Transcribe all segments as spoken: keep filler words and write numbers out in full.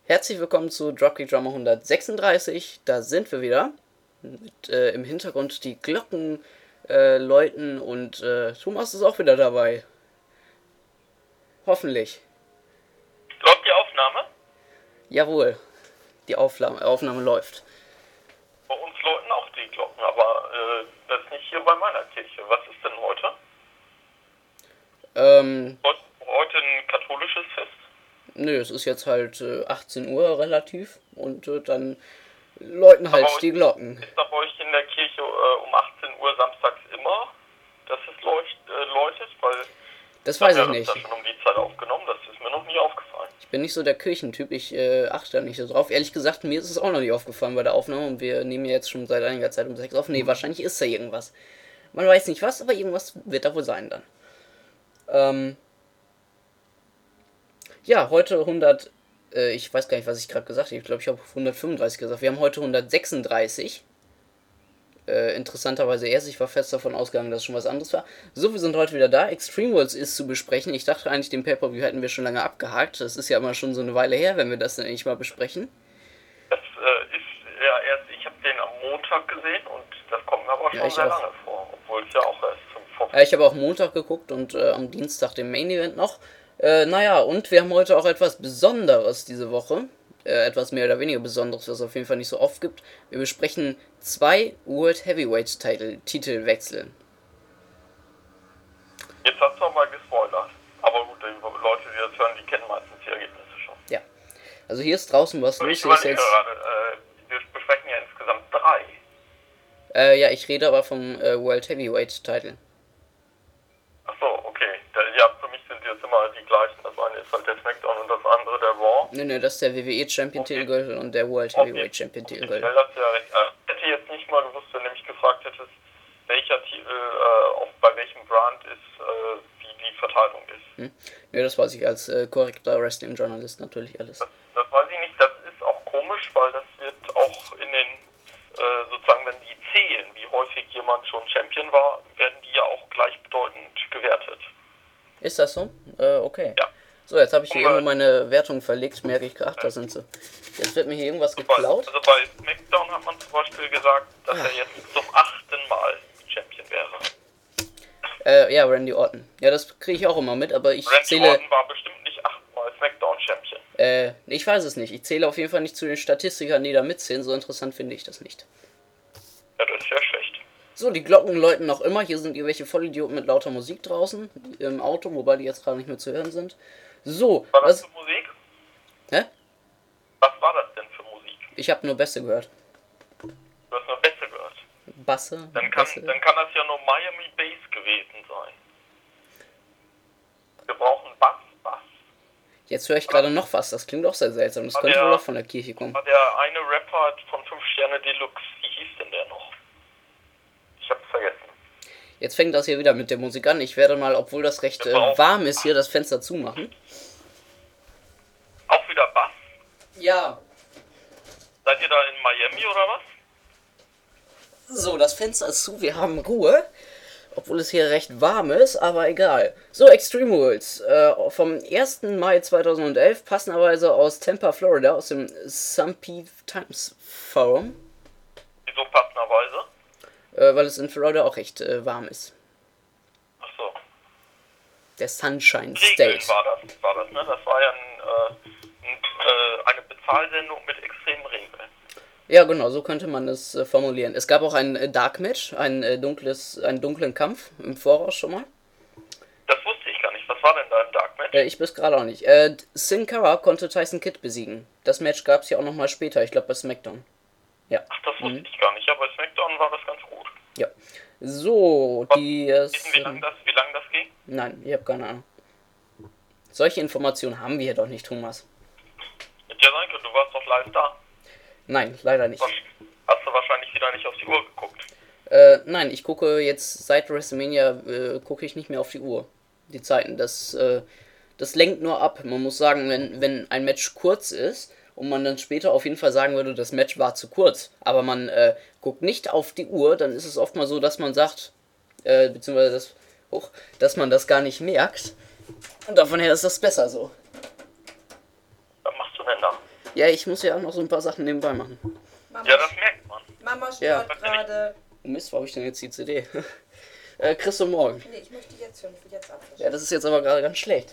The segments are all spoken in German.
Herzlich willkommen zu Dropkick Drummer hundertsechsunddreißig. Da sind wir wieder. Mit äh, im Hintergrund die Glocken äh, läuten und äh, Thomas ist auch wieder dabei. Hoffentlich. Läuft die Aufnahme? Jawohl. Die Aufnahme, Aufnahme läuft. Bei uns läuten auch die Glocken, aber äh, das ist nicht hier bei meiner Kirche. Was ist denn heute? Ähm, Heute, heute ein katholisches Fest? nö, es ist jetzt halt äh, achtzehn Uhr relativ und äh, dann läuten halt Aber die Glocken. Ist da bei euch in der Kirche äh, um achtzehn Uhr samstags immer, dass es leucht, äh, läutet? Weil Das weiß ich ja, nicht. das schon um die Zeit aufgenommen, das ist mir noch nie aufgefallen. Ich bin nicht so der Kirchentyp, ich äh, achte da nicht so drauf. Ehrlich gesagt, mir ist es auch noch nicht aufgefallen bei der Aufnahme und wir nehmen ja jetzt schon seit einiger Zeit um sechs auf. Nee, wahrscheinlich ist da irgendwas. Man weiß nicht was, aber irgendwas wird da wohl sein dann. Ähm, ja, heute hundert, äh, ich weiß gar nicht, was ich gerade gesagt habe. Ich glaube, ich habe hundertfünfunddreißig gesagt. Wir haben heute hundertsechsunddreißig. Äh, interessanterweise erst, ich war fest davon ausgegangen, dass es schon was anderes war. So, wir sind heute wieder da. Extreme Worlds ist zu besprechen. Ich dachte eigentlich, den Pay-Per-View hätten wir schon lange abgehakt. Das ist ja immer schon so eine Weile her, wenn wir das dann endlich mal besprechen. Das äh, ist ja erst, ich habe den am Montag gesehen und das kommt mir aber schon Ja, ich sehr auch. lange vor, obwohl es ja auch erst zum Vor Ja, ich habe auch Montag geguckt und äh, am Dienstag den Main Event noch. Äh, naja, und wir haben heute auch etwas Besonderes diese Woche. Äh, etwas mehr oder weniger Besonderes, was es auf jeden Fall nicht so oft gibt. Wir besprechen zwei World Heavyweight Titel Titelwechsel. Jetzt hast du auch mal gespoilert. Aber gut, die Leute, die das hören, die kennen meistens die Ergebnisse schon. Ja. Also hier ist draußen was los. Ich Hier ist überlege jetzt, gerade, äh, wir besprechen ja insgesamt drei. äh, ja, ich rede aber vom äh, World Heavyweight Titel. Achso, okay. Da, ja, für mich sind die jetzt immer die gleichen. Das eine ist halt der Smackdown und das andere der Raw. Ne, ne, das ist der W W E Champion Okay. Titelgürtel und der World Okay. Heavyweight Champion Okay, Titelgürtel. das ja recht. Äh, hätte jetzt nicht mal gewusst, wenn du mich gefragt hättest, welcher Titel äh, auf, bei welchem Brand ist, äh, wie die Verteilung ist. Hm? Ne, das weiß ich als äh, korrekter Wrestling-Journalist natürlich alles. Das, das weiß ich nicht. Das ist auch komisch, weil das wird auch in den, äh, sozusagen, wenn die zählen, wie häufig jemand schon Champion war, werden die ja auch gleichbedeutend gewertet. Ist das so? Äh, okay. Ja. So, jetzt habe ich hier Um, irgendwo meine Wertung verlegt, merke ich gerade. Ach, da sind sie. Jetzt wird mir hier irgendwas Bei, geklaut. also bei SmackDown hat man zum Beispiel gesagt, dass Ah. er jetzt zum achten Mal Champion wäre. Äh, ja, Randy Orton. Ja, das kriege ich auch immer mit, aber ich Randy zähle... Orton war bestimmt nicht achtmal SmackDown Champion. Äh, ich weiß es nicht. Ich zähle auf jeden Fall nicht zu den Statistikern, die da mitzählen. So interessant finde ich das nicht. Ja, das ist ja schlecht. So, die Glocken läuten noch immer. Hier sind irgendwelche Vollidioten mit lauter Musik draußen im Auto, wobei die jetzt gerade nicht mehr zu hören sind. So, War das was... für Musik? Hä? Was war das denn für Musik? Ich habe nur Bässe gehört. Du hast nur Bässe gehört. Basse? Dann kann, Bässe? dann kann das ja nur Miami Bass gewesen sein. Wir brauchen Bass, Bass. Jetzt höre ich gerade noch was. Das klingt auch sehr seltsam. Das War könnte der- wohl auch von der Kirche kommen. War der eine Rapper von fünf Sterne Deluxe, wie hieß denn der noch? Ich hab's vergessen. Jetzt fängt das hier wieder mit der Musik an. Ich werde mal, obwohl das recht äh, warm ist, hier das Fenster zumachen. Auch wieder Bass? Ja. Seid ihr da in Miami oder was? So, das Fenster ist zu. Wir haben Ruhe. Obwohl es hier recht warm ist, aber egal. So, Extreme Rules. Äh, vom ersten Mai zweitausendelf, passenderweise aus Tampa, Florida, aus dem Sumpy Times Forum. Wieso passenderweise? Äh, weil es in Florida auch recht äh, warm ist. Achso. Der Sunshine Regeln State. war das, war das, ne? Das war ja ein, äh, ein, äh, eine Bezahlsendung mit extremen Regeln. Ja, genau, so könnte man es äh, formulieren. Es gab auch ein äh, Dark Match, ein äh, dunkles, einen dunklen Kampf im Voraus schon mal. Das wusste ich gar nicht. Was war denn da im Dark Match? Äh, ich bis gerade auch nicht. Äh, Sin Cara konnte Tyson Kidd besiegen. Das Match gab es ja auch noch mal später, ich glaube bei SmackDown. Ja. Ach, das wusste Mhm. ich gar nicht. Ja, bei SmackDown war das ganz gut. Ja. So, die... Äh, Wissen, wie lange das, wie lang das ging? Nein, ich habe keine Ahnung. Solche Informationen haben wir doch nicht, Thomas. Hätte ja sein können, du warst doch live da. Nein, leider nicht. Sonst hast du wahrscheinlich wieder nicht auf die Uhr geguckt. Äh, nein, ich gucke jetzt seit WrestleMania, äh, gucke ich nicht mehr auf die Uhr. Die Zeiten, das, äh, das lenkt nur ab. Man muss sagen, wenn, wenn ein Match kurz ist und man dann später auf jeden Fall sagen würde, das Match war zu kurz, aber man äh, guckt nicht auf die Uhr, dann ist es oft mal so, dass man sagt, äh, beziehungsweise das, hoch, dass man das gar nicht merkt. Und davon her ist das besser so. Was machst du denn da? Ja, ich muss ja auch noch so ein paar Sachen nebenbei machen. Mama, Ja, das merkt man. Mama stört Ja. gerade. Oh Mist, wo habe ich denn jetzt die C D? äh, kriegst du morgen. Nee, ich möchte jetzt hören, ich will jetzt abwischen. Ja, das ist jetzt aber gerade ganz schlecht.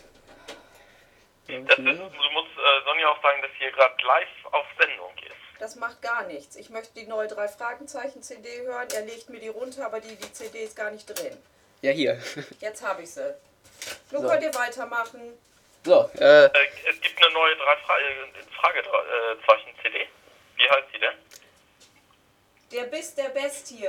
Das ist, du musst äh, Sonja auch sagen, dass hier gerade live auf Sendung ist. Das macht gar nichts. Ich möchte die neue drei Fragezeichen C D hören. Er legt mir die runter, aber die, die C D ist gar nicht drin. Ja, hier. Jetzt habe ich sie. Nun So. könnt ihr weitermachen. So, äh, Äh, es gibt eine neue drei Fragezeichen-C D. Wie heißt sie denn? Der Biss der Bestie.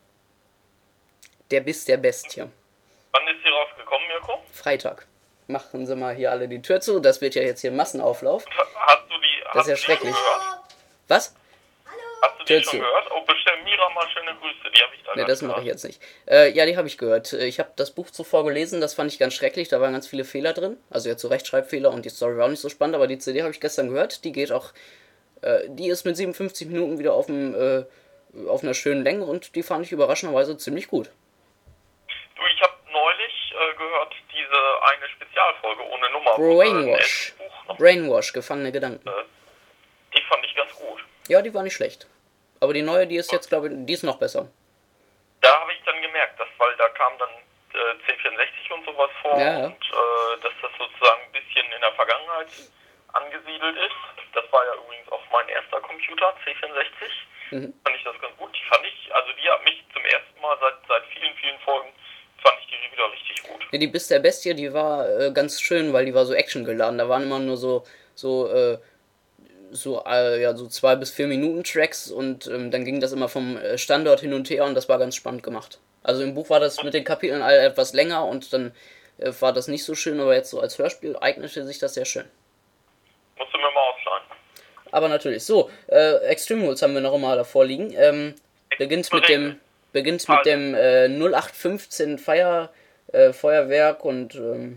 der Biss der Bestie. Wann ist sie rausgekommen, Mirko? Freitag. Machen Sie mal hier alle die Tür zu. Das wird ja jetzt hier ein Massenauflauf. Hast du die, Das ist hast ja du die schrecklich. schon gehört? Was? Hast du Tür die schon zu. gehört? Oh, bestell Mira mal schöne Grüße. Die habe ich da Ne, gar das nicht mache ich gehört. jetzt nicht. Äh, ja, die habe ich gehört. Ich habe das Buch zuvor gelesen, das fand ich ganz schrecklich. Da waren ganz viele Fehler drin. Also jetzt so Rechtschreibfehler und die Story war auch nicht so spannend, aber die C D habe ich gestern gehört. Die geht auch, äh, die ist mit siebenundfünfzig Minuten wieder auf, dem, äh, auf einer schönen Länge und die fand ich überraschenderweise ziemlich gut. Du, ich habe neulich äh, gehört, diese eine Spezialfolge ohne Nummer. Brainwash. Äh, Buch noch, Brainwash, gefangene Gedanken. äh, die fand ich ganz gut. Ja, die war nicht schlecht. Aber die neue, die ist jetzt, glaube ich, die ist noch besser. Da habe ich dann gemerkt, dass, weil da kam dann äh, C vierundsechzig und sowas vor Ja, ja. und äh, dass das sozusagen ein bisschen in der Vergangenheit angesiedelt ist. Das war ja übrigens auch mein erster Computer, C vierundsechzig. Mhm. Fand ich das ganz gut. Die fand ich, also die hat mich zum ersten Mal seit, seit vielen, vielen Folgen, fand ich die wieder richtig gut. Ja, die Biss der Bestie, die war äh, ganz schön, weil die war so actiongeladen. Da waren immer nur so, so, äh, so, äh, ja, so zwei bis vier Minuten Tracks und ähm, dann ging das immer vom äh, Standort hin und her und das war ganz spannend gemacht. Also im Buch war das mit den Kapiteln alle etwas länger und dann äh, war das nicht so schön, aber jetzt so als Hörspiel eignete sich das sehr schön. Musst du mir mal ausleihen. Aber natürlich, so, äh, Extreme Rules haben wir noch immer davor liegen. Ähm, beginnt mit dem, beginnt mit dem äh, null acht fünfzehn Feier, äh, Feuerwerk und ähm,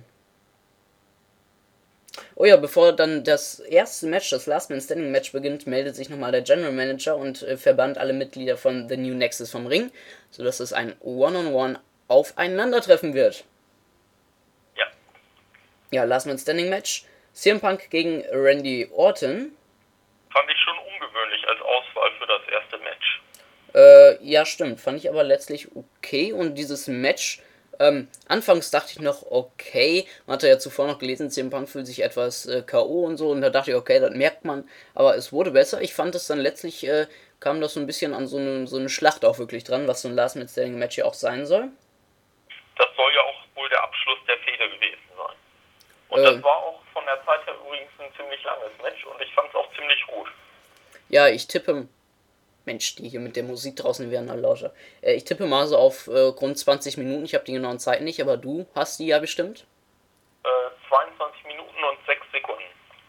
oh ja, bevor dann das erste Match, das Last Man Standing Match beginnt, meldet sich nochmal der General Manager und äh, verbannt alle Mitglieder von The New Nexus vom Ring, sodass es ein One-on-One Aufeinandertreffen wird. Ja. Ja, Last Man Standing Match. C M Punk gegen Randy Orton. Fand ich schon ungewöhnlich als Auswahl für das erste Match. Äh, ja, stimmt. Fand ich aber letztlich okay. Und dieses Match, ähm, anfangs dachte ich noch, okay. Man hatte ja zuvor noch gelesen, C M Punk fühlt sich etwas äh, K O und so. Und da dachte ich, okay, das merkt man. Aber es wurde besser. Ich fand es dann letztlich, äh, kam das so ein bisschen an so eine, so eine Schlacht auch wirklich dran, was so ein Last Man Standing Match ja auch sein soll. Das soll ja auch wohl der Abschluss der Fehde gewesen sein. Und Ähm. das war auch von der Zeit her übrigens ein ziemlich langes Match und ich fand es auch ziemlich gut. Ja, ich tippe. Mensch, die hier mit der Musik draußen werden alle lauter. Äh, ich tippe mal so auf äh, rund zwanzig Minuten. Ich habe die genauen Zeiten nicht, aber du hast die ja bestimmt. Äh, zweiundzwanzig Minuten und sechs Sekunden.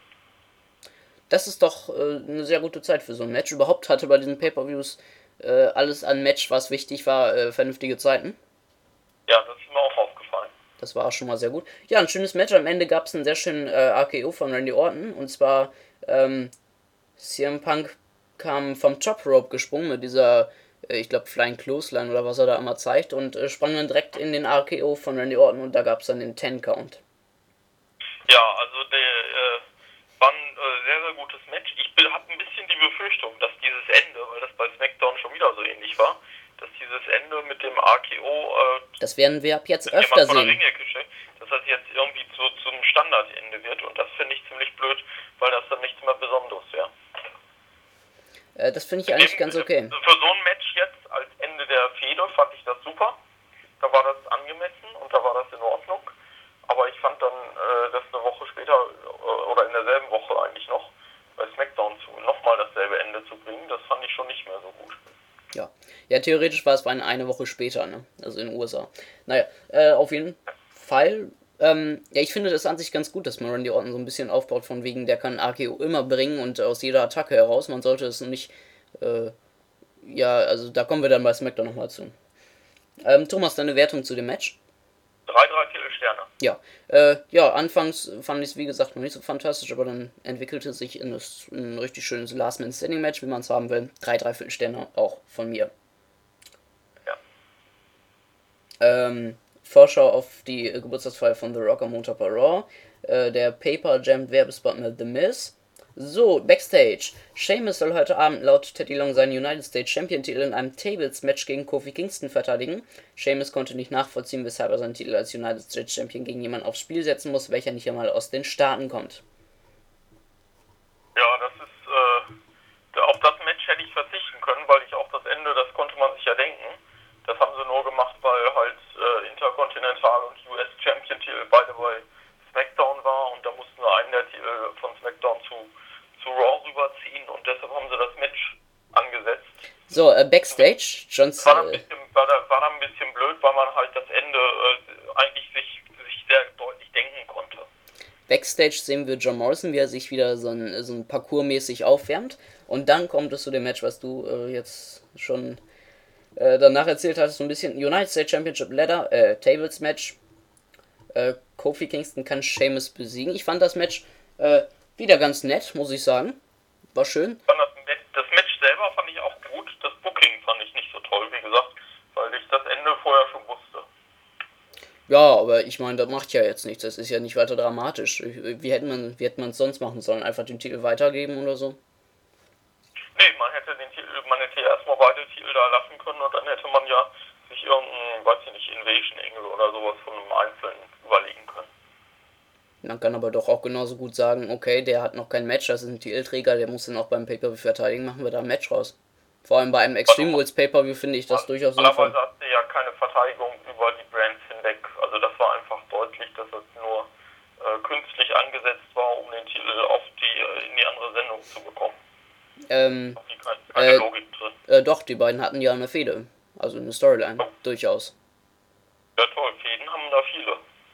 Das ist doch äh, eine sehr gute Zeit für so ein Match. Überhaupt hatte bei diesen Pay-Per-Views äh, alles an Match, was wichtig war, äh, vernünftige Zeiten. Ja, das ist mir auch aufgefallen. Das war auch schon mal sehr gut. Ja, ein schönes Match. Am Ende gab es einen sehr schönen äh, R K O von Randy Orton. Und zwar ähm, C M Punk kam vom Top Rope gesprungen mit dieser, äh, ich glaube, Flying Clothesline oder was er da immer zeigt. Und äh, sprang dann direkt in den R K O von Randy Orton und da gab es dann den ten Count. Ja, also der äh, war ein äh, sehr, sehr gutes Match. Ich habe ein bisschen die Befürchtung, dass dieses Ende, weil das bei SmackDown schon wieder so ähnlich war, dass dieses Ende mit dem R K O äh, Das werden wir ab jetzt jemand öfter von der sehen. Ringecke schickt, dass das jetzt irgendwie zu, zum Standardende wird und das finde ich ziemlich blöd, weil das dann nichts mehr Besonderes wäre. Äh, das finde ich eigentlich ganz okay. Für so ein Match jetzt als Ende der Fehde fand ich das super. Da war das angemessen und da war das in Ordnung. Aber ich fand dann, äh, das eine Woche später äh, oder in derselben Woche eigentlich noch bei SmackDown zu nochmal dasselbe Ende zu bringen, das fand ich schon nicht mehr so gut. Ja. Ja, theoretisch war es eine, eine Woche später, ne? Also in den U S A. Naja, äh, auf jeden Fall. Ähm, ja, ich finde das an sich ganz gut, dass man Randy Orton so ein bisschen aufbaut, von wegen, der kann R K O immer bringen und aus jeder Attacke heraus. Man sollte es nicht, äh, ja, also da kommen wir dann bei SmackDown nochmal zu. Ähm, Thomas, deine Wertung zu dem Match? Drei, drei Viertelsterne. Ja, äh, ja, anfangs fand ich es wie gesagt noch nicht so fantastisch, aber dann entwickelte sich in, das, in ein richtig schönes Last Man Standing Match, wie man es haben will. Drei, drei Viertelsterne auch von mir. Ja. Ähm, Vorschau auf die Geburtstagsfeier von The Rock am Montag bei Raw. Äh, der Paper Jammed Werbespot mit The Miz. So, Backstage. Sheamus soll heute Abend laut Teddy Long seinen United States Champion Titel in einem Tables-Match gegen Kofi Kingston verteidigen. Sheamus konnte nicht nachvollziehen, weshalb er seinen Titel als United States Champion gegen jemanden aufs Spiel setzen muss, welcher nicht einmal aus den Staaten kommt. Ja, das ist, äh, auf das Match hätte ich verzichten können, weil ich auch das Ende, das konnte man sich ja denken. Das haben sie nur gemacht, weil halt äh, Intercontinental und U S Champion Titel beide bei SmackDown war und da mussten sie einen der Titel von SmackDown zu, zu Raw rüberziehen und deshalb haben sie das Match angesetzt. So, äh, Backstage, Johns, war, ein bisschen, war, da, war da ein bisschen blöd, weil man halt das Ende äh, eigentlich sich, sich sehr deutlich denken konnte. Backstage sehen wir John Morrison, wie er sich wieder so ein, so ein Parcours-mäßig aufwärmt und dann kommt es zu dem Match, was du äh, jetzt schon äh, danach erzählt hattest, so ein bisschen United States Championship Ladder, äh, Tables Match. Äh, Kofi Kingston kann Sheamus besiegen. Ich fand das Match äh, wieder ganz nett, muss ich sagen. War schön. Das, das Match selber fand ich auch gut. Das Booking fand ich nicht so toll, wie gesagt, weil ich das Ende vorher schon wusste. Ja, aber ich meine, das macht ja jetzt nichts. Das ist ja nicht weiter dramatisch. Wie hätte man wie hätte man es sonst machen sollen? Einfach den Titel weitergeben oder so? Nee, man hätte den Titel, man hätte ja erstmal beide Titel da lassen können und dann hätte man ja sich irgendein, weiß ich nicht, Invasion Angle oder sowas von einem Einzelnen überlegen können. Man kann aber doch auch genauso gut sagen, okay, der hat noch kein Match, das ist ein Titelträger, der muss den auch beim Pay-Per-View verteidigen, machen wir da ein Match raus. Vor allem bei einem Extreme Rules Pay-Per-View finde ich das durchaus sinnvoll. Normalerweise hat sie ja keine Verteidigung über die Brands hinweg, also das war einfach deutlich, dass das nur äh, künstlich angesetzt war, um den Titel auf die, in die andere Sendung zu bekommen. Ähm, Auf die keine, keine äh, Logik drin. Äh, doch, die beiden hatten ja eine Fehde. Also eine Storyline, oh. durchaus. Ja toll, Fäden haben da viele.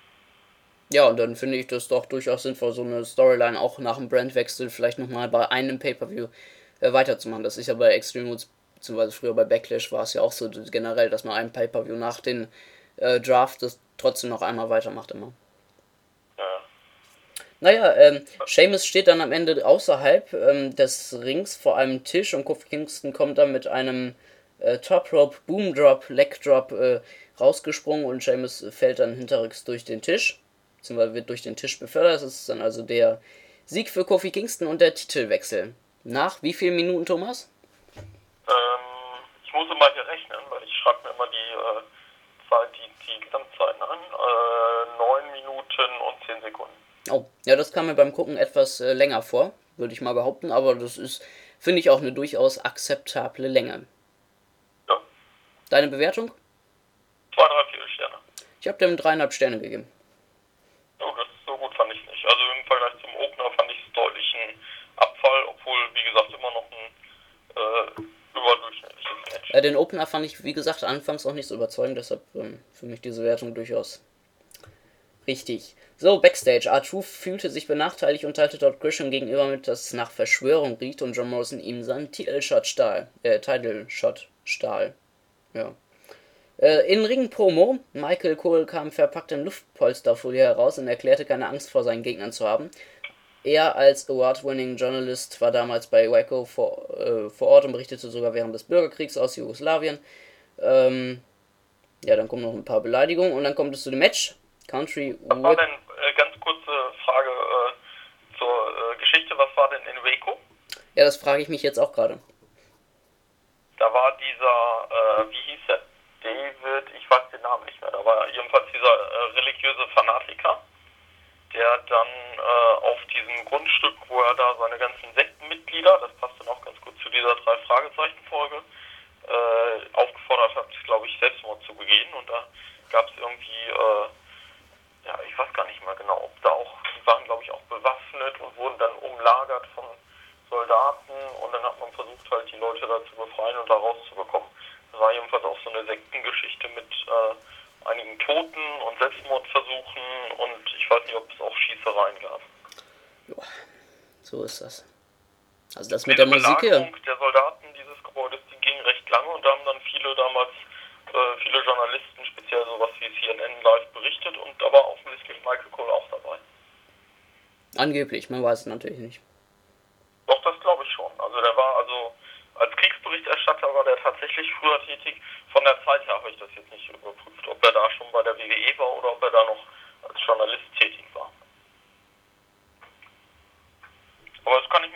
Ja, und dann finde ich das doch durchaus sinnvoll, so eine Storyline auch nach dem Brandwechsel vielleicht nochmal bei einem Pay-Per-View äh, weiterzumachen. Das ist ja bei Extreme Rules, beziehungsweise früher bei Backlash war es ja auch so generell, dass man einen Pay-Per-View nach dem äh, Draft das trotzdem noch einmal weitermacht immer. Ja. Naja, ähm, Sheamus steht dann am Ende außerhalb ähm, des Rings vor einem Tisch und Kofi Kingston kommt dann mit einem äh, Top Rope, Boom Drop, Leg Drop äh, rausgesprungen und Sheamus fällt dann hinterrücks durch den Tisch, beziehungsweise wird durch den Tisch befördert. Das ist dann also der Sieg für Kofi Kingston und der Titelwechsel. Nach wie vielen Minuten, Thomas? Ähm, ich muss immer hier rechnen, weil ich schreibe mir immer die, äh, Zeit, die, die Gesamtzeiten an. Äh, neun Minuten und zehn Sekunden. Oh, ja, das kam mir beim Gucken etwas äh, länger vor, würde ich mal behaupten, aber das ist, finde ich, auch eine durchaus akzeptable Länge. Ja. Deine Bewertung? Zwei, drei, vier Sterne. Ich habe dem dreieinhalb Sterne gegeben. Oh, das so gut fand ich nicht. Also im Vergleich zum Opener fand ich es deutlich ein Abfall, obwohl, wie gesagt, immer noch ein äh, überdurchschnittliches Match. Äh, den Opener fand ich, wie gesagt, anfangs auch nicht so überzeugend, deshalb ähm, für mich diese Wertung durchaus richtig. So, Backstage. R-Truth fühlte sich benachteiligt und teilte dort Gresham gegenüber mit, dass es nach Verschwörung riecht und John Morrison ihm seinen Title-Shot stahl. Äh, Title-Shot stahl. Ja. Äh, in Ring-Promo. Michael Cole kam verpackt in Luftpolsterfolie heraus und erklärte, keine Angst vor seinen Gegnern zu haben. Er als Award-winning Journalist war damals bei Waco vor, äh, vor Ort und berichtete sogar während des Bürgerkriegs aus Jugoslawien. Ähm, ja, dann kommen noch ein paar Beleidigungen und dann kommt es zu dem Match. Country Was war denn, äh, ganz kurze Frage äh, zur äh, Geschichte, was war denn in Waco? Ja, das frage ich mich jetzt auch gerade. Da war dieser, äh, wie hieß er? David, ich weiß den Namen nicht mehr, da war jedenfalls dieser äh, religiöse Fanatiker, der dann äh, auf diesem Grundstück, wo er da seine ganzen Sektenmitglieder, das passt dann auch ganz gut zu dieser Drei-Fragezeichen-Folge, äh, aufgefordert hat, glaube ich, Selbstmord zu begehen. Und da gab es irgendwie, äh, ja, ich weiß gar nicht mehr genau, ob da auch, die waren, glaube ich, auch bewaffnet und wurden dann umlagert von Soldaten und dann hat man versucht, halt die Leute da zu befreien und da rauszubekommen. Das war jedenfalls auch so eine Sektengeschichte mit äh, einigen Toten und Selbstmordversuchen und ich weiß nicht, ob es auch Schießereien gab. Ja, so ist das. Also das mit der Musik hier. Die der Soldaten dieses Gebäudes, die ging recht lange und da haben dann viele damals, äh, viele Journalisten, speziell sowas wie C N N live berichtet und da war offensichtlich Michael Cole auch dabei. Angeblich, man weiß es natürlich nicht. Doch, das glaube ich schon. Also der war, also als Kriegsberichterstatter war der tatsächlich früher tätig. Von der Zeit her habe ich das jetzt nicht überprüft, ob er da schon bei der W W E war oder ob er da noch als Journalist tätig war. Aber das kann ich mir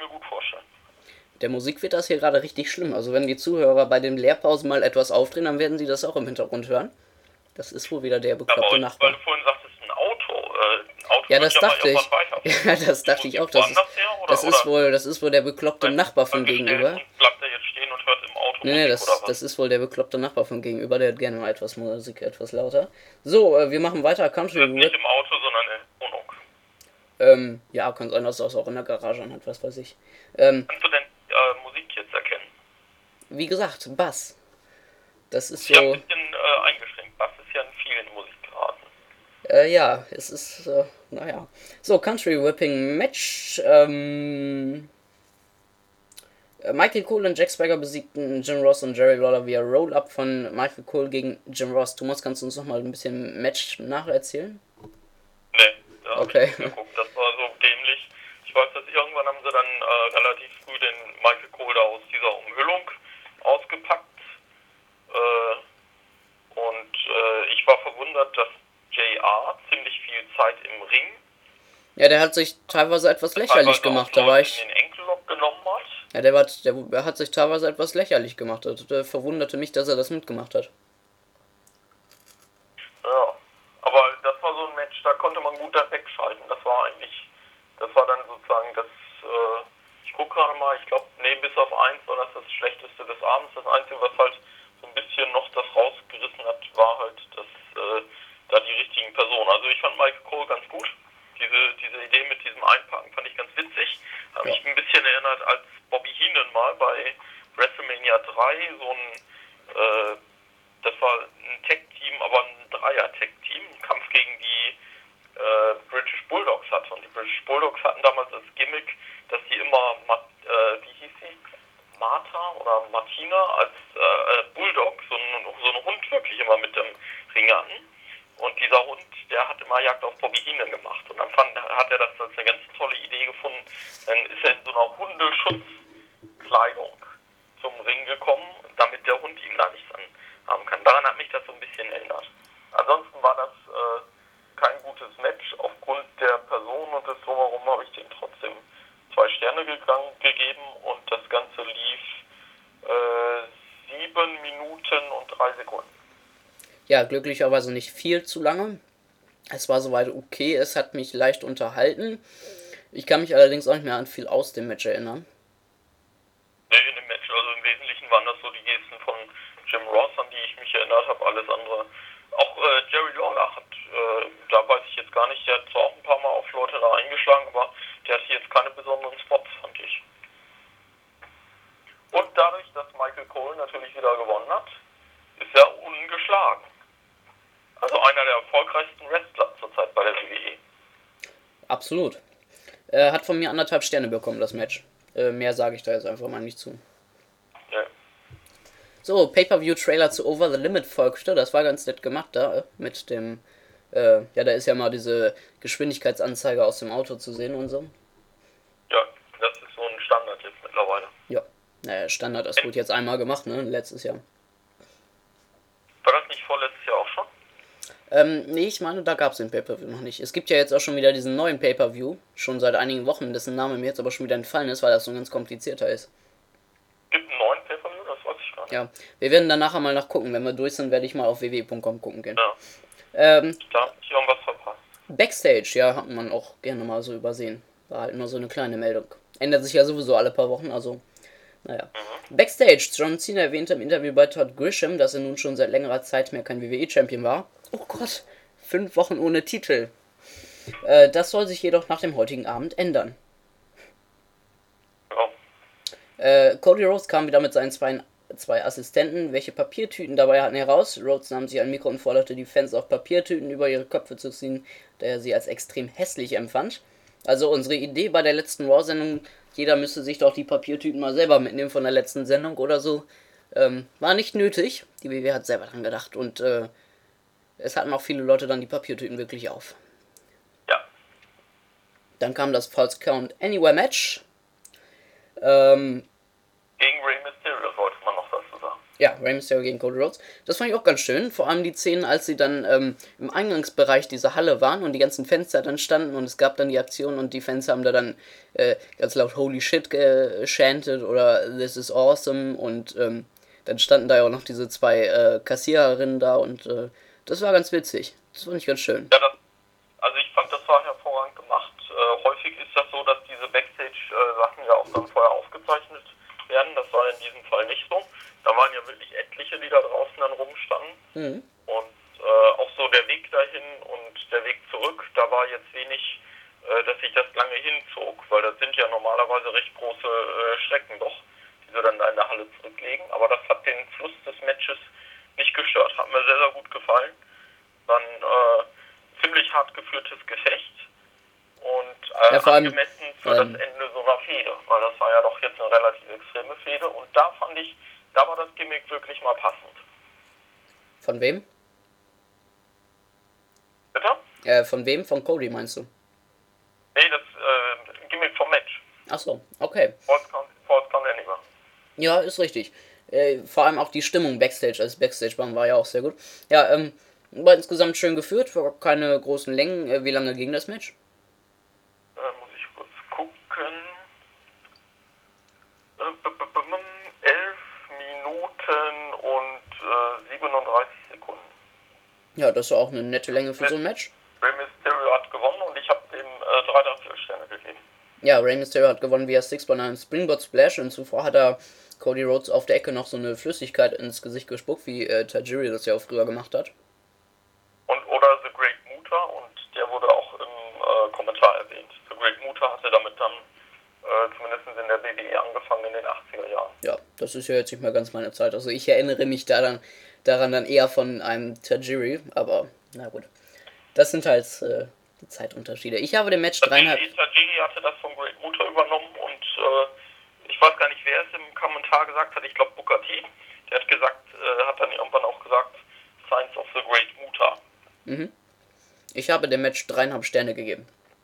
gut vorstellen. Der Musik wird das hier gerade richtig schlimm. Also wenn die Zuhörer bei den Leerpausen mal etwas aufdrehen, dann werden sie das auch im Hintergrund hören. Das ist wohl wieder der bekloppte aber Nachbar. Weil du vorhin sagtest, ein Auto. Äh, ein Auto Ja, das wird ja dachte mal ich. irgendwann weiter. Ja, das dachte ich auch. Das ist, Woanders her, oder, das ist oder wohl, das ist wohl der bekloppte bleibt- Nachbar von bleibt gestellt gegenüber. Und bleibt er jetzt stehen und hört im Auto Nee, nee, Musik, das, oder was? das ist wohl der bekloppte Nachbar von gegenüber, der hat gerne mal etwas Musik, etwas lauter. So, äh, wir machen weiter. Country Nicht Rip. im Auto, sondern in der Wohnung. Ähm, ja, kann sein, dass das auch in der Garage anhat, was weiß ich. Ähm, Kannst du denn äh, Musik jetzt erkennen? wie gesagt, Bass. Das ist Ich habe so, ein bisschen äh, eingeschränkt. Bass ist ja in vielen Musikgraden. äh, ja, es ist, äh, naja. So, Country Whipping Match. Ähm, äh, Michael Cole und Jack Swagger besiegten Jim Ross und Jerry Lawler via Roll-Up von Michael Cole gegen Jim Ross. Thomas, kannst du uns nochmal ein bisschen Match nacherzählen? Nee, da hab Okay. ich nicht geguckt. Das war so dämlich. Ich weiß, dass irgendwann haben sie dann äh, relativ früh den Michael Cole da aus dieser Umhüllung ausgepackt. Äh, und äh, ich war verwundert, dass J R ziemlich viel Zeit im Ring Ja, der hat sich teilweise etwas lächerlich teilweise gemacht. auch Da war Leute ich. in den Enkellock genommen hat. Ja, der, war, der, der hat sich teilweise etwas lächerlich gemacht. Das äh, verwunderte mich, dass er das mitgemacht hat. Ja, aber das war so ein Match, da konnte man gut dann wegschalten. Das war eigentlich, das war dann sozusagen das, äh, ich gucke gerade mal, ich glaube, nee, bis auf eins war das das Schlechteste des Abends. Das Einzige, was halt so ein bisschen noch das rausgerissen hat, war halt das, äh, da die richtigen Personen. Also ich fand Michael Cole ganz gut. Diese, diese Idee mit diesem Einpacken fand ich ganz witzig. Hat Ja. mich ein bisschen erinnert, als Bobby Heenan mal bei WrestleMania drei so ein, äh, das war ein Tag-Team, aber ein Dreier-Tag-Team, einen Kampf gegen die äh, British Bulldogs hatte. Und die British Bulldogs hatten damals als Gimmick, dass die immer, äh, wie hieß sie? Martha oder Martina als äh, Bulldog, so ein, so ein Hund wirklich immer mit dem Ring hatten. Und dieser Hund, der hat immer Jagd auf Bobby Heenan gemacht. Und dann fand, hat er das als eine ganz tolle Idee gefunden. Dann ist er in so einer Hundeschutzkleidung zum Ring gekommen, damit der Hund ihm da nichts anhaben kann. Daran hat mich das so ein bisschen erinnert. Ansonsten war das äh, kein gutes Match. Aufgrund der Person und des Drumherum habe ich denen trotzdem zwei Sterne gegangen, gegeben. Und das Ganze lief äh, sieben Minuten und drei Sekunden. Ja, glücklicherweise nicht viel zu lange. Es war soweit okay, es hat mich leicht unterhalten. Ich kann mich allerdings auch nicht mehr an viel aus dem Match erinnern. Nee, in dem Match, also im Wesentlichen waren das so die Gesten von Jim Ross, an die ich mich erinnert habe, alles andere. Auch äh, Jerry Lawler hat, äh, da weiß ich jetzt gar nicht, der hat zwar auch ein paar Mal auf Leute da eingeschlagen, aber der hatte jetzt keine besonderen Spots, fand ich. Und dadurch, dass Michael Cole natürlich wieder gewonnen hat, ist er ungeschlagen. Also einer der erfolgreichsten Wrestler zurzeit bei der W W E. Absolut. Äh, hat von mir anderthalb Sterne bekommen, das Match. Äh, mehr sage ich da jetzt einfach mal nicht zu. Ja. So, Pay-Per-View-Trailer zu Over the Limit folgte. Das war ganz nett gemacht da, äh, mit dem, äh, ja, da ist ja mal diese Geschwindigkeitsanzeige aus dem Auto zu sehen und so. Ja, das ist so ein Standard jetzt mittlerweile. Ja, naja, Standard, das wurde jetzt einmal gemacht, ne, letztes Jahr. War das nicht vorletztes Jahr auch schon? Ähm, nee, ich meine, da gab es den Pay-Per-View noch nicht. Es gibt ja jetzt auch schon wieder diesen neuen Pay-Per-View, schon seit einigen Wochen, dessen Name mir jetzt aber schon wieder entfallen ist, weil das so ganz komplizierter ist. Gibt einen neuen Pay-Per-View? Das weiß ich gar nicht. Ja, wir werden dann nachher mal nachgucken. Wenn wir durch sind, werde ich mal auf w w punkt com gucken gehen. Ja, Ähm, da habe ich irgendwas verpasst. Backstage, ja, hat man auch gerne mal so übersehen. War halt nur so eine kleine Meldung. Ändert sich ja sowieso alle paar Wochen, also, naja. Mhm. Backstage, John Cena erwähnte im Interview bei Todd Grisham, dass er nun schon seit längerer Zeit mehr kein W W E-Champion war. Oh Gott, fünf Wochen ohne Titel. Äh, das soll sich jedoch nach dem heutigen Abend ändern. Ja. Äh, Cody Rhodes kam wieder mit seinen zwei, zwei Assistenten, welche Papiertüten dabei hatten, heraus. Rhodes nahm sich ein Mikro und forderte die Fans auf, Papiertüten über ihre Köpfe zu ziehen, da er sie als extrem hässlich empfand. Also unsere Idee bei der letzten Raw-Sendung, jeder müsste sich doch die Papiertüten mal selber mitnehmen von der letzten Sendung oder so, ähm, war nicht nötig. Die W W E hat selber dran gedacht und äh, es hatten auch viele Leute dann die Papiertüten wirklich auf. Ja. Dann kam das False Count Anywhere Match. Ähm, Gegen Rey Mysterio wollte man noch dazu sagen. Ja, Rey Mysterio gegen Cody Rhodes. Das fand ich auch ganz schön. Vor allem die Szenen, als sie dann ähm, im Eingangsbereich dieser Halle waren und die ganzen Fenster dann standen und es gab dann die Aktion und die Fans haben da dann äh, ganz laut Holy Shit gechantet oder This is awesome und ähm, dann standen da ja auch noch diese zwei äh, Kassiererinnen da und äh, das war ganz witzig. Das fand ich ganz schön. Ja, das, also ich fand, das war hervorragend gemacht. Äh, häufig ist das so, dass diese Backstage-Sachen ja auch dann vorher aufgezeichnet werden. Das war in diesem Fall nicht so. Da waren ja wirklich etliche, die da draußen dann rumstanden. Mhm. Und äh, auch so der Weg dahin und der Weg zurück, da war jetzt wenig, äh, dass sich das lange hinzog, weil das sind ja normalerweise recht große äh, Strecken doch, die sie dann da in der Halle zurücklegen. Aber das hat den Fluss des Matches nicht gestört. Hat mir sehr, sehr gut gefallen. Dann äh, ziemlich hart geführtes Gefecht und äh, ja, vor allem, angemessen für ähm, das Ende so einer Fehde, weil das war ja doch jetzt eine relativ extreme Fehde und da fand ich, da war das Gimmick wirklich mal passend. Von wem? Bitte? Äh, von wem? Von Cody meinst du? Nee, das äh, Gimmick vom Match. Achso, okay. Falls Count, Falls Count Anywhere. Ja, ist richtig. Äh, vor allem auch die Stimmung Backstage, als Backstage-Bahn war ja auch sehr gut. Ja, ähm, war insgesamt schön geführt, war keine großen Längen. Äh, wie lange ging das Match? Äh, muss ich kurz gucken. Äh, elf Minuten und äh, siebenunddreißig Sekunden. Ja, das war auch eine nette Länge für Mit so ein Match. Rey Mysterio hat gewonnen und ich habe dem äh, drei Komma vier Sterne gegeben. Ja, Rey Mysterio hat gewonnen via six by nine Springboard Splash und zuvor hat er Cody Rhodes auf der Ecke noch so eine Flüssigkeit ins Gesicht gespuckt, wie äh, Tajiri das ja auch früher gemacht hat. Und oder The Great Muta, und der wurde auch im äh, Kommentar erwähnt. The Great Muta hatte damit dann äh, zumindest in der B W E angefangen in den achtziger Jahren. Ja, das ist ja jetzt nicht mehr ganz meine Zeit. Also ich erinnere mich daran, daran dann eher von einem Tajiri, aber na gut. Das sind halt äh, die Zeitunterschiede. Ich habe dem Match dreieinhalb... Tajiri hatte das von Great Muta übernommen und äh, ich weiß gar nicht, wer es im Kommentar gesagt hat, ich glaube Booker T. Der hat gesagt, äh, hat dann irgendwann auch gesagt, Signs of the Great Muta. Mhm. Ich habe dem Match dreieinhalb Sterne gegeben.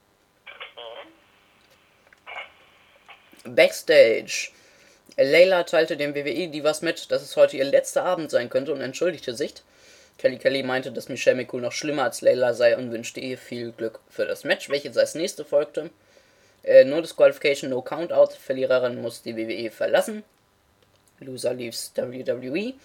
Mhm. Backstage. Layla teilte dem W W E-Divas mit, dass es heute ihr letzter Abend sein könnte und entschuldigte sich. Kelly Kelly meinte, dass Michelle McCool noch schlimmer als Layla sei und wünschte ihr viel Glück für das Match, welches als nächste folgte. Äh, no Disqualification, no Countout. Verliererin muss die W W E verlassen. Loser leaves W W E.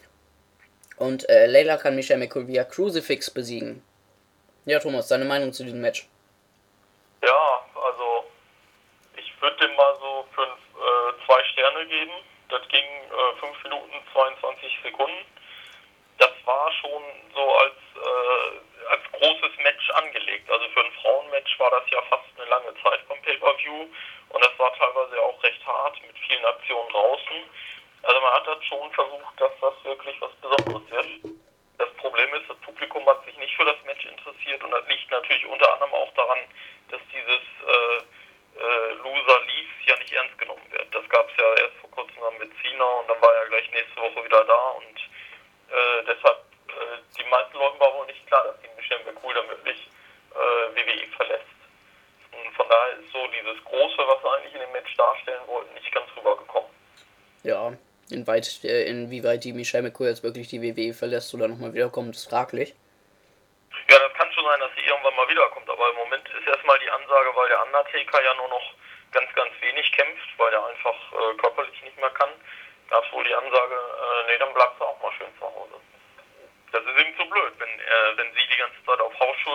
Und äh, Layla kann Michelle McCool via Crucifix besiegen. Ja, Thomas, deine Meinung zu diesem Match? Ja, also ich würde dem mal so fünf, äh, zwei Sterne geben. Das ging äh, fünf Minuten zweiundzwanzig Sekunden. Das war schon so als, äh, als großes Match angelegt. Also für ein Frauenmatch war das ja fast eine lange Zeit vom Pay-Per-View. Und das war teilweise auch recht hart mit vielen Aktionen draußen. Also man hat dann schon versucht, dass das wirklich was Besonderes wird. Das Problem ist, das Publikum hat sich nicht für das Match interessiert und das liegt natürlich unter anderem auch daran, dass dieses äh, äh, Loser Leaves ja nicht ernst genommen wird. Das gab es ja erst vor kurzem dann mit Cena und dann war er gleich nächste Woche wieder da und äh, deshalb, äh, die meisten Leuten war wohl nicht klar, dass die Michelle McCool dann wirklich äh, W W E verlässt. Und von daher ist so dieses Große, was wir eigentlich in dem Match darstellen wollten, nicht ganz rübergekommen. Ja. Inwieweit, äh, inwieweit die Michelle McCool jetzt wirklich die W W E verlässt oder nochmal wiederkommt, ist fraglich. Ja, das kann schon sein, dass sie irgendwann mal wiederkommt, aber im Moment ist erstmal die Ansage, weil der Undertaker ja nur noch ganz, ganz wenig kämpft, weil er einfach äh, körperlich nicht mehr kann, gab es wohl die Ansage, äh, nee, dann bleibt sie auch mal schön zu Hause. Das ist eben zu blöd, wenn, äh, wenn sie die ganze Zeit auf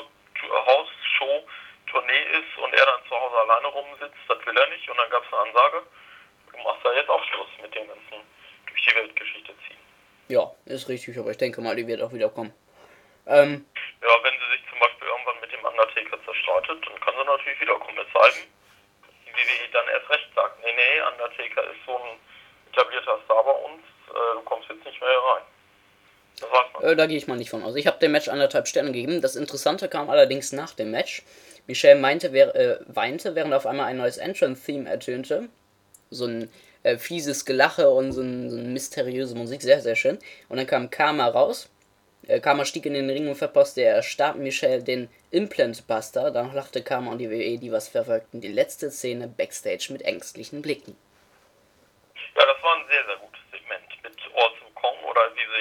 Hausshow-Tournee ist und er dann zu Hause alleine rumsitzt, das will er nicht und dann gab es eine Ansage, du machst da jetzt auch Schluss mit dem ganzen durch die Weltgeschichte ziehen. Ja, ist richtig, aber ich denke mal, die wird auch wieder kommen. Ähm, ja, wenn sie sich zum Beispiel irgendwann mit dem Undertaker zerstreitet, dann kann sie natürlich wiederkommen. Es sei denn, die W W E dann erst recht sagt, nee, nee, Undertaker ist so ein etablierter Star bei uns, äh, du kommst jetzt nicht mehr hier rein. Das weiß man. Äh, da gehe ich mal nicht von aus. Ich habe dem Match anderthalb Sterne gegeben. Das Interessante kam allerdings nach dem Match. Michelle meinte, wer, äh, weinte, während auf einmal ein neues Entrance-Theme ertönte. So ein äh, fieses Gelache und so, ein, so eine mysteriöse Musik, sehr, sehr schön. Und dann kam Karma raus. Äh, Karma stieg in den Ring und verpasste er starb Michelle den Implant Buster. Danach lachte Karma und die W W E, die was verfolgten die letzte Szene Backstage mit ängstlichen Blicken. Ja, das war ein sehr, sehr gutes Segment mit Awesome Kong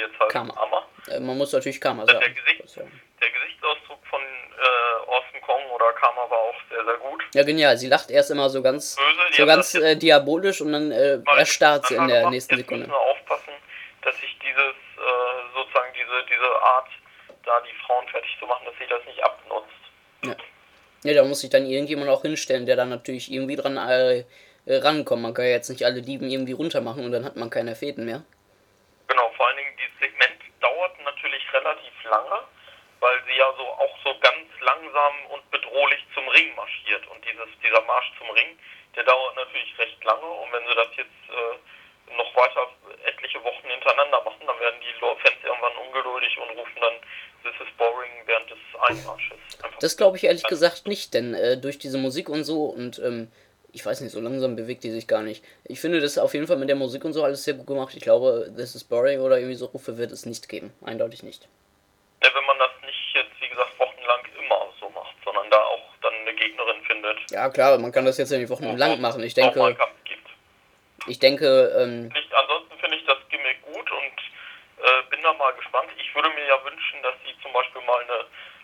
jetzt heißt Karma. Karma. Äh, man muss natürlich Karma Also sagen. der, Gesicht, Das, ja. der Gesichtsausdruck von äh, Awesome Kong oder Karma war auch sehr, sehr gut. ja, genial. Sie lacht erst immer so ganz, Böse, die so haben ganz das jetzt äh, diabolisch und dann äh, mal erstarrt sie in der gemacht. nächsten Jetzt Sekunde. müssen wir aufpassen, dass sich dieses, äh, sozusagen diese, diese Art, da die Frauen fertig zu machen, dass sie das nicht abnutzt. Ja. Ja, da muss sich dann irgendjemand auch hinstellen, der dann natürlich irgendwie dran äh, äh, rankommt. Man kann ja jetzt nicht alle Dieben irgendwie runtermachen und dann hat man keine Fäden mehr. Genau, vor allen Dingen dieses Segment dauert natürlich relativ lange, weil sie ja so auch so ganz langsam und bedrohlich zum Ring marschiert. Und dieses, dieser Marsch zum Ring, der dauert natürlich recht lange. Und wenn sie das jetzt äh, noch weiter etliche Wochen hintereinander machen, dann werden die Fans irgendwann ungeduldig und rufen dann "This is boring" während des Einmarsches. Einfach Das glaube ich ehrlich gesagt nicht, denn äh, durch diese Musik und so und ähm, ich weiß nicht, so langsam bewegt die sich gar nicht. Ich finde das auf jeden Fall mit der Musik und so alles sehr gut gemacht. Ich glaube, "This is boring" oder irgendwie so Rufe wird es nicht geben. Eindeutig nicht. Ja, wenn man das nicht jetzt, wie gesagt, wochenlang immer so macht, sondern da auch dann eine Gegnerin findet. Ja klar, man kann das jetzt ja nicht wochenlang machen. Ich denke, auch mal Kampf gibt. ich denke, ähm, Nicht, ansonsten finde ich das Gimmick gut und äh, bin da mal gespannt. Ich würde mir ja wünschen, dass sie zum Beispiel mal eine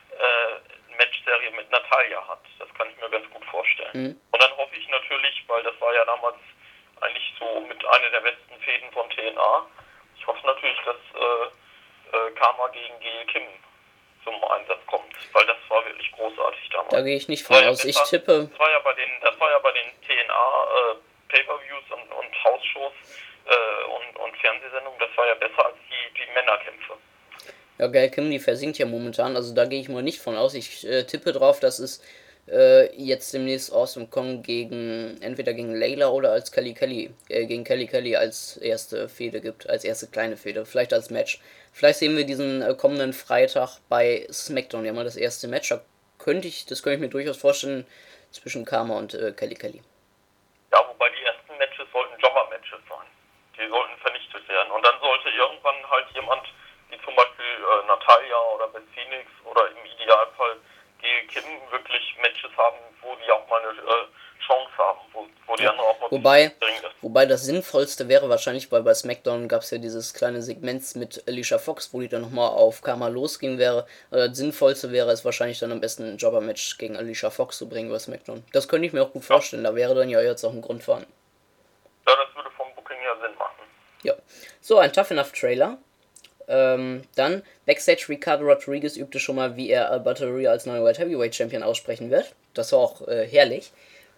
äh, Matchserie mit Natalia hat. Das kann ich mir ganz gut vorstellen. Mhm. Und dann hoffe ich natürlich, weil das war ja damals eigentlich so mit einer der besten Fäden von T N A, ich hoffe natürlich, dass äh, äh, Karma gegen Gail Kim zum Einsatz kommt, weil das war wirklich großartig damals. da gehe ich nicht Das von war ja aus. Ich besser- tippe, Das war ja bei den, das war ja bei den T N A äh, Pay-per-Views und, und Hausshows äh, und, und Fernsehsendungen, das war ja besser als die, die Männerkämpfe. ja, Gail Kim, die versinkt ja momentan, also da gehe ich mal nicht von aus. Ich äh, tippe drauf, dass es äh, jetzt demnächst Awesome Kong gegen, entweder gegen Layla oder als Kelly Kelly, äh, gegen Kelly Kelly als erste Fehde gibt, als erste kleine Fehde, vielleicht als Match. Vielleicht sehen wir diesen äh, kommenden Freitag bei SmackDown ja mal das erste Match. Da könnte ich, das könnte ich mir durchaus vorstellen, zwischen Karma und äh, Kelly Kelly. Ja, wobei die ersten Matches sollten Jobber-Matches sein. Die sollten vernichtet werden. Und dann sollte irgendwann halt jemand, wie zum Beispiel äh, Natalia oder Beth Phoenix oder im Idealfall Gail Kim, wirklich Matches haben, wo die auch mal eine äh, Chance haben, wo, wo die andere auch mal Wobei, dringend ist. wobei das Sinnvollste wäre wahrscheinlich, weil bei SmackDown gab es ja dieses kleine Segment mit Alicia Fox, wo die dann nochmal auf Karma losging wäre. Oder das Sinnvollste wäre es wahrscheinlich dann am besten ein Jobber-Match gegen Alicia Fox zu bringen bei SmackDown. Das könnte ich mir auch gut vorstellen, da wäre dann ja jetzt auch ein Grund vorhanden. Ja, das würde vom Booking her Sinn machen. Ja. So, ein Tough Enough Trailer. Ähm, dann, Backstage Ricardo Rodriguez übte schon mal, wie er Alberto Del Rio als neuen World Heavyweight Champion aussprechen wird. Das war auch äh, herrlich.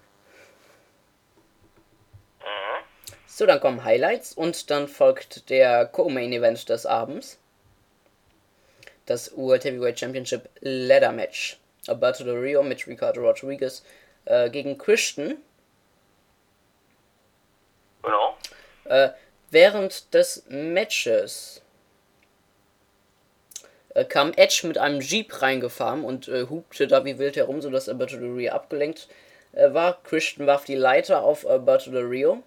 So, dann kommen Highlights und dann folgt der Co-Main Event des Abends. Das World Heavyweight Championship Ladder Match. Alberto Del Rio mit Ricardo Rodriguez äh, gegen Christian. Genau. Äh, während des Matches äh, kam Edge mit einem Jeep reingefahren und äh, hupte da wie wild herum, sodass Alberto Del Rio abgelenkt äh, war. Christian warf die Leiter auf Alberto Del Rio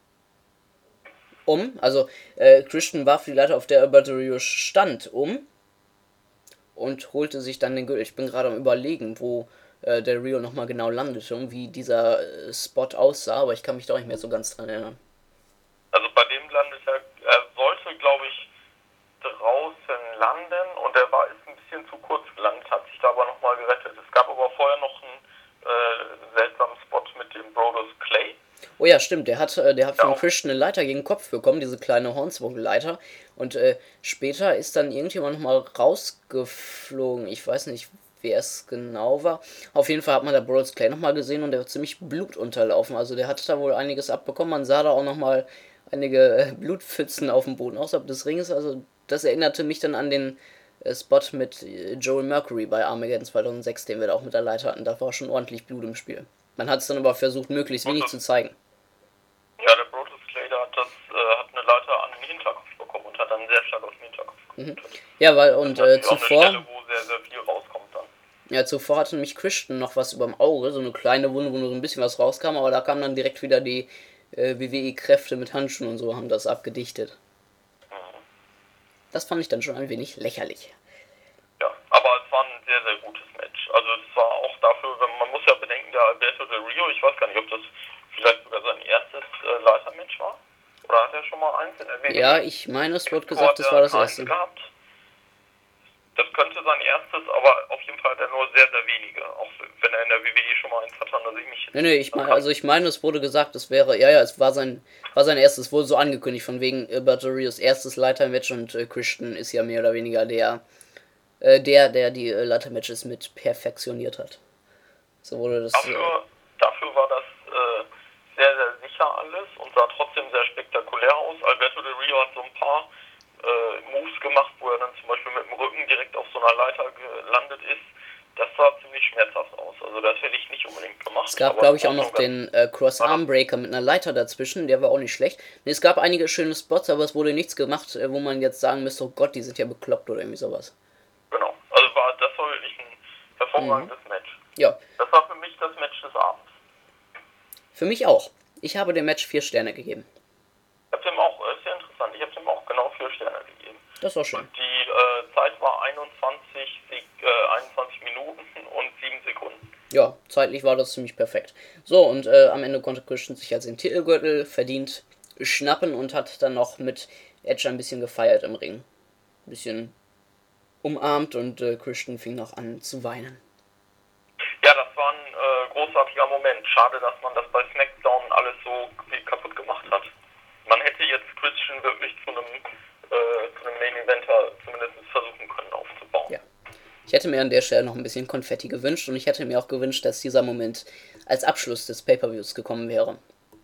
um. Also äh, Christian warf die Leiter, auf der Alberto Del Rio stand, um und holte sich dann den Gürtel. Ich bin gerade am Überlegen, wo äh, Del Rio nochmal genau landete und wie dieser äh, Spot aussah, aber ich kann mich doch nicht mehr so ganz dran erinnern. Also bei dem landet er, er sollte, glaube ich, draußen landen und er war ist ein bisschen zu kurz gelandet, hat sich da aber nochmal gerettet. Es gab aber vorher noch einen äh, seltsamen Spot mit dem Brodus Clay. Oh ja, stimmt, der hat, äh, der hat von Ja. Christian eine Leiter gegen den Kopf bekommen, diese kleine Hornswoggle-Leiter. Und äh, später ist dann irgendjemand nochmal rausgeflogen. Ich weiß nicht, wer es genau war. Auf jeden Fall hat man da Brodus Clay nochmal gesehen und der war ziemlich blutunterlaufen. Also der hat da wohl einiges abbekommen. Man sah da auch nochmal einige äh, Blutpfützen auf dem Boden außerhalb des Ringes. Also das erinnerte mich dann an den äh, Spot mit äh, Joel Mercury bei Armageddon zweitausendsechs, den wir da auch mit der Leiter hatten. Da war schon ordentlich Blut im Spiel. Man hat es dann aber versucht, möglichst wenig zu zeigen. Ja, der Brodus Clay, der hat, das, äh, hat eine Leiter an den Hinterkopf bekommen und hat dann sehr stark auf den Hinterkopf Mhm. geblutet. Ja, weil, und Das äh, ist auch eine zuvor, Stelle, wo sehr, sehr viel rauskommt dann. ja, zuvor hatte mich Christian noch was überm Auge, so eine kleine Wunde, wo nur so ein bisschen was rauskam, aber da kamen dann direkt wieder die äh, W W E-Kräfte mit Handschuhen und so, haben das abgedichtet. Das fand ich dann schon ein wenig lächerlich. Ja, aber es war ein sehr, sehr gutes Match. Also es war auch dafür, wenn man muss ja bedenken, der Alberto Del Rio, ich weiß gar nicht, ob das vielleicht sogar sein erstes äh, Leitermatch war. Oder hat er schon mal eins in der W W E. Ja, ich meine, es wurde Wo gesagt, hat das er war das keins erste. Gehabt? Das könnte sein erstes, aber auf jeden Fall hat er nur sehr, sehr wenige. Auch wenn er in der W W E schon mal eins hat, dann dass ich mich Nee, nee, ich meine, also ich meine, es wurde gesagt, es wäre, ja, ja, es war sein, war sein erstes, wurde so angekündigt, von wegen Alberto Rios erstes Leitermatch und äh, Christian ist ja mehr oder weniger der, äh, der, der die äh, Leitermatches mit perfektioniert hat. So wurde das. Äh, Dafür, dafür war das äh, sehr, sehr sicher alles und sah trotzdem sehr spektakulär aus. Alberto Del Rio hat so ein paar äh, Moves gemacht, wo er dann zum Beispiel mit dem Rücken direkt auf so einer Leiter gelandet ist. Das sah ziemlich schmerzhaft aus. Also das hätte ich nicht unbedingt gemacht. Es gab, aber glaube ich, auch im noch Großen und den äh, Cross-Arm-Breaker mit einer Leiter dazwischen, der war auch nicht schlecht. Nee, es gab einige schöne Spots, aber es wurde nichts gemacht, äh, wo man jetzt sagen müsste, oh Gott, die sind ja bekloppt oder irgendwie sowas. Genau. Also war, das war wirklich ein hervorragendes Mhm. Match. Ja, Das war für mich das Match des Abends. für mich auch. Ich habe dem Match vier Sterne gegeben. Ich habe dem auch, äh, sehr interessant, ich habe dem auch genau vier Sterne gegeben. Das war schön. Und die äh, Zeit war einundzwanzig, äh, einundzwanzig Minuten und sieben Sekunden. Ja, zeitlich war das ziemlich perfekt. So, und äh, am Ende konnte Christian sich als den Titelgürtel verdient schnappen und hat dann noch mit Edge ein bisschen gefeiert im Ring. Ein bisschen umarmt und äh, Christian fing noch an zu weinen. Ja, das war ein äh, großartiger Moment. Schade, dass man das bei SmackDown alles so viel kaputt gemacht hat. Man hätte jetzt Christian wirklich zu einem, äh, zu einem Main Eventer zumindest versuchen können aufzubauen. Ja. Ich hätte mir an der Stelle noch ein bisschen Konfetti gewünscht und ich hätte mir auch gewünscht, dass dieser Moment als Abschluss des Pay-Per-Views gekommen wäre.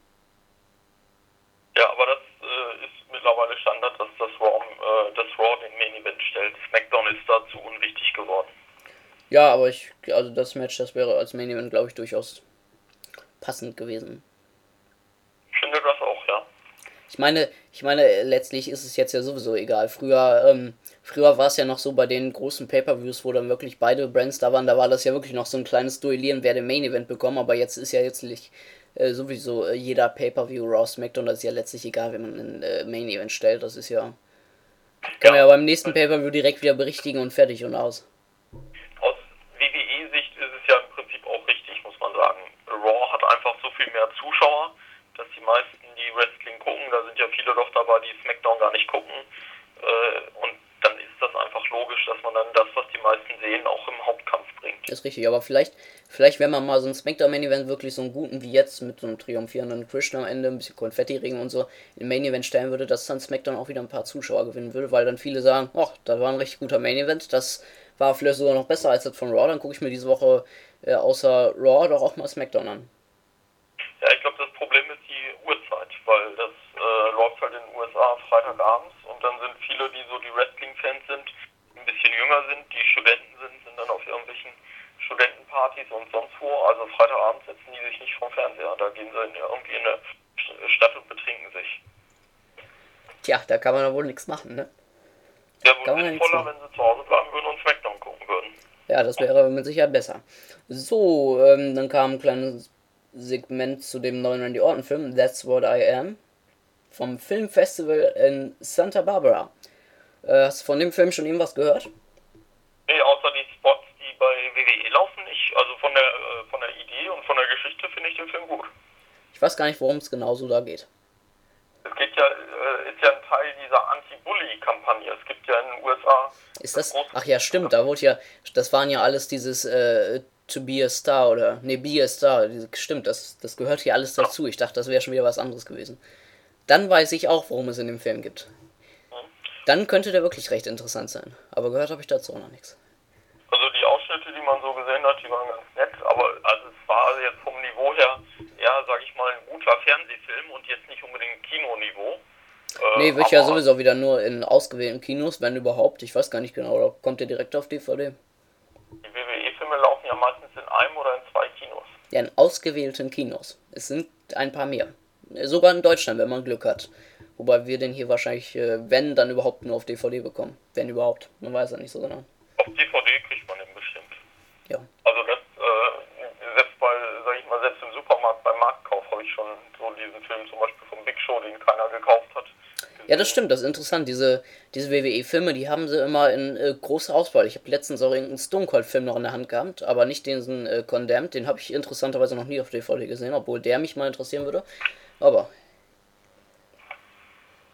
Ja, aber das äh, ist mittlerweile Standard, dass das Raw, äh, das Raw den Main Event stellt. SmackDown ist dazu unwichtig geworden. Ja, aber ich, also das Match, das wäre als Main Event, glaube ich, durchaus passend gewesen. Ich finde das auch, ja. Ich meine, ich meine, letztlich ist es jetzt ja sowieso egal. Früher, ähm, früher war es ja noch so bei den großen Pay-Per-Views, wo dann wirklich beide Brands da waren, da war das ja wirklich noch so ein kleines Duellieren, wer den Main Event bekommt, aber jetzt ist ja jetzt nicht, äh, sowieso äh, jeder Pay-Per-View Raw SmackDown, das ist ja letztlich egal, wenn man einen äh, Main Event stellt, das ist ja, kann man ja beim nächsten Pay-Per-View direkt wieder berichtigen und fertig und aus. Aus W W E-Sicht ist es ja im Prinzip auch richtig, muss man sagen. Raw hat einfach so viel mehr Zuschauer, dass die meisten, die Wrestling gucken, da sind ja viele doch dabei, die SmackDown gar nicht gucken. Äh, und dann ist das einfach logisch, dass man dann das, was die meisten sehen, auch im Hauptkampf bringt. Das ist richtig, aber vielleicht, vielleicht wenn man mal so ein SmackDown-Main-Event wirklich so einen guten wie jetzt mit so einem triumphierenden Christian am Ende, ein bisschen Konfetti-Regen und so, in Main-Event stellen würde, dass dann SmackDown auch wieder ein paar Zuschauer gewinnen würde, weil dann viele sagen, ach, das war ein richtig guter Main-Event, das war vielleicht sogar noch besser als das von Raw, dann gucke ich mir diese Woche äh, außer Raw doch auch mal SmackDown an. Ja, ich glaube, das Problem ist die Uhrzeit, weil das äh, läuft halt in den U S A Freitagabends und dann sind viele, die so die Wrestling-Fans sind, ein bisschen jünger sind, die Studenten sind, sind dann auf irgendwelchen Studentenpartys und sonst wo. Also Freitagabend setzen die sich nicht vom Fernseher, da gehen sie in, irgendwie in eine Stadt und betrinken sich. Tja, da kann man ja wohl nichts machen, ne? Ja, Kann wohl man ja nichts sinnvoller, machen. wenn sie zu Hause bleiben würden und Smackdown gucken würden. Ja, das wäre mit Sicherheit besser. So, ähm, dann kam ein kleines Segment zu dem neuen Randy Orton Film, That's What I Am, vom Filmfestival in Santa Barbara. Äh, hast du von dem Film schon irgendwas gehört? Nee, außer die Spots, die bei W W E laufen, nicht. Also von der, äh, von der Idee und von der Geschichte finde ich den Film gut. Ich weiß gar nicht, worum es genau so da geht. Es geht ja, äh, ist ja ein Teil dieser Anti-Bully-Kampagne. Es gibt ja in den U S A... Ist das? Ach ja, stimmt, da wurde ja, das waren ja alles dieses äh, To Be a Star oder, ne, Be a Star, diese- stimmt, das, das gehört hier alles dazu. Ich dachte, das wäre schon wieder was anderes gewesen. Dann weiß ich auch, worum es in dem Film geht. Dann könnte der wirklich recht interessant sein. Aber gehört habe ich dazu auch noch nichts. Also die Ausschnitte, die man so gesehen hat, die waren ganz nett, aber also es war jetzt vom Niveau her eher, sag ich mal, ein guter Fernsehfilm und jetzt nicht unbedingt Kinoniveau. Äh, Nee, wird ja aber sowieso wieder nur in ausgewählten Kinos, wenn überhaupt. Ich weiß gar nicht genau, oder kommt der direkt auf D V D? Die W W E-Filme laufen ja meistens in einem oder in zwei Kinos. Ja, in ausgewählten Kinos. Es sind ein paar mehr. Sogar in Deutschland, wenn man Glück hat. Wobei wir den hier wahrscheinlich, äh, wenn, dann überhaupt nur auf D V D bekommen. Wenn überhaupt. Man weiß ja nicht so genau. Auf D V D kriegt man den bestimmt. Ja. Also das, äh, selbst bei, sag ich mal, selbst im Supermarkt beim Marktkauf habe ich schon so diesen Film zum Beispiel vom Big Show, den keiner gekauft hat. Ja, das stimmt, das ist interessant. Diese, diese W W E-Filme, die haben sie immer in äh, großer Auswahl. Ich habe letztens auch irgendeinen Stone Cold-Film noch in der Hand gehabt, aber nicht diesen äh, Condemned. Den habe ich interessanterweise noch nie auf D V D gesehen, obwohl der mich mal interessieren würde. Aber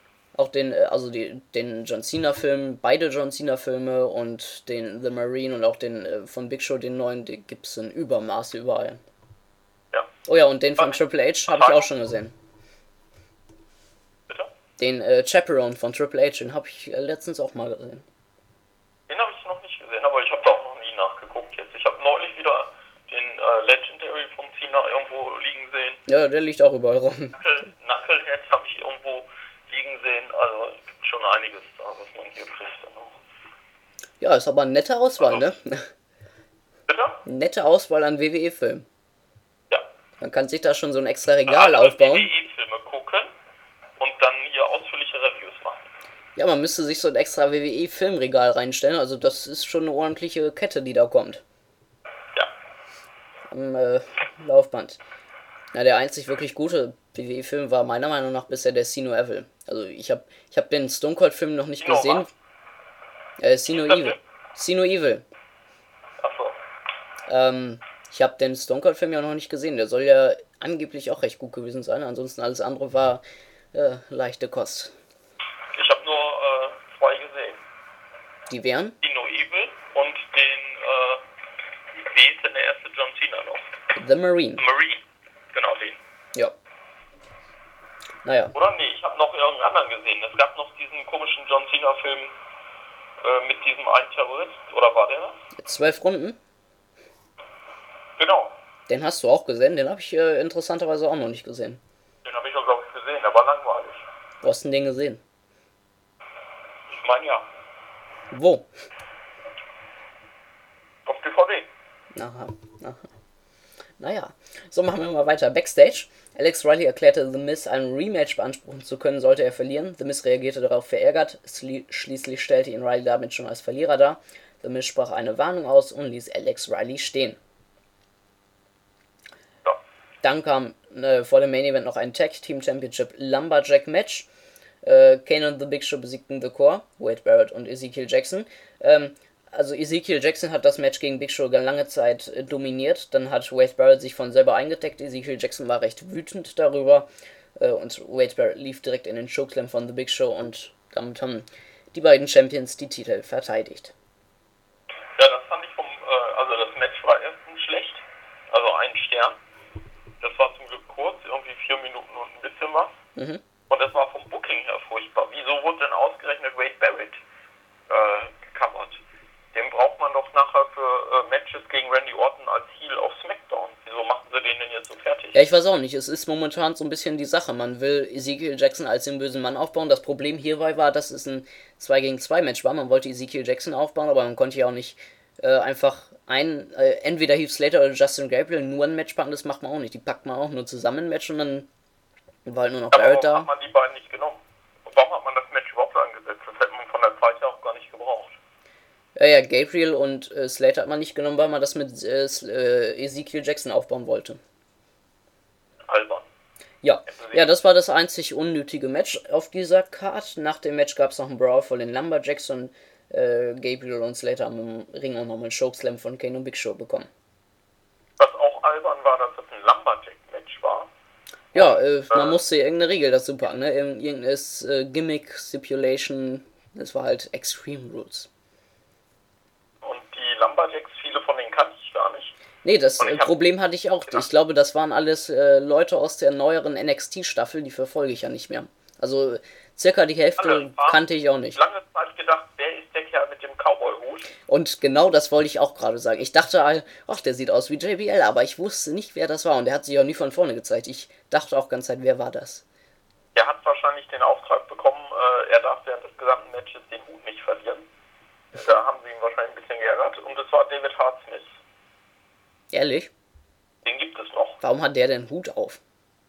auch den, äh, also die, den John Cena-Film, beide John Cena-Filme und den The Marine und auch den äh, von Big Show, den neuen, die gibt's in Übermaße überall. Ja. Oh ja, und den von Was? Triple H habe ich auch schon gesehen. Bitte? Den äh, Chaperone von Triple H, den habe ich äh, letztens auch mal gesehen. Den habe ich noch nicht gesehen, aber ich habe da auch noch nie nachgeguckt jetzt. Ich habe neulich wieder den äh, Legendary von Cena irgendwo liegen sehen. Ja, der liegt auch überall rum. Knuckle, Knucklehead habe ich irgendwo liegen sehen. Also es gibt schon einiges da, was man hier kriegt. Dann auch. Ja, ist aber eine nette Auswahl, Also, ne? Bitte? Nette Auswahl an W W E-Filmen. Ja. Man kann sich da schon so ein extra Regal Alle aufbauen. W W E-Filme gucken und dann hier ausführliche Reviews machen. Ja, man müsste sich so ein extra W W E-Filmregal reinstellen. Also das ist schon eine ordentliche Kette, die da kommt. Ja. Am äh, Laufband. Ja, der einzig wirklich gute W W E-Film war meiner Meinung nach bisher der Sino Evil. Also ich habe ich hab den Stone Cold-Film noch nicht Sino gesehen. Äh, Sino Wie ist der Evil. Film? Sino Evil. Achso. Ähm, ich habe den Stone Cold-Film ja noch nicht gesehen. Der soll ja angeblich auch recht gut gewesen sein. Ansonsten alles andere war äh, leichte Kost. Ich habe nur äh, zwei gesehen. Die wären? Dino Evil und den, äh, wie ist denn der erste John Cena noch? The Marine. Marine. Genau, den. Ja. Naja. Oder? Nee, ich habe noch irgendeinen anderen gesehen. Es gab noch diesen komischen John Cena-Film äh, mit diesem einen Terrorist. Oder war der das? Zwölf Runden? Genau. Den hast du auch gesehen? Den habe ich äh, interessanterweise auch noch nicht gesehen. Den habe ich auch, glaube ich, gesehen. Der war langweilig. Wo hast du den gesehen? Ich meine ja. Wo? Auf D V D. Aha, aha. Naja, so machen wir mal weiter. Backstage. Alex Riley erklärte The Miz, ein Rematch beanspruchen zu können, sollte er verlieren. The Miz reagierte darauf verärgert. Schli- Schließlich stellte ihn Riley damit schon als Verlierer dar. The Miz sprach eine Warnung aus und ließ Alex Riley stehen. Ja. Dann kam äh, vor dem Main Event noch ein Tag Team Championship Lumberjack Match. Äh, Kane und The Big Show besiegten The Core, Wade Barrett und Ezekiel Jackson. Ähm, also Ezekiel Jackson hat das Match gegen Big Show lange Zeit äh, dominiert. Dann hat Wade Barrett sich von selber eingedeckt. Ezekiel Jackson war recht wütend darüber. Äh, und Wade Barrett lief direkt in den Chokeslam von The Big Show und damit haben die beiden Champions die Titel verteidigt. Ja, das fand ich vom, äh, also das Match war erstens schlecht. Also ein Stern. Das war zum Glück kurz, irgendwie vier Minuten und ein bisschen was. Mhm. Und das war vom Booking her furchtbar. Wieso wurde denn ausgerechnet Wade Barrett äh, gecovert? Den braucht man doch nachher für äh, Matches gegen Randy Orton als Heel auf SmackDown. Wieso machen sie den denn jetzt so fertig? Ja, ich weiß auch nicht. Es ist momentan so ein bisschen die Sache. Man will Ezekiel Jackson als den bösen Mann aufbauen. Das Problem hierbei war, dass es ein zwei gegen zwei Match war. Man wollte Ezekiel Jackson aufbauen, aber man konnte ja auch nicht äh, einfach ein, äh, entweder Heath Slater oder Justin Gabriel nur ein Match packen. Das macht man auch nicht. Die packt man auch nur zusammen ein Match und dann war halt nur noch Aber Barrett warum da. hat man die beiden nicht genommen? Warum hat man das Match überhaupt angesetzt? Das hätte man von der Zeit her auch gar nicht gebraucht. Ja, ja, Gabriel und äh, Slater hat man nicht genommen, weil man das mit äh, äh, Ezekiel Jackson aufbauen wollte. Albern. Ja, ja, das war das einzig unnötige Match auf dieser Card. Nach dem Match gab es noch einen Brawl von den Lumberjacks und äh, Gabriel und Slater haben im Ring auch nochmal einen Chokeslam von Kane und Big Show bekommen. Was auch albern war, dass das ein Lumberjack-Match war. Ja, äh, man Äh. musste irgendeine Regel dazu packen, ne? Irgend- Irgendeine äh, Gimmick, Stipulation, das war halt Extreme Rules. Und die Lumberjacks, viele von denen kannte ich gar nicht. Nee, das Und äh, ich hab- Problem hatte ich auch. Ja. Ich glaube, das waren alles äh, Leute aus der neueren N X T-Staffel, die verfolge ich ja nicht mehr. Also circa die Hälfte Alle waren kannte ich auch nicht. Lange Zeit gedacht, wer ist der Kerl mit dem Cowboy-Hut? Und genau das wollte ich auch gerade sagen. Ich dachte, all- ach, der sieht aus wie J B L, aber ich wusste nicht, wer das war. Und der hat sich auch nie von vorne gezeigt. Ich dachte auch ganz Zeit, wer war das? Der hat wahrscheinlich den Auftrag bekommen, äh, er darf während des gesamten Matches den Hut nicht verlieren. Da haben sie ihn wahrscheinlich ein bisschen geärgert. Und es war David Hart Smith. Ehrlich? Den gibt es noch. Warum hat der denn Hut auf?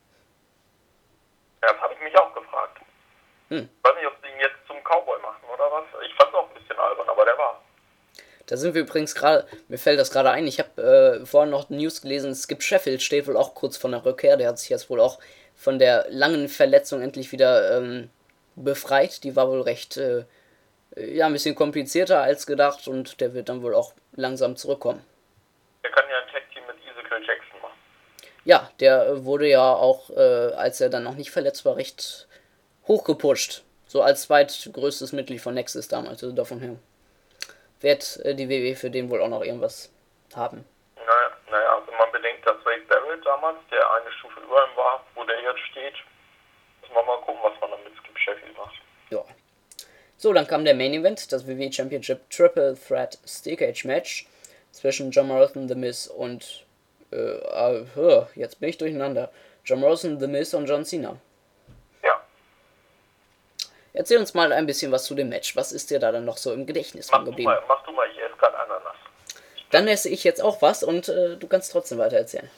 Ja, das habe ich mich auch gefragt. Hm. Ich weiß nicht, ob sie ihn jetzt zum Cowboy machen oder was. Ich fand es auch ein bisschen albern, aber der war. Da sind wir übrigens gerade, mir fällt das gerade ein, ich habe äh, vorhin noch News gelesen, Skip Sheffield steht wohl auch kurz vor der Rückkehr, der hat sich jetzt wohl auch von der langen Verletzung endlich wieder ähm, befreit, die war wohl recht, äh, ja, ein bisschen komplizierter als gedacht und der wird dann wohl auch langsam zurückkommen. Der kann ja ein Tag-Team mit Ezekiel Jackson machen. Ja, der äh, wurde ja auch, äh, als er dann noch nicht verletzt war, recht hochgepusht. So als zweitgrößtes Mitglied von Nexus damals, also davon her. Wird äh, die W W E für den wohl auch noch irgendwas haben. Naja, naja, wenn man bedenkt, dass Wade Barrett damals, der eine Stufe über ihm war, wo der jetzt steht, muss man mal gucken, was man dann mit Skip Sheffield macht. Ja. So, dann kam der Main Event, das W W E Championship Triple Threat Steel Cage Match zwischen John Morrison, The Miz und äh, äh, jetzt bin ich durcheinander. John Morrison, The Miz und John Cena. Ja. Erzähl uns mal ein bisschen was zu dem Match. Was ist dir da dann noch so im Gedächtnis Mach du geblieben? mal, mach du mal, ich esse gerade Ananas. Dann esse ich jetzt auch was und äh, du kannst trotzdem weiter erzählen.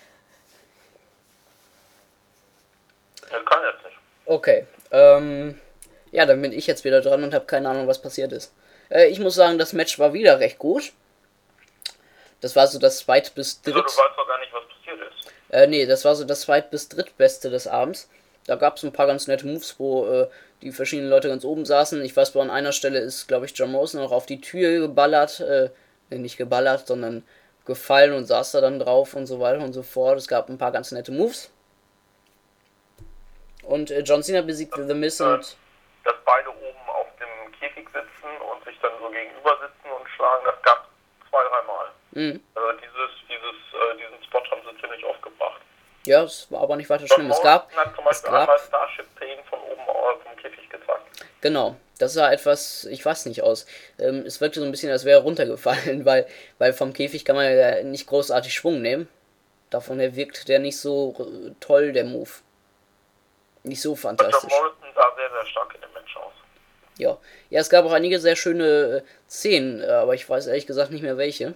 Das kann jetzt nicht. Okay, ähm, ja, dann bin ich jetzt wieder dran und habe keine Ahnung, was passiert ist. Äh, ich muss sagen, das Match war wieder recht gut. Das war so das zweit- bis dritt... Also, du weißt doch gar nicht, was passiert ist. Äh, nee, das war so das zweit- bis drittbeste des Abends. Da gab es ein paar ganz nette Moves, wo äh, die verschiedenen Leute ganz oben saßen. Ich weiß, wo an einer Stelle ist, glaube ich, John Morrison noch auf die Tür geballert. Äh, nicht geballert, sondern gefallen und saß da dann drauf und so weiter und so fort. Es gab ein paar ganz nette Moves. Und äh, John Cena besiegte The Miz und... Dass beide oben auf dem Käfig sitzen und sich dann so gegenüber sitzen und schlagen, das gab zwei, dreimal. Mhm. Also dieses, dieses, äh, diesen Spot haben sie ziemlich oft gebracht. Ja, es war aber nicht weiter John schlimm. Es gab... Morrison hat zum Es Beispiel gab einmal Starship Pain von oben äh, vom Käfig gezeigt. Genau, das sah etwas, ich weiß nicht aus. Ähm, es wirkte so ein bisschen, als wäre er runtergefallen, weil, weil vom Käfig kann man ja nicht großartig Schwung nehmen. Davon her wirkt der nicht so äh, toll, der Move. Nicht so John fantastisch. Morrison sah sehr, sehr stark in dem Match aus. Ja. Ja, es gab auch einige sehr schöne äh, Szenen, äh, aber ich weiß ehrlich gesagt nicht mehr welche.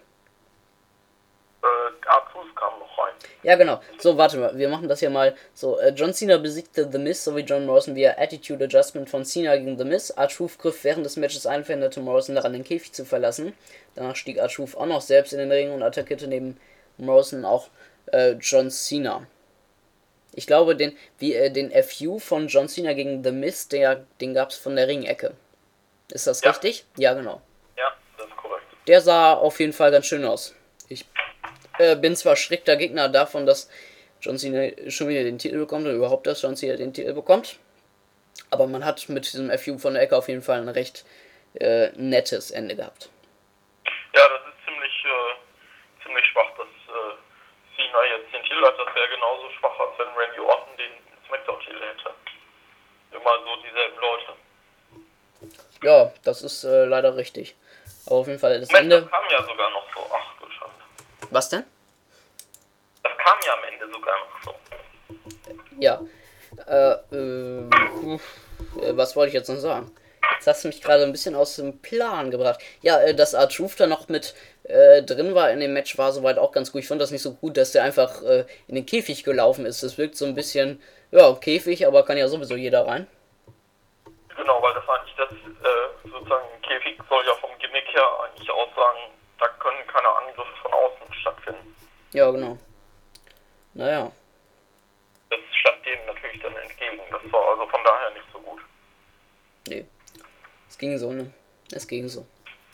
Äh, Artus kam noch rein. Ja, genau. So, warte mal, wir machen das hier mal. So, äh, John Cena besiegte The Miz sowie John Morrison via Attitude Adjustment von Cena gegen The Miz. R-Truth griff während des Matches ein, verhinderte Morrison daran, den Käfig zu verlassen. Danach stieg R-Truth auch noch selbst in den Ring und attackierte neben Morrison auch äh, John Cena. Ich glaube, den, wie, äh, den F U von John Cena gegen The Miz, der, den gab es von der Ringecke. Ist das Ja. richtig? Ja, genau. Ja, das ist korrekt. Der sah auf jeden Fall ganz schön aus. Ich äh, bin zwar strikter Gegner davon, dass John Cena schon wieder den Titel bekommt oder überhaupt, dass John Cena den Titel bekommt. Aber man hat mit diesem F U von der Ecke auf jeden Fall ein recht äh, nettes Ende gehabt. Ja, das ist ziemlich, äh, ziemlich schwach, dass äh, Cena jetzt den Titel hat. Das wäre genauso schwach, als wenn Randy Orton den Smackdown-Titel hätte. Immer so dieselben Leute. Ja, das ist äh, leider richtig. Aber auf jeden Fall das Moment, Ende... das kam ja sogar noch so. Ach du Schande. Was denn? Das kam ja am Ende sogar noch so. Ja. Äh, äh, äh, was wollte ich jetzt noch sagen? Jetzt hast du mich gerade ein bisschen aus dem Plan gebracht. Ja, äh, dass R-Truth da noch mit äh, drin war in dem Match, war soweit auch ganz gut. Ich fand das nicht so gut, dass der einfach äh, in den Käfig gelaufen ist. Das wirkt so ein bisschen, ja, Käfig, aber kann ja sowieso jeder rein. Genau, weil das eigentlich das, äh, sozusagen, ein Käfig soll ja vom Gimmick her eigentlich aussagen, da können keine Angriffe von außen stattfinden. Ja, genau. Naja. Das stand dem natürlich dann entgegen. Das war also von daher nicht so gut. Nee. Es ging so, ne? Es ging so.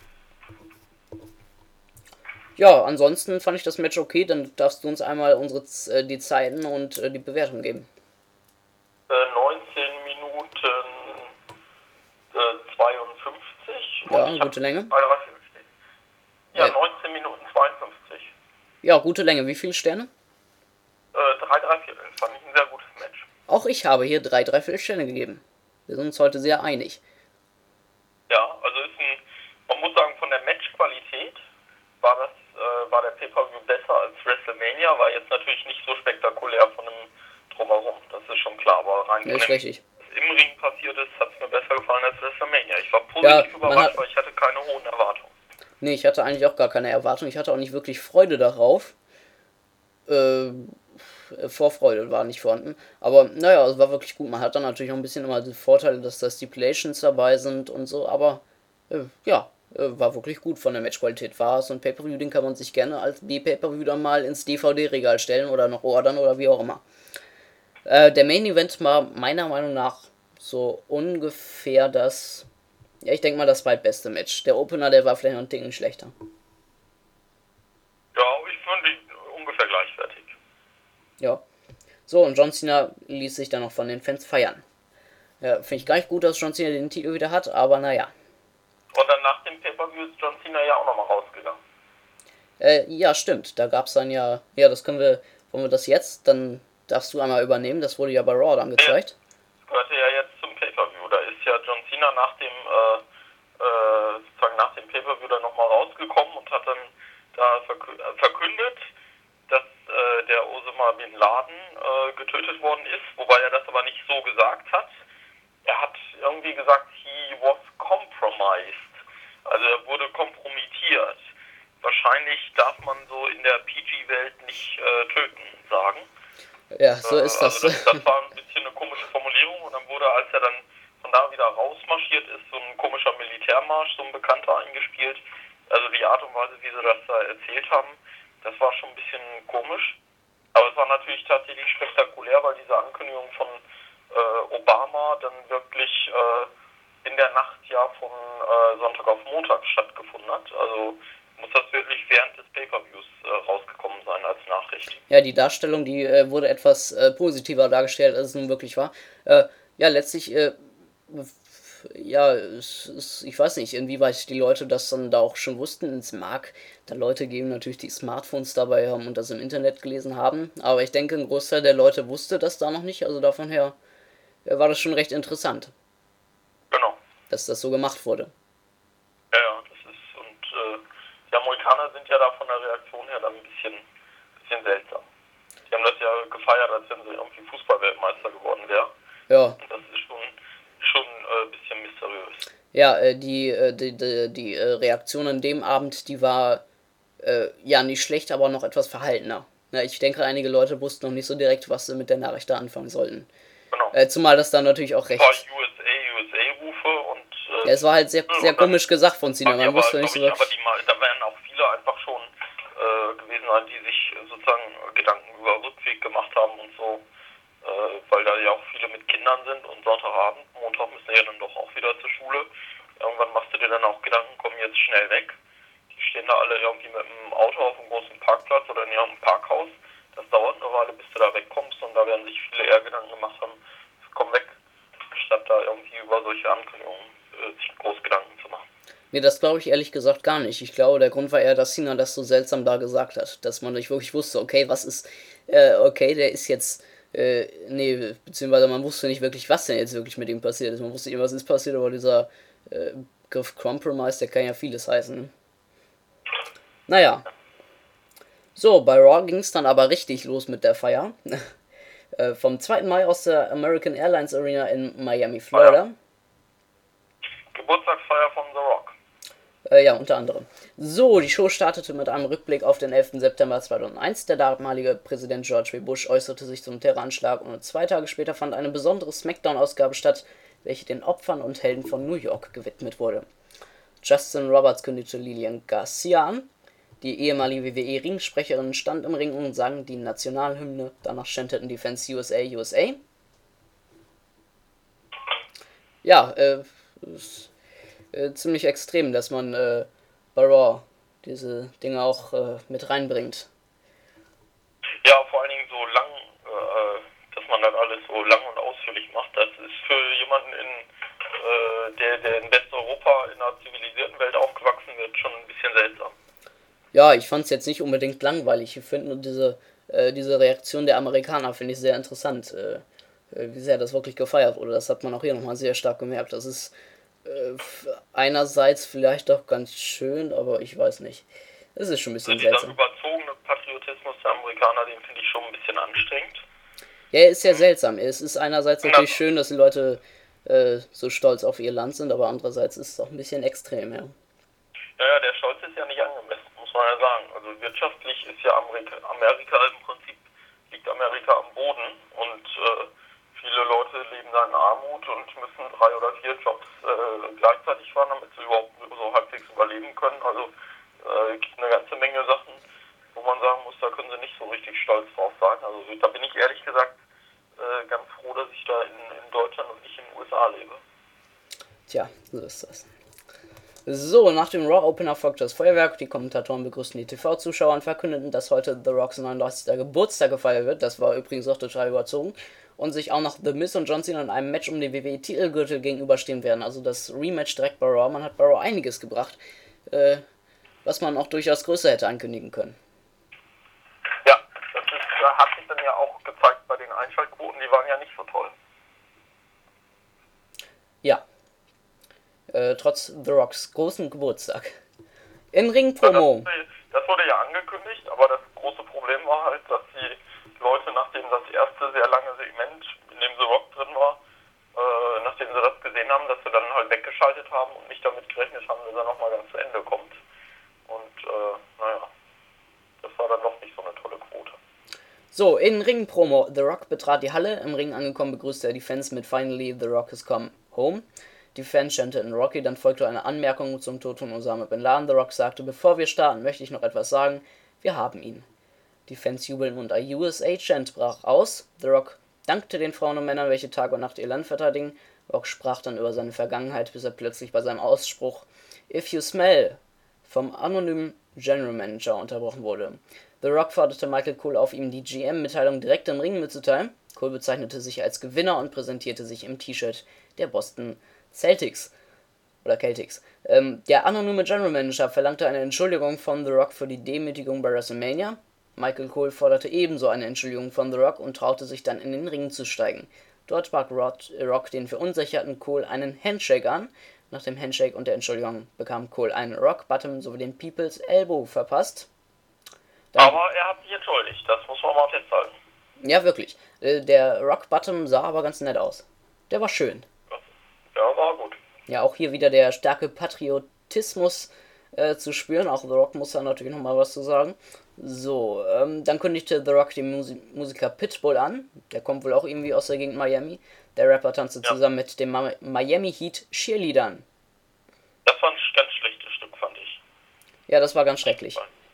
Ja, ansonsten fand ich das Match okay. Dann darfst du uns einmal unsere Z- äh, die Zeiten und äh, die Bewertung geben. Äh, neunzehn Minuten äh, zweiundfünfzig. Ja, Und ich hab gute Länge. zwei, drei, vier stehen. Ja, Äh. neunzehn Minuten zweiundfünfzig. Ja, gute Länge. Wie viele Sterne? Äh, drei, drei, vier. Das fand ich ein sehr gutes Match. Auch ich habe hier drei Dreiviertel Sterne gegeben. Wir sind uns heute sehr einig. Ja, also ist ein, man muss sagen, von der Matchqualität war das, äh, war der Pay-Per-View besser als WrestleMania, war jetzt natürlich nicht so spektakulär von dem Drumherum, das ist schon klar, aber rein Ja, von ist dem, richtig. was im Ring passiert ist, hat es mir besser gefallen als WrestleMania. Ich war Ja, positiv man überrascht, hat- weil ich hatte keine hohen Erwartungen. Nee, ich hatte eigentlich auch gar keine Erwartung. Ich hatte auch nicht wirklich Freude darauf. Äh, Vorfreude war nicht vorhanden. Aber naja, es war wirklich gut. Man hat dann natürlich auch ein bisschen immer die Vorteile, dass da Stipulations dabei sind und so. Aber äh, ja, äh, war wirklich gut von der Matchqualität. War so ein Pay-Per-View, den kann man sich gerne als B-Pay-Per-View dann mal ins D V D-Regal stellen oder noch ordern oder wie auch immer. Äh, der Main-Event war meiner Meinung nach so ungefähr das... Ja, ich denke mal das zweitbeste Match. Der Opener, der war vielleicht noch ein Ticken schlechter. Ja, ich fand die ungefähr gleichwertig. Ja. So, und John Cena ließ sich dann noch von den Fans feiern. Ja, finde ich gar nicht gut, dass John Cena den Titel wieder hat, aber naja. Und dann nach dem Pay-Per-View ist John Cena ja auch nochmal rausgegangen. Äh, ja, stimmt. Da gab's dann ja. Ja, das können wir. Wollen wir das jetzt? Dann darfst du einmal übernehmen. Das wurde ja bei Raw dann gezeigt. Das gehörte ja jetzt zum Pay-Per-View. Da ist ja John Cena nach dem, äh, äh, sozusagen nach dem Pay-Per-View dann nochmal rausgekommen und hat dann da verkündet, dass äh, der Osama Bin Laden äh, getötet worden ist, wobei er das aber nicht so gesagt hat. Er hat irgendwie gesagt, he was compromised. Also er wurde kompromittiert. Wahrscheinlich darf man so in der P G-Welt nicht äh, töten sagen. Ja, so äh, ist das. Also das. Das war ein bisschen eine komische Formulierung und dann wurde, als er dann von da wieder rausmarschiert ist, so ein komischer Militärmarsch, so ein Bekannter eingespielt. Also die Art und Weise, wie sie das da erzählt haben, das war schon ein bisschen komisch. Aber es war natürlich tatsächlich spektakulär, weil diese Ankündigung von äh, Obama dann wirklich äh, in der Nacht ja von äh, Sonntag auf Montag stattgefunden hat. Also muss das wirklich während des Pay-Per-Views äh, rausgekommen sein als Nachricht. Ja, die Darstellung, die äh, wurde etwas äh, positiver dargestellt, als es nun wirklich war. Äh, ja, letztlich, äh, ja, es ist, ich weiß nicht, inwieweit die Leute das dann da auch schon wussten. Es mag da Leute geben, natürlich die Smartphones dabei haben und das im Internet gelesen haben. Aber ich denke, ein Großteil der Leute wusste das da noch nicht. Also davon her äh, war das schon recht interessant. Genau. Dass das so gemacht wurde. Ja, ja, das ist, und äh, die Amerikaner sind ja da von der Reaktion her dann ein bisschen, bisschen seltsam. Die haben das ja gefeiert, als wenn sie irgendwie Fußballweltmeister geworden wäre. Ja. Und das ist schon, schon äh, ein bisschen mysteriös. Ja, äh, die, äh, die, die, die äh, Reaktion an dem Abend, die war äh, ja nicht schlecht, aber noch etwas verhaltener. Ja, ich denke, einige Leute wussten noch nicht so direkt, was sie mit der Nachricht da anfangen sollten. Genau. Äh, zumal das dann natürlich auch recht. Ein paar U S A, U S A-Rufe und... Äh, ja, es war halt sehr, sehr komisch gesagt von Cena. Man wusste nicht so wirklich. Aber die, da werden auch viele einfach schon äh, gewesen sein, die sich sozusagen Gedanken über Rückweg gemacht haben und so. Äh, weil da ja auch viele mit Kindern sind und Sonntagabend, Montag müssen ja dann doch auch wieder zur Schule. Irgendwann machst du dir dann auch Gedanken, komm jetzt schnell weg. Die stehen da alle irgendwie mit dem Auto auf einem großen Parkplatz oder in ihrem Parkhaus. Das dauert eine Weile, bis du da wegkommst und da werden sich viele eher Gedanken gemacht haben, komm weg, statt da irgendwie über solche Ankündigungen äh, sich groß Gedanken zu machen. Nee, das glaube ich ehrlich gesagt gar nicht. Ich glaube, der Grund war eher, dass Cena das so seltsam da gesagt hat. Dass man nicht wirklich wusste, okay, was ist, äh, okay, der ist jetzt, äh, nee, beziehungsweise man wusste nicht wirklich, was denn jetzt wirklich mit ihm passiert ist. Man wusste nicht, was ist passiert, aber dieser äh, Begriff Compromise, der kann ja vieles heißen. Ne? Naja. So, bei Raw ging es dann aber richtig los mit der Feier. äh, vom zweiten Mai aus der American Airlines Arena in Miami, Florida. Ja. Geburtstagsfeier von The Rock. Äh, ja, unter anderem. So, die Show startete mit einem Rückblick auf den elften September zweitausendeins. Der damalige Präsident George W. Bush äußerte sich zum Terroranschlag und zwei Tage später fand eine besondere Smackdown-Ausgabe statt, welche den Opfern und Helden von New York gewidmet wurde. Justin Roberts kündigte Lillian Garcia an. Die ehemalige W W E-Ringsprecherin stand im Ring und sang die Nationalhymne. Danach chanteten die Fans U S A, U S A. Ja, äh, ist, äh, ziemlich extrem, dass man äh, bei Raw diese Dinge auch äh, mit reinbringt. Ja, vor allen Dingen so lang, äh, dass man das alles so lang und ausführlich macht. Das ist für jemanden, in, äh, der, der in Westeuropa in einer zivilisierten Welt aufgewachsen wird, schon ein bisschen seltsam. Ja, ich fand es jetzt nicht unbedingt langweilig. Ich finde nur diese, äh, diese Reaktion der Amerikaner finde ich sehr interessant. Äh, wie sehr das wirklich gefeiert wurde. Das hat man auch hier nochmal sehr stark gemerkt. Das ist äh, einerseits vielleicht doch ganz schön, aber ich weiß nicht. Es ist schon ein bisschen also dieser seltsam. überzogene Patriotismus der Amerikaner, den finde ich schon ein bisschen anstrengend. Ja, er ist ja seltsam. Es ist einerseits natürlich schön, dass die Leute äh, so stolz auf ihr Land sind, aber andererseits ist es auch ein bisschen extrem, ja. Ja, ja, der Stolz ist ja nicht angemessen, muss man ja sagen. Also wirtschaftlich ist ja Amerika, Amerika im Prinzip, liegt Amerika am Boden und äh, viele Leute leben da in Armut und müssen drei oder vier Jobs äh, gleichzeitig fahren, damit sie überhaupt so halbwegs überleben können. Also äh, gibt eine ganze Menge Sachen, wo man sagen muss, da können sie nicht so richtig stolz drauf sein. Also da bin ich ehrlich gesagt äh, ganz froh, dass ich da in, in Deutschland und nicht in den U S A lebe. Tja, so ist das. So, nach dem Raw-Opener folgte das Feuerwerk. Die Kommentatoren begrüßten die T V-Zuschauer und verkündeten, dass heute The Rocks neununddreißigster Geburtstag gefeiert wird. Das war übrigens auch total überzogen. und sich auch noch The Miz und John Cena in einem Match um den W W E-Titelgürtel gegenüberstehen werden. Also das Rematch direkt bei Raw. Man hat bei Raw einiges gebracht, äh, was man auch durchaus größer hätte ankündigen können. Ja, das ist, hat sich dann ja auch gezeigt bei den Einschaltquoten, die waren ja nicht so toll. Ja. Äh, trotz The Rocks großen Geburtstag. In-Ring-Promo. Ja, das, das wurde ja angekündigt, aber das große Problem war halt, dass die Leute, nachdem das erste sehr lange Segment, in dem The Rock drin war, äh, nachdem sie das gesehen haben, dass sie dann halt weggeschaltet haben und nicht damit gerechnet haben, dass er nochmal ganz zu Ende kommt. Und äh, naja, das war dann doch nicht so eine tolle Quote. So, In-Ring-Promo. The Rock betrat die Halle. Im Ring angekommen begrüßte er die Fans mit Finally The Rock has come home. Die Fans chanteten Rocky, dann folgte eine Anmerkung zum Tod von Osama Bin Laden. The Rock sagte, bevor wir starten, möchte ich noch etwas sagen. Wir haben ihn. Die Fans jubeln und ein U S A-Chant brach aus. The Rock dankte den Frauen und Männern, welche Tag und Nacht ihr Land verteidigen. Rock sprach dann über seine Vergangenheit, bis er plötzlich bei seinem Ausspruch If you smell vom anonymen General Manager unterbrochen wurde. The Rock forderte Michael Cole auf, ihm die G M-Mitteilung direkt im Ring mitzuteilen. Cole bezeichnete sich als Gewinner und präsentierte sich im T-Shirt der Boston Celtics. Oder Celtics. Ähm, der anonyme General Manager verlangte eine Entschuldigung von The Rock für die Demütigung bei WrestleMania. Michael Cole forderte ebenso eine Entschuldigung von The Rock und traute sich dann in den Ring zu steigen. Dort bat Rock den verunsicherten Cole einen Handshake an. Nach dem Handshake und der Entschuldigung bekam Cole einen Rock-Bottom sowie den People's Elbow verpasst. Dann, aber er hat sich entschuldigt, das muss man mal festhalten. Ja, wirklich. Der Rock-Bottom sah aber ganz nett aus. Der war schön. Ja, war gut. Ja, auch hier wieder der starke Patriotismus äh, zu spüren. Auch The Rock muss da natürlich nochmal was zu sagen. So, ähm, dann kündigte The Rock den Musi- Musiker Pitbull an. Der kommt wohl auch irgendwie aus der Gegend Miami. Der Rapper tanzte ja zusammen mit den Ma- Miami Heat Cheerleadern. Das war ein ganz schlechtes Stück, fand ich. Ja, das war ganz schrecklich.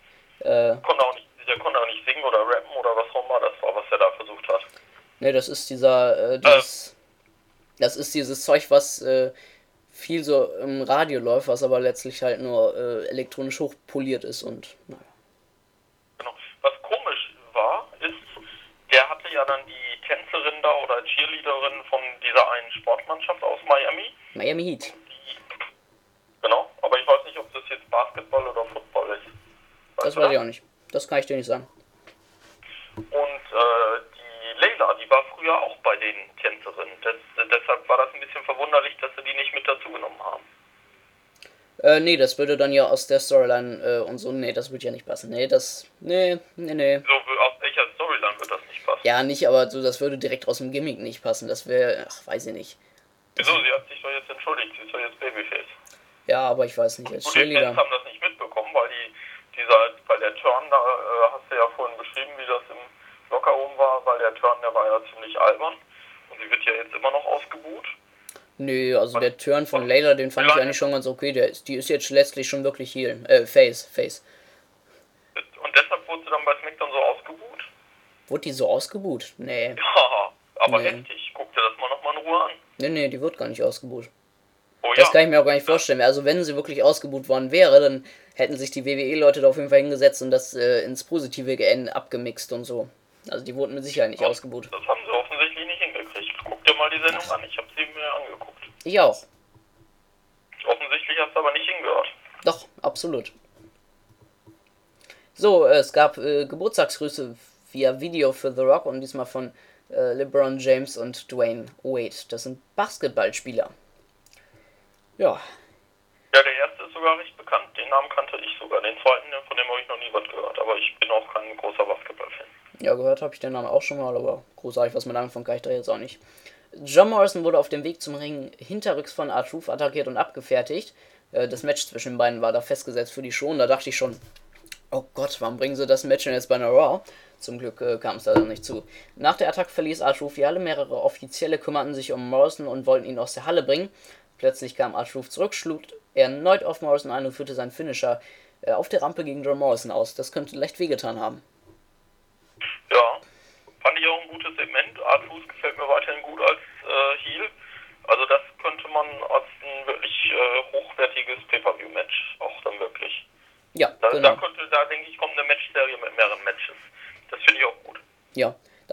Äh, konnte auch nicht, der konnte auch nicht singen oder rappen oder was auch immer das war, was er da versucht hat. Ne, das ist dieser, äh, dieses, äh. das ist dieses Zeug, was äh, viel so im Radio läuft, was aber letztlich halt nur äh, elektronisch hochpoliert ist und naja. Genau. Was komisch war, ist, der hatte ja dann die Tänzerin da oder Cheerleaderin von dieser einen Sportmannschaft aus Miami. Miami Heat. Die, genau, aber ich weiß nicht, ob das jetzt Basketball oder Football ist. Weißt das weiß ich auch nicht. Das kann ich dir nicht sagen. Und äh, die Leila, die war früher auch bei den Tänzerinnen. Das, deshalb war das ein bisschen verwunderlich, dass sie die nicht mit dazu genommen haben. Äh, nee, das würde dann ja aus der Storyline äh, und so, nee, das würde ja nicht passen. Nee, das, nee, nee, nee. So, aus welcher Storyline wird das nicht passen? Ja, nicht, aber so, das würde direkt aus dem Gimmick nicht passen. Das wäre, ach, weiß ich nicht. Wieso? Sie hat sich doch jetzt entschuldigt. Sie ist doch jetzt Babyface. Ja, aber ich weiß nicht, als Cheerleader. Die Fans haben das nicht mitbekommen, weil die, dieser, bei der Turn, da äh, hast du ja vorhin beschrieben, wie das im Lockerroom war, weil der Turn, der war ja ziemlich albern. Und sie wird ja jetzt immer noch ausgebuht. Nö, also der Turn von Layla, den fand ich eigentlich schon ganz okay. Der ist, die ist jetzt letztlich schon wirklich Heel. Äh, Face, Face. Und deshalb wurde sie dann bei SmackDown so ausgebuht? Wurde die so ausgebuht? Nee. Ja, aber nee. heftig. Guck dir das mal nochmal in Ruhe an. Nee, nee, die wird gar nicht ausgebuht. Oh, das ja. kann ich mir auch gar nicht vorstellen. Also wenn sie wirklich ausgebuht worden wäre, dann hätten sich die W W E-Leute da auf jeden Fall hingesetzt und das äh, ins positive Ende abgemixt und so. Also die wurden mit Sicherheit nicht das, ausgebuht. Das haben sie offensichtlich nicht hingekriegt. Guck dir mal die Sendung Ach. an. Ich habe sie mir angeguckt. Ich auch. Offensichtlich hast du aber nicht hingehört. Doch, absolut. So, äh, es gab äh, Geburtstagsgrüße via Video für The Rock und diesmal von äh, LeBron James und Dwayne Wade. Das sind Basketballspieler. Ja. Ja, der erste ist sogar recht bekannt. Den Namen kannte ich sogar. Den zweiten, von dem habe ich noch nie was gehört. Aber ich bin auch kein großer Basketball-Fan. Ja, gehört habe ich den Namen auch schon mal, aber großartig was mit anfangen kann ich da jetzt auch nicht. John Morrison wurde auf dem Weg zum Ring hinterrücks von R-Truth attackiert und abgefertigt. Äh, das Match zwischen den beiden war da festgesetzt für die Show und da dachte ich schon, oh Gott, warum bringen sie das Match denn jetzt bei einer Raw? Zum Glück äh, kam es da nicht zu. Nach der Attacke verließ R-Truth die Halle, mehrere Offizielle kümmerten sich um Morrison und wollten ihn aus der Halle bringen. Plötzlich kam R-Truth zurück, schlug erneut auf Morrison ein und führte seinen Finisher äh, auf der Rampe gegen John Morrison aus. Das könnte leicht wehgetan haben. Ja, fand ich auch ein gutes Segment. R-Truth gefällt mir weiterhin gut als äh, Heel. Also das könnte man als ein wirklich äh, hochwertiges Pay-Per-View-Match auch dann wirklich. Ja, da, genau. Da könnte, da denke ich, kommt eine Matchserie mit mehreren Matches. Das finde ich auch gut. Ja,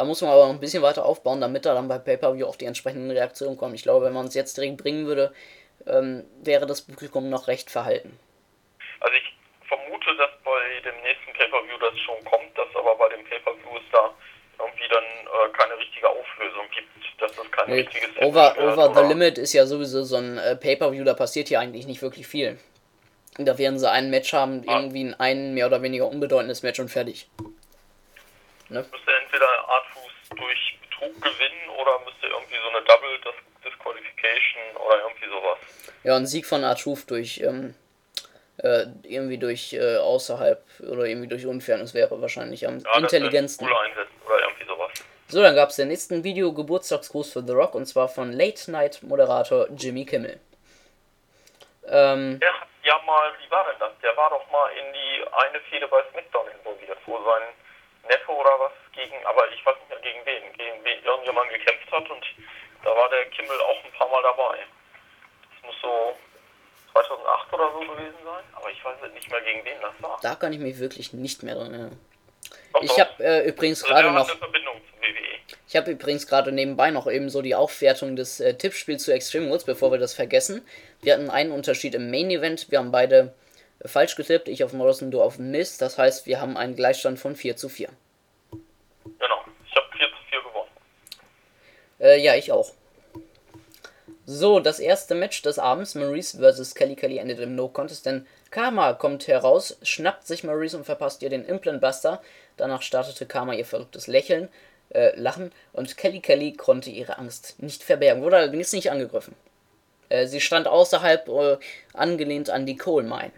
Da muss man aber noch ein bisschen weiter aufbauen, damit da dann bei Pay-Per-View auch die entsprechenden Reaktionen kommen. Ich glaube, wenn man es jetzt direkt bringen würde, ähm, wäre das Publikum noch recht verhalten. Also ich vermute, dass bei dem nächsten Pay-Per-View das schon kommt, dass aber bei dem Pay-Per-View es da irgendwie dann äh, keine richtige Auflösung gibt, dass das kein Nee, richtiges over, wird, over the oder? Limit ist ja sowieso so ein äh, Pay-Per-View, da passiert hier eigentlich nicht wirklich viel. Da werden sie ein Match haben, Ah. irgendwie ein, ein mehr oder weniger unbedeutendes Match und fertig. Ne? Müsste entweder Artus durch Betrug gewinnen oder müsste irgendwie so eine Double Dis- Disqualification oder irgendwie sowas. Ja, ein Sieg von R-Truth durch, ähm, äh, irgendwie durch äh, außerhalb oder irgendwie durch Unfairness wäre wahrscheinlich am Ja, intelligentsten. das einsetzen oder irgendwie sowas. So, dann gab es den nächsten Video Geburtstagsgruß für The Rock und zwar von Late-Night-Moderator Jimmy Kimmel. Ähm, Der hat ja mal, wie war denn das? Der war doch mal in die eine Fehde bei SmackDown involviert, wo sein Neffe oder was gegen, aber ich weiß nicht mehr gegen wen, gegen wen irgendjemand gekämpft hat und da war der Kimmel auch ein paar Mal dabei. Das muss so zweitausendacht oder so gewesen sein, aber ich weiß nicht mehr, gegen wen das war. da kann ich mich wirklich nicht mehr dran erinnern. Doch, Ich doch. habe äh, übrigens Also gerade der hat noch... eine Verbindung zum W W E. Ich habe übrigens gerade nebenbei noch eben so die Aufwertung des äh, Tippspiels zu Extreme Rules, bevor wir das vergessen. Wir hatten einen Unterschied im Main Event. Wir haben beide äh, falsch getippt. Ich auf Morrison, du auf Miz. Das heißt, wir haben einen Gleichstand von vier zu vier. Genau, ich habe vier zu vier gewonnen. Äh, ja, ich auch. So, das erste Match des Abends, Maurice versus Kelly Kelly, endet im No-Contest, denn Karma kommt heraus, schnappt sich Maurice und verpasst ihr den Implant Buster. Danach startete Karma ihr verrücktes Lächeln, äh, Lachen und Kelly Kelly konnte ihre Angst nicht verbergen, wurde allerdings nicht angegriffen. Äh, sie stand außerhalb, äh, angelehnt an die Coal Mine.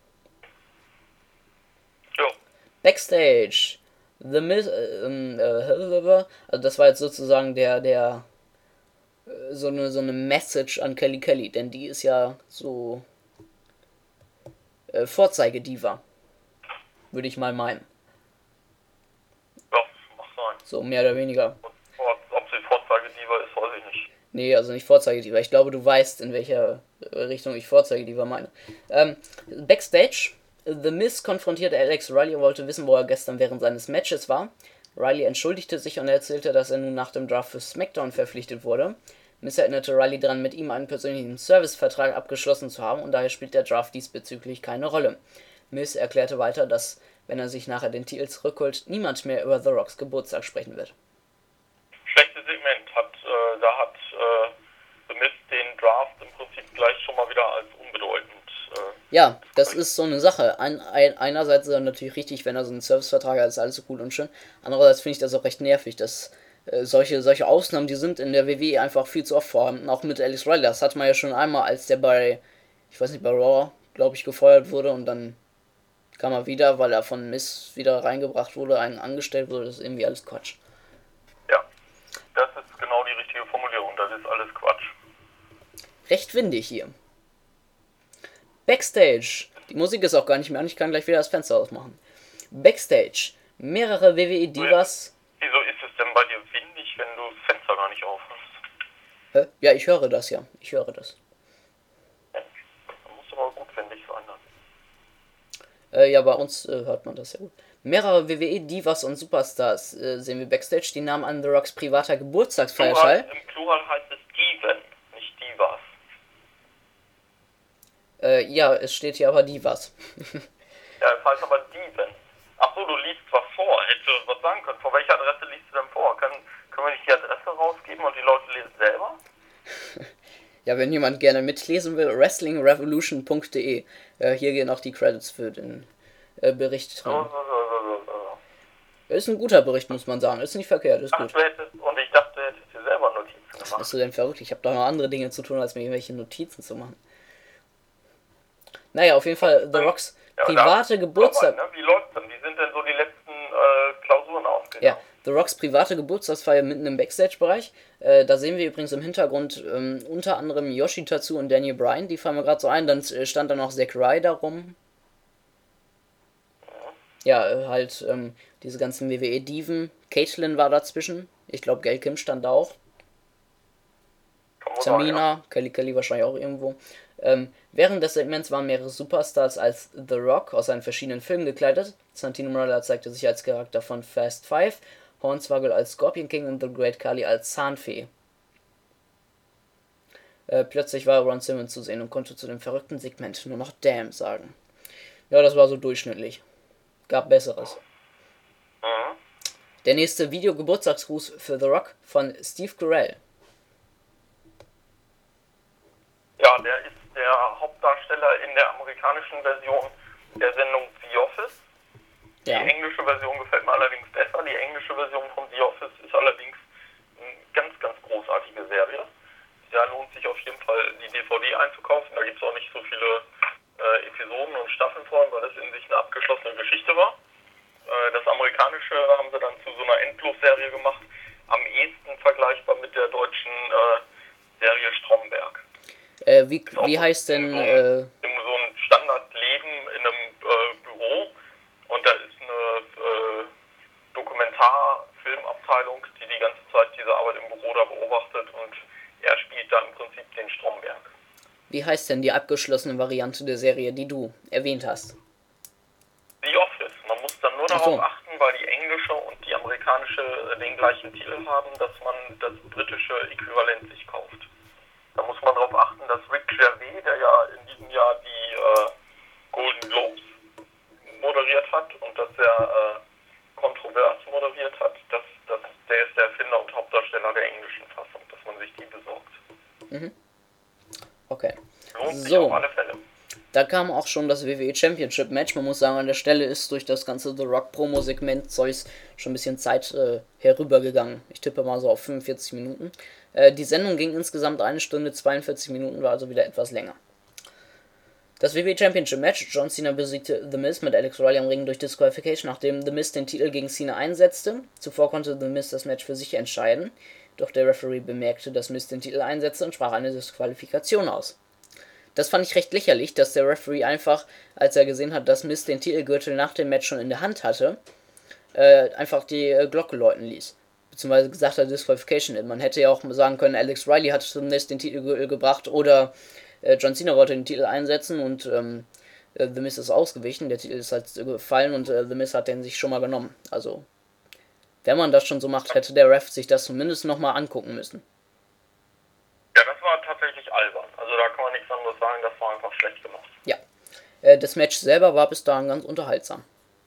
Jo. Backstage. The Miz, äh, ähm, äh, also das war jetzt sozusagen der, der, äh, so eine, so eine Message an Kelly Kelly, denn die ist ja so, äh, Vorzeigediva. Würde ich mal meinen. Ja, mag sein. So, mehr oder weniger. Und ob sie Vorzeigediva ist, weiß ich nicht. Nee, also nicht Vorzeigediva. Ich glaube, du weißt, in welcher äh, Richtung ich Vorzeigediva meine. Ähm, Backstage. The Miz konfrontierte Alex Riley und wollte wissen, wo er gestern während seines Matches war. Riley entschuldigte sich und erzählte, dass er nun nach dem Draft für SmackDown verpflichtet wurde. Miz erinnerte Riley daran, mit ihm einen persönlichen Servicevertrag abgeschlossen zu haben und daher spielt der Draft diesbezüglich keine Rolle. Miz erklärte weiter, dass, wenn er sich nachher den Titel zurückholt, niemand mehr über The Rocks Geburtstag sprechen wird. Schlechtes Segment. Hat, äh, da hat äh, The Miz den Draft im Prinzip gleich schon mal wieder als unbedeutend. Äh, Ja, das ist so eine Sache. Ein, ein, einerseits ist er natürlich richtig, wenn er so einen Servicevertrag hat, ist alles so cool und schön. Andererseits finde ich das auch recht nervig, dass äh, solche, solche Ausnahmen, die sind in der W W E einfach viel zu oft vorhanden. Auch mit Alex Riley. Das hatte man ja schon einmal, als der bei, ich weiß nicht, bei Raw, glaube ich, gefeuert wurde und dann kam er wieder, weil er von Miz wieder reingebracht wurde, einen angestellt wurde. Das ist irgendwie alles Quatsch. ja, das ist genau die richtige Formulierung. Das ist alles Quatsch. Recht windig hier. Backstage. Die Musik ist auch gar nicht mehr an, ich kann gleich wieder das Fenster ausmachen. Backstage. Mehrere W W E-Divas. Wieso ist es denn bei dir windig, wenn du das Fenster gar nicht auf hast? Hä? Ja, ich höre das ja. Ich höre das. Ja, das muss aber gut windig sein dann. Äh, ja, bei uns äh, hört man das ja gut. Mehrere W W E-Divas und Superstars äh, sehen wir Backstage. Die nahmen an The Rocks privater Geburtstagsfeier Plural, teil. Im Plural heißt es Diven, nicht Divas. Äh, ja, es steht hier aber Divas. Ja, es heißt aber Diven. Ach so, du liest was vor. Hättest du was sagen können. Vor welcher Adresse liest du denn vor? Können, können wir nicht die Adresse rausgeben und die Leute lesen selber? Ja, wenn jemand gerne mitlesen will, wrestling revolution punkt de. Äh, hier gehen auch die Credits für den äh, Bericht So, dran. so, so, so, so, so. Ist ein guter Bericht, muss man sagen. Ist nicht verkehrt, ist Ach, gut. du hättest, und ich dachte, du hättest dir selber Notizen Was gemacht. bist du denn verrückt? Ich habe doch noch andere Dinge zu tun, als mir irgendwelche Notizen zu machen. Naja, auf jeden Fall The Rocks Ja, private da- Geburtstag... aber, ne, wie läuft's denn? Wie sind denn so die letzten äh, Klausuren ausgegangen? Ja, The Rocks private Geburtstagsfeier mitten im Backstage-Bereich. Äh, da sehen wir übrigens im Hintergrund ähm, unter anderem Yoshi Tatsu und Daniel Bryan. Die fallen mir gerade so ein. Dann äh, stand da noch Zack Ryder rum. Ja, äh, halt ähm, diese ganzen W W E-Diven. Caitlyn war dazwischen. Ich glaube, Gail Kim stand da auch. Kann wohl sein, ja. Tamina, Kelly Kelly wahrscheinlich auch irgendwo. Ähm, während des Segments waren mehrere Superstars als The Rock aus seinen verschiedenen Filmen gekleidet. Santino Marella zeigte sich als Charakter von Fast Five. Hornswoggle als Scorpion King und The Great Khali als Zahnfee. Äh, plötzlich war Ron Simmons zu sehen und konnte zu dem verrückten Segment nur noch Damn sagen. Ja, das war so durchschnittlich. Gab Besseres. Mhm. Der nächste Video-Geburtstagsgruß für The Rock von Steve Carell. Ja, der ist der Hauptdarsteller in der amerikanischen Version der Sendung The Office. Die Ja. englische Version gefällt mir allerdings besser. Die englische Version von The Office ist allerdings eine ganz, ganz großartige Serie. Da lohnt sich auf jeden Fall die D V D einzukaufen. Da gibt es auch nicht so viele äh, Episoden und Staffeln vor, weil das in sich eine abgeschlossene Geschichte war. Äh, das amerikanische haben sie dann zu so einer Endlosserie gemacht. Am ehesten vergleichbar mit der deutschen äh, Serie Stromberg. Äh, wie, Ist auch wie heißt denn, in so, äh, in so ein Standardleben in einem äh, Büro, und da ist eine äh, Dokumentarfilmabteilung, die die ganze Zeit diese Arbeit im Büro da beobachtet, und er spielt da im Prinzip den Stromberg. wie heißt denn die abgeschlossene Variante der Serie, die du erwähnt hast? The Office. Man muss dann nur Ach darauf so. achten, weil die englische und die amerikanische äh, den gleichen Titel haben, dass man das britische Äquivalent sich kauft. Da muss man darauf achten, dass Rick Gervais, der ja in diesem Jahr die äh, Golden Globes moderiert hat und dass er äh, kontrovers moderiert hat, dass, dass der ist der Erfinder und Hauptdarsteller der englischen Fassung, dass man sich die besorgt. Okay. Lohnt sich So. auf alle Fälle. Da kam auch schon das W W E Championship Match. Man muss sagen, an der Stelle ist durch das ganze The Rock Promo-Segment Zeugs schon ein bisschen Zeit äh, herübergegangen. Ich tippe mal so auf fünfundvierzig Minuten. Äh, die Sendung ging insgesamt eine Stunde zweiundvierzig Minuten, war also wieder etwas länger. Das W W E Championship Match. John Cena besiegte The Miz mit Alex Riley am Ring durch Disqualification, nachdem The Miz den Titel gegen Cena einsetzte. Zuvor konnte The Miz das Match für sich entscheiden, doch der Referee bemerkte, dass Miz den Titel einsetzte und sprach eine Disqualifikation aus. Das fand ich recht lächerlich, dass der Referee einfach, als er gesehen hat, dass Miz den Titelgürtel nach dem Match schon in der Hand hatte, äh, einfach die äh, Glocke läuten ließ. Beziehungsweise gesagt hat, Disqualification. Man hätte ja auch sagen können, Alex Riley hat Miz den Titelgürtel gebracht oder äh, John Cena wollte den Titel einsetzen und ähm, äh, The Miz ist ausgewichen, der Titel ist halt gefallen und äh, The Miz hat den sich schon mal genommen. Also, wenn man das schon so macht, hätte der Ref sich das zumindest nochmal angucken müssen. Ja, das war tatsächlich albern. Also da kann man nichts anderes sagen, das war einfach schlecht gemacht. Ja. Äh, das Match selber war bis dahin ganz unterhaltsam.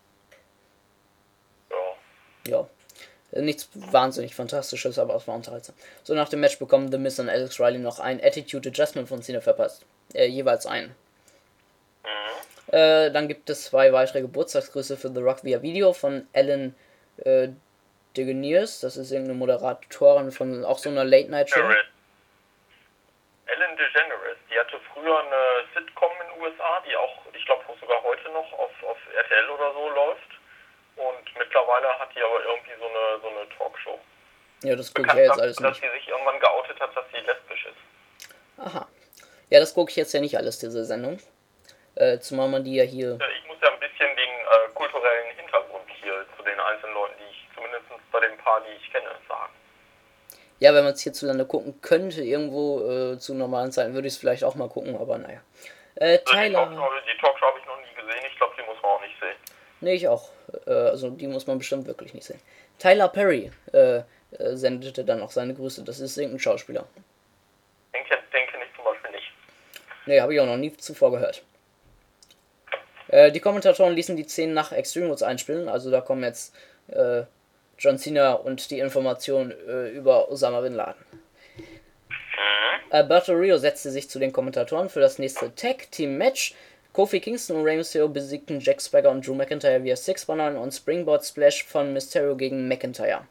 Ja. Ja. Äh, Nichts wahnsinnig Fantastisches, aber es war unterhaltsam. So, nach dem Match bekommen The Miz und Alex Riley noch ein Attitude Adjustment von Cena verpasst. Äh, jeweils einen. Mhm. Äh, dann gibt es zwei weitere Geburtstagsgrüße für The Rock via Video von Ellen äh, DeGeneres. Das ist irgendeine Moderatorin von auch so einer Late-Night-Show. DeGeneres. Ellen DeGeneres, die hatte früher eine Sitcom in den U S A, die auch, ich glaube sogar heute noch auf, auf R T L oder so läuft. Und mittlerweile hat die aber irgendwie so eine, so eine Talkshow. Ja, das gucke ich Bekannt, ja jetzt dass, alles dass nicht. sie sich irgendwann geoutet hat, dass sie lesbisch ist. Aha. Ja, das gucke ich jetzt ja nicht alles, diese Sendung. Äh, zumal man die ja hier... Ja, ich muss ja ein bisschen den äh, kulturellen Hintergrund hier zu den einzelnen Leuten, die ich zumindest bei den paar, die ich kenne, sagen. Ja, wenn man es hierzulande gucken könnte, irgendwo äh, zu normalen Zeiten, würde ich es vielleicht auch mal gucken, aber naja. Äh, Also die Tyler... Talkshow, die Talkshow habe ich noch nie gesehen, ich glaube, die muss man auch nicht sehen. Nee, ich auch. Äh, also die muss man bestimmt wirklich nicht sehen. Tyler Perry äh, äh, sendete dann auch seine Grüße. Das ist irgendein Schauspieler. Den, kenn- den kenne ich zum Beispiel nicht. Nee, habe ich auch noch nie zuvor gehört. Äh, die Kommentatoren ließen die Szenen nach Extreme Rules einspielen. Also da kommen jetzt äh, John Cena und die Informationen äh, über Osama Bin Laden. Alberto Rio setzte sich zu den Kommentatoren für das nächste Tag-Team-Match. Kofi Kingston und Rey Mysterio besiegten Jack Swagger und Drew McIntyre via six one nine und Springboard Splash von Mysterio gegen McIntyre.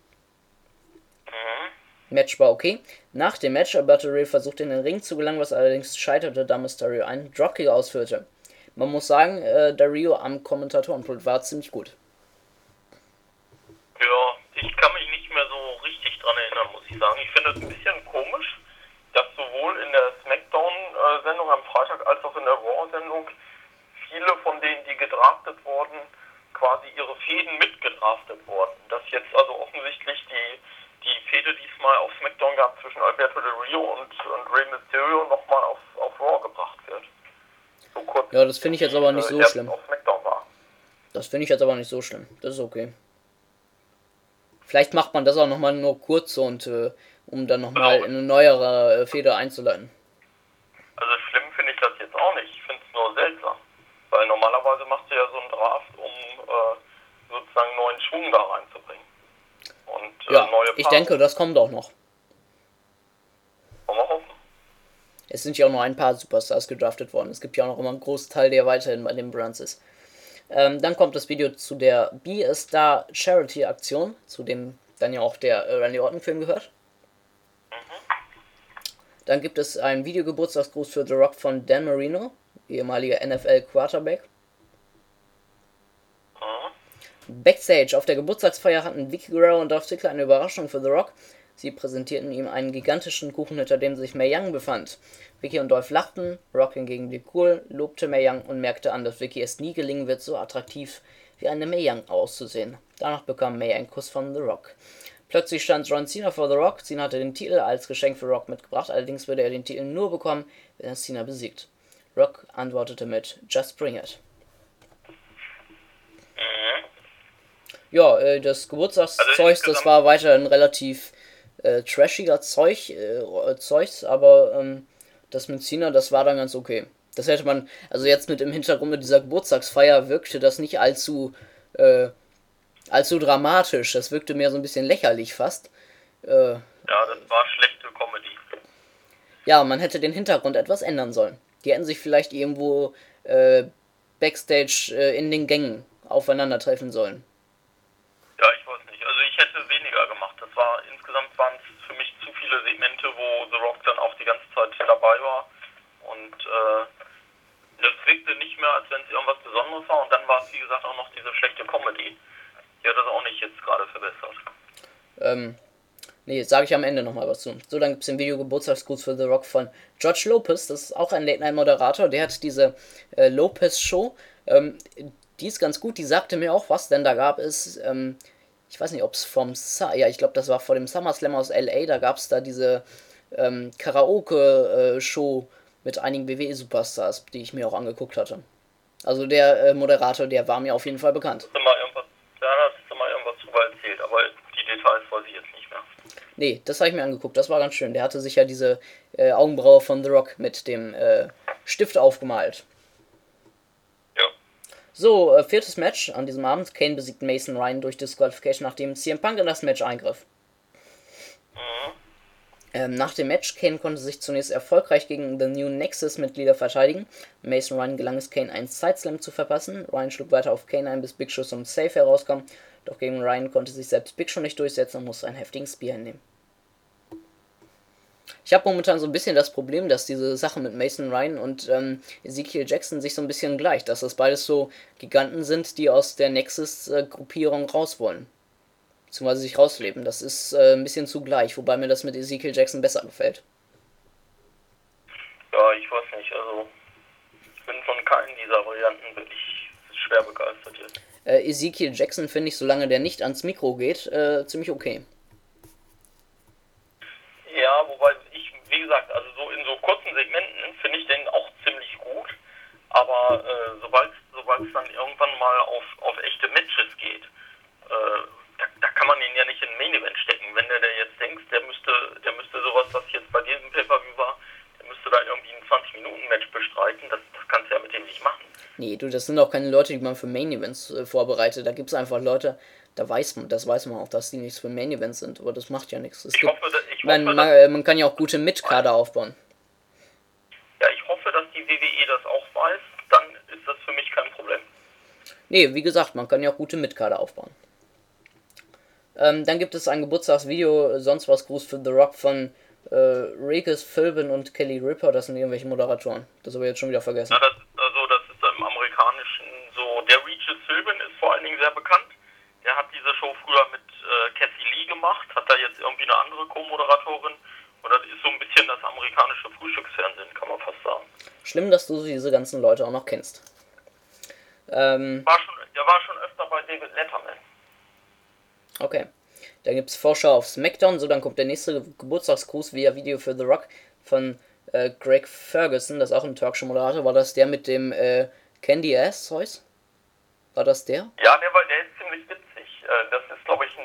Match war okay. Nach dem Match Alberto Rio versuchte in den Ring zu gelangen, was allerdings scheiterte, da Mysterio einen Dropkick ausführte. Man muss sagen, äh, der Rio am Kommentatorenpult war ziemlich gut. Ja, ich kann mich nicht mehr so richtig dran erinnern, muss ich sagen. Ich finde es ein bisschen komisch, dass sowohl in der Smackdown-Sendung am Freitag als auch in der Raw-Sendung viele von denen, die gedraftet wurden, quasi ihre Fäden mitgedraftet wurden. Dass jetzt also offensichtlich die, die Fehde diesmal auf Smackdown gab zwischen Alberto Del Rio und, und Rey Mysterio nochmal auf, auf Raw gebracht wird. So kurz. Ja, das finde ich jetzt aber nicht so erst schlimm. auf Smackdown war. Das finde ich jetzt aber nicht so schlimm. Das ist okay. Vielleicht macht man das auch nochmal nur kurz und äh, um dann nochmal in eine neuere äh, Feder einzuleiten. Also schlimm finde ich das jetzt auch nicht. Ich finde es nur seltsam. Weil normalerweise machst du ja so einen Draft, um äh, sozusagen neuen Schwung da reinzubringen. Und äh, Ja, neue ich Paare. denke, das kommt auch noch. Wollen wir hoffen. Es sind ja auch noch ein paar Superstars gedraftet worden. Es gibt ja auch noch immer einen Großteil, der weiterhin bei den Brands ist. Ähm, dann kommt das Video zu der Be a Star Charity Aktion, zu dem dann ja auch der äh, Randy Orton Film gehört. Dann gibt es einen Videogeburtstagsgruß für The Rock von Dan Marino, ehemaliger N F L Quarterback. Backstage auf der Geburtstagsfeier hatten Vicky Guerrero und Dolph Ziggler eine Überraschung für The Rock. Sie präsentierten ihm einen gigantischen Kuchen, hinter dem sich Mae Young befand. Vicky und Dolph lachten, Rock hingegen blieb cool, lobte Mae Young und merkte an, dass Vicky es nie gelingen wird, so attraktiv wie eine Mae Young auszusehen. Danach bekam Mae einen Kuss von The Rock. Plötzlich stand John Cena vor The Rock. Cena hatte den Titel als Geschenk für Rock mitgebracht, allerdings würde er den Titel nur bekommen, wenn er Cena besiegt. Rock antwortete mit Just bring it. Ja, äh, das Geburtstagszeug, Also das war weiterhin relativ äh, trashiger Zeug, äh, Zeugs, aber ähm, das mit Cena, das war dann ganz okay. Das hätte man, also jetzt mit im Hintergrund mit dieser Geburtstagsfeier wirkte das nicht allzu, äh, allzu dramatisch. Das wirkte mehr so ein bisschen lächerlich fast. Äh, Ja, das war schlechte Comedy. ja, man hätte den Hintergrund etwas ändern sollen. Die hätten sich vielleicht irgendwo äh, Backstage äh, in den Gängen aufeinandertreffen sollen. Ja, ich weiß nicht. Also ich hätte weniger gemacht. Das war, insgesamt waren es für mich zu viele Segmente, wo The Rock dann auch die ganze Zeit dabei war. Und äh, das wirkte nicht mehr, als wenn es irgendwas Besonderes war. Und dann war es, wie gesagt, auch noch diese schlechte Comedy. Die hat das auch nicht jetzt gerade verbessert. Ähm, nee, sage ich am Ende nochmal was zu. So, dann gibt es den Video Geburtstagsgruß für The Rock von George Lopez. Das ist auch ein Late-Night-Moderator. Der hat diese äh, Lopez-Show. Ähm, die ist ganz gut. Die sagte mir auch was, denn da gab es, ähm, ich weiß nicht, ob es vom, Sa ja, ich glaube, das war vor dem SummerSlam aus L A. Da gab es da diese ähm, Karaoke-Show mit einigen W W E-Superstars, die ich mir auch angeguckt hatte. Also der äh, Moderator, der war mir auf jeden Fall bekannt. Hast du mal irgendwas, da hast du mal irgendwas drüber erzählt, aber die Details weiß ich jetzt nicht mehr. Nee, das habe ich mir angeguckt, das war ganz schön. Der hatte sich ja diese äh, Augenbraue von The Rock mit dem äh, Stift aufgemalt. Ja. So, äh, viertes Match an diesem Abend. Kane besiegt Mason Ryan durch Disqualification, nachdem C M Punk in das Match eingriff. Mhm. Ähm, nach dem Match, Kane konnte sich zunächst erfolgreich gegen The New Nexus-Mitglieder verteidigen. Mason Ryan gelang es, Kane einen Sideslam zu verpassen. Ryan schlug weiter auf Kane ein, bis Big Show zum Safe herauskam. Doch gegen Ryan konnte sich selbst Big Show nicht durchsetzen und musste einen heftigen Spear hinnehmen. Ich habe momentan so ein bisschen das Problem, dass diese Sache mit Mason Ryan und ähm, Ezekiel Jackson sich so ein bisschen gleicht. Dass das beides so Giganten sind, die aus der Nexus-Gruppierung raus wollen. Beziehungsweise sich rausleben. Das ist äh, ein bisschen zugleich, wobei mir das mit Ezekiel Jackson besser gefällt. Ja, ich weiß nicht, also ich bin von keinen dieser Varianten wirklich schwer begeistert jetzt. Äh, Ezekiel Jackson finde ich, solange der nicht ans Mikro geht, äh, ziemlich okay. Ja, wobei ich, wie gesagt, also so in so kurzen Segmenten finde ich den auch ziemlich gut, aber äh, sobald es dann irgendwann mal auf, auf echte Matches geht, äh, da, da kann man ihn ja nicht in ein Main Event stecken. Wenn der, der jetzt denkt, der müsste, der müsste sowas, was jetzt bei diesem Pay-Per-View war, der müsste da irgendwie ein zwanzig Minuten Match bestreiten, das, das kannst du ja mit dem nicht machen. Nee, du, das sind auch keine Leute, die man für Main Events äh, vorbereitet. Da gibt es einfach Leute, da weiß man, das weiß man auch, dass die nichts für Main Events sind, aber das macht ja nichts. Es Ich gibt, hoffe, dass, ich man, hoffe, man, dass, äh, man kann ja auch gute Mitkader aufbauen. ja, ich hoffe, dass die W W E das auch weiß, dann ist das für mich kein Problem. Nee, wie gesagt, man kann ja auch gute Mitkader aufbauen. Ähm, dann gibt es ein Geburtstagsvideo, sonst was Gruß für The Rock von äh, Regis Philbin und Kelly Ripa, das sind irgendwelche Moderatoren. Das habe ich jetzt schon wieder vergessen. Ja, das ist also, das ist im amerikanischen so, der Regis Philbin ist vor allen Dingen sehr bekannt. Der hat diese Show früher mit äh, Kathy Lee gemacht, hat da jetzt irgendwie eine andere Co-Moderatorin und das ist so ein bisschen das amerikanische Frühstücksfernsehen, kann man fast sagen. Schlimm, dass du diese ganzen Leute auch noch kennst. Ähm, War schon, der war schon öfter bei David Letterman. Okay. Dann gibt es Vorschau auf SmackDown. So, dann kommt der nächste Geburtstagsgruß via Video für The Rock von äh, Greg Ferguson. Das ist auch ein Talkshow-Moderator. War das der mit dem äh, Candy Ass Zeus? War das der? Ja, der, war, der ist ziemlich witzig. Äh, das ist, glaube ich, ein Ire,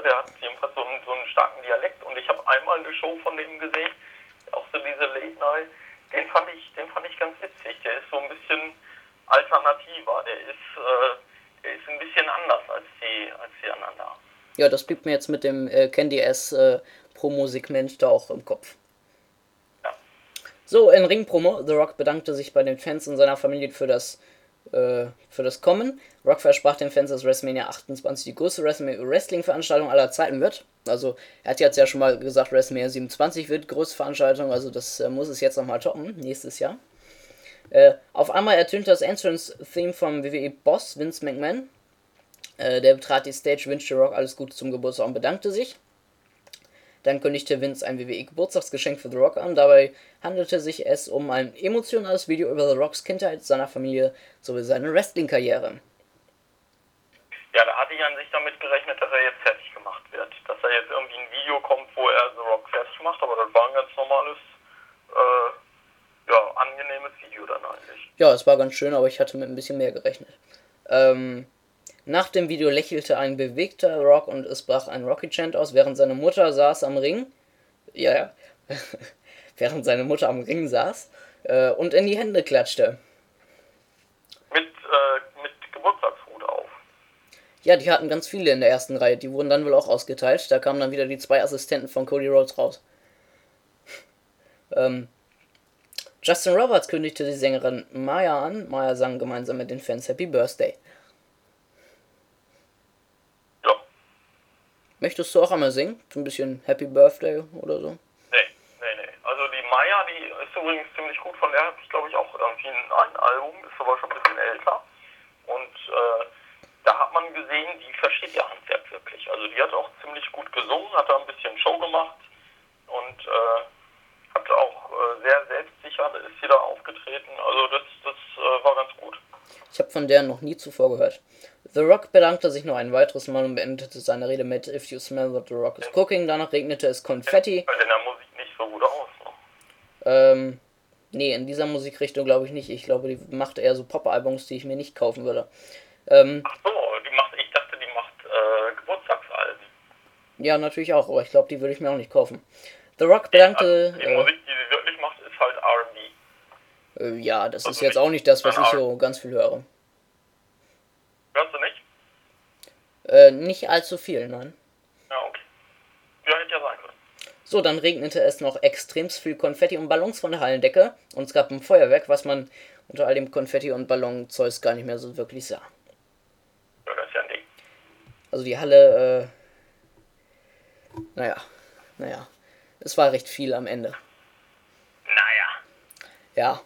der hat jedenfalls so einen, so einen starken Dialekt und ich habe einmal eine Show von dem gesehen, auch so diese Late Night, den fand ich, den fand ich ganz witzig, der ist so ein bisschen alternativer, der ist, äh, der ist ein bisschen anders als die, als die anderen da. Ja, das blieb mir jetzt mit dem äh, Candy S äh, Promo-Segment da auch im Kopf. Ja. So, in Ring-Promo, The Rock bedankte sich bei den Fans und seiner Familie für das äh, für das Kommen. Rock versprach den Fans, dass WrestleMania achtundzwanzig die größte Wrestling-Veranstaltung aller Zeiten wird. Also, er hat jetzt ja schon mal gesagt, WrestleMania siebenundzwanzig wird die größte Veranstaltung, also das äh, muss es jetzt nochmal toppen, nächstes Jahr. Äh, auf einmal ertönte das Entrance-Theme vom W W E-Boss Vince McMahon. Äh, der betrat die Stage, wünschte Rock alles Gute zum Geburtstag und bedankte sich. Dann kündigte Vince ein W W E-Geburtstagsgeschenk für The Rock an. Dabei handelte sich es um ein emotionales Video über The Rocks Kindheit, seiner Familie sowie seine Wrestling-Karriere. Ja, da hatte ich an sich damit gerechnet, dass er jetzt fertig gemacht wird. Dass da jetzt irgendwie ein Video kommt, wo er The Rock fertig macht, aber das war ein ganz normales, äh, ja, angenehmes Video dann eigentlich. Ja, es war ganz schön, aber ich hatte mit ein bisschen mehr gerechnet. Ähm... Nach dem Video lächelte ein bewegter Rock und es brach ein Rocky-Chant aus, während seine Mutter saß am Ring. Ja, ja. während seine Mutter am Ring saß äh, und in die Hände klatschte. Mit, äh, mit Geburtstagshut auf. Ja, die hatten ganz viele in der ersten Reihe. Die wurden dann wohl auch ausgeteilt. Da kamen dann wieder die zwei Assistenten von Cody Rhodes raus. ähm, Justin Roberts kündigte die Sängerin Maya an. Maya sang gemeinsam mit den Fans Happy Birthday. Möchtest du auch einmal singen? So ein bisschen Happy Birthday oder so? Nee, nee, nee. Also die Maya, die ist übrigens ziemlich gut, von der habe ich glaube ich auch irgendwie ein, ein Album, ist aber schon ein bisschen älter. Und äh, da hat man gesehen, die versteht ihr Handwerk wirklich. Also die hat auch ziemlich gut gesungen, hat da ein bisschen Show gemacht und äh, hat auch äh, sehr selbstsicher, ist sie da aufgetreten. Also das, das äh, war ganz gut. Ich habe von der noch nie zuvor gehört. The Rock bedankte sich noch ein weiteres Mal und beendete seine Rede mit If you smell what the Rock is cooking. Danach regnete es Konfetti. Sieht in der Musik nicht so gut aus, ne? Ähm, nee, in dieser Musikrichtung glaube ich nicht. Ich glaube, die macht eher so Pop-Albums, die ich mir nicht kaufen würde. Ähm, Ach so, die macht, ich dachte, die macht äh, Geburtstagsalben. Ja, natürlich auch, aber ich glaube, die würde ich mir auch nicht kaufen. The Rock bedankte... Also die äh, Musik, die sie wirklich macht, ist halt R and B. äh, ja, das Also ist jetzt nicht auch nicht das, was ein ich R- so ganz viel höre. Hörst du nicht? Äh, nicht allzu viel, nein. Ja, okay. Ja, hätte ja sein können. So, dann regnete es noch extremst viel Konfetti und Ballons von der Hallendecke und es gab ein Feuerwerk, was man unter all dem Konfetti und Ballonzeug gar nicht mehr so wirklich sah. Ja, das ist ja ein Ding. Also die Halle, äh, naja, naja, es war recht viel am Ende. Naja, Ja,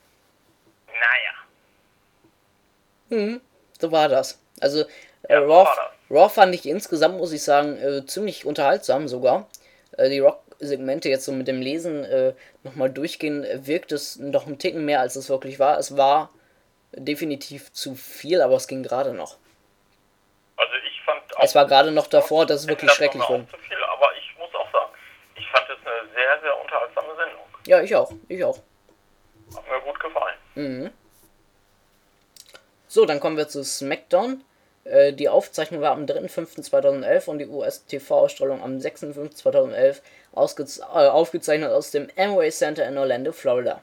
naja. hm, so war das. Also, äh, Ja, so Raw, war Raw fand ich insgesamt, muss ich sagen, äh, ziemlich unterhaltsam sogar. Äh, die Rock-Segmente jetzt so mit dem Lesen äh, nochmal durchgehen, äh, wirkt es noch einen Ticken mehr, als es wirklich war. Es war definitiv zu viel, aber es ging gerade noch. Also ich fand auch... Es war gerade noch davor, dass es wirklich das schrecklich war wurde. auch zu viel, aber ich muss auch sagen, ich fand es eine sehr, sehr unterhaltsame Sendung. Ja, ich auch, ich auch. Hat mir gut gefallen. Mhm. So, dann kommen wir zu SmackDown. Äh, die Aufzeichnung war am dritter fünfter zweitausendelf und die U S-T V-Ausstrahlung am sechster fünfter zweitausendelf ausgez- äh, aufgezeichnet aus dem Amway Center in Orlando, Florida.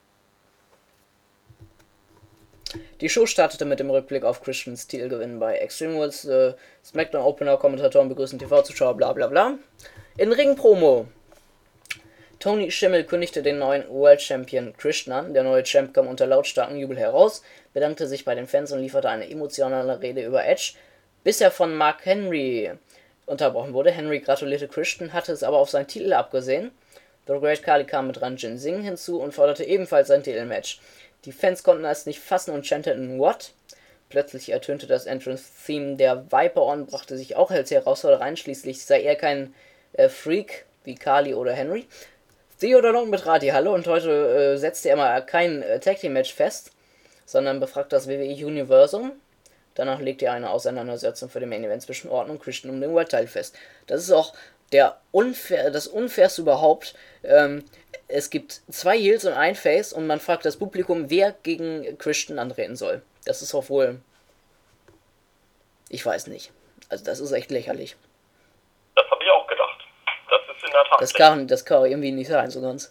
Die Show startete mit dem Rückblick auf Christians Titelgewinn bei Extreme Rules. Äh, SmackDown Opener, Kommentatoren begrüßen T V-Zuschauer, bla bla bla. In Ring-Promo. Tony Schimmel kündigte den neuen World Champion Christian an. Der neue Champ kam unter lautstarken Jubel heraus, bedankte sich bei den Fans und lieferte eine emotionale Rede über Edge, bis er von Mark Henry unterbrochen wurde. Henry gratulierte Christian, hatte es aber auf seinen Titel abgesehen. The Great Khali kam mit Ranjin Singh hinzu und forderte ebenfalls sein Titelmatch. Die Fans konnten es nicht fassen und chanteten What? Plötzlich ertönte das Entrance-Theme der Viper On, brachte sich auch als Herausforderer rein. Schließlich sei er kein äh, Freak wie Khali oder Henry. Theodore betrat die Halle und heute äh, setzte er mal kein äh, Tag Team Match fest, sondern befragt das W W E Universum. Danach legte er eine Auseinandersetzung für den Main Event zwischen Orton und Christian um den World Title fest. Das ist auch der unfair, das Unfairste überhaupt. Ähm, es gibt zwei Heels und ein Face und man fragt das Publikum, wer gegen Christian antreten soll. Das ist auch wohl... Ich weiß nicht. Also das ist echt lächerlich. der Tat. Das kann, das kann irgendwie nicht sein, so ganz.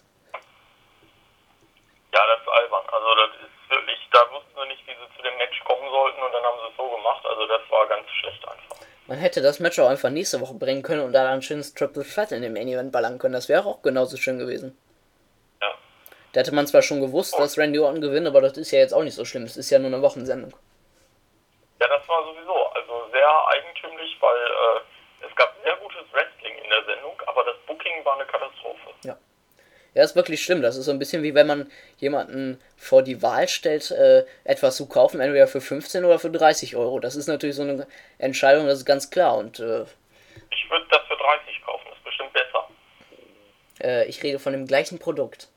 Ja, das ist albern. Also das ist wirklich, da wussten sie nicht, wie sie zu dem Match kommen sollten und dann haben sie es so gemacht. Also das war ganz schlecht einfach. Man hätte das Match auch einfach nächste Woche bringen können und da ein schönes Triple Threat in dem Main Event ballern können. Das wäre auch genauso schön gewesen. Ja. Da hätte man zwar schon gewusst, dass Randy Orton gewinnt, aber das ist ja jetzt auch nicht so schlimm. Es ist ja nur eine Wochensendung. Ja, das war sowieso also sehr eigentümlich, weil äh, es gab sehr gutes Wrestling in der Sendung, aber das Booking war eine Katastrophe. Ja. Ja, ist wirklich schlimm. Das ist so ein bisschen wie wenn man jemanden vor die Wahl stellt, äh, etwas zu kaufen, entweder für fünfzehn oder für dreißig Euro. Das ist natürlich so eine Entscheidung, das ist ganz klar. Und äh, Ich würde das für dreißig kaufen, das ist bestimmt besser. äh, ich rede von dem gleichen Produkt.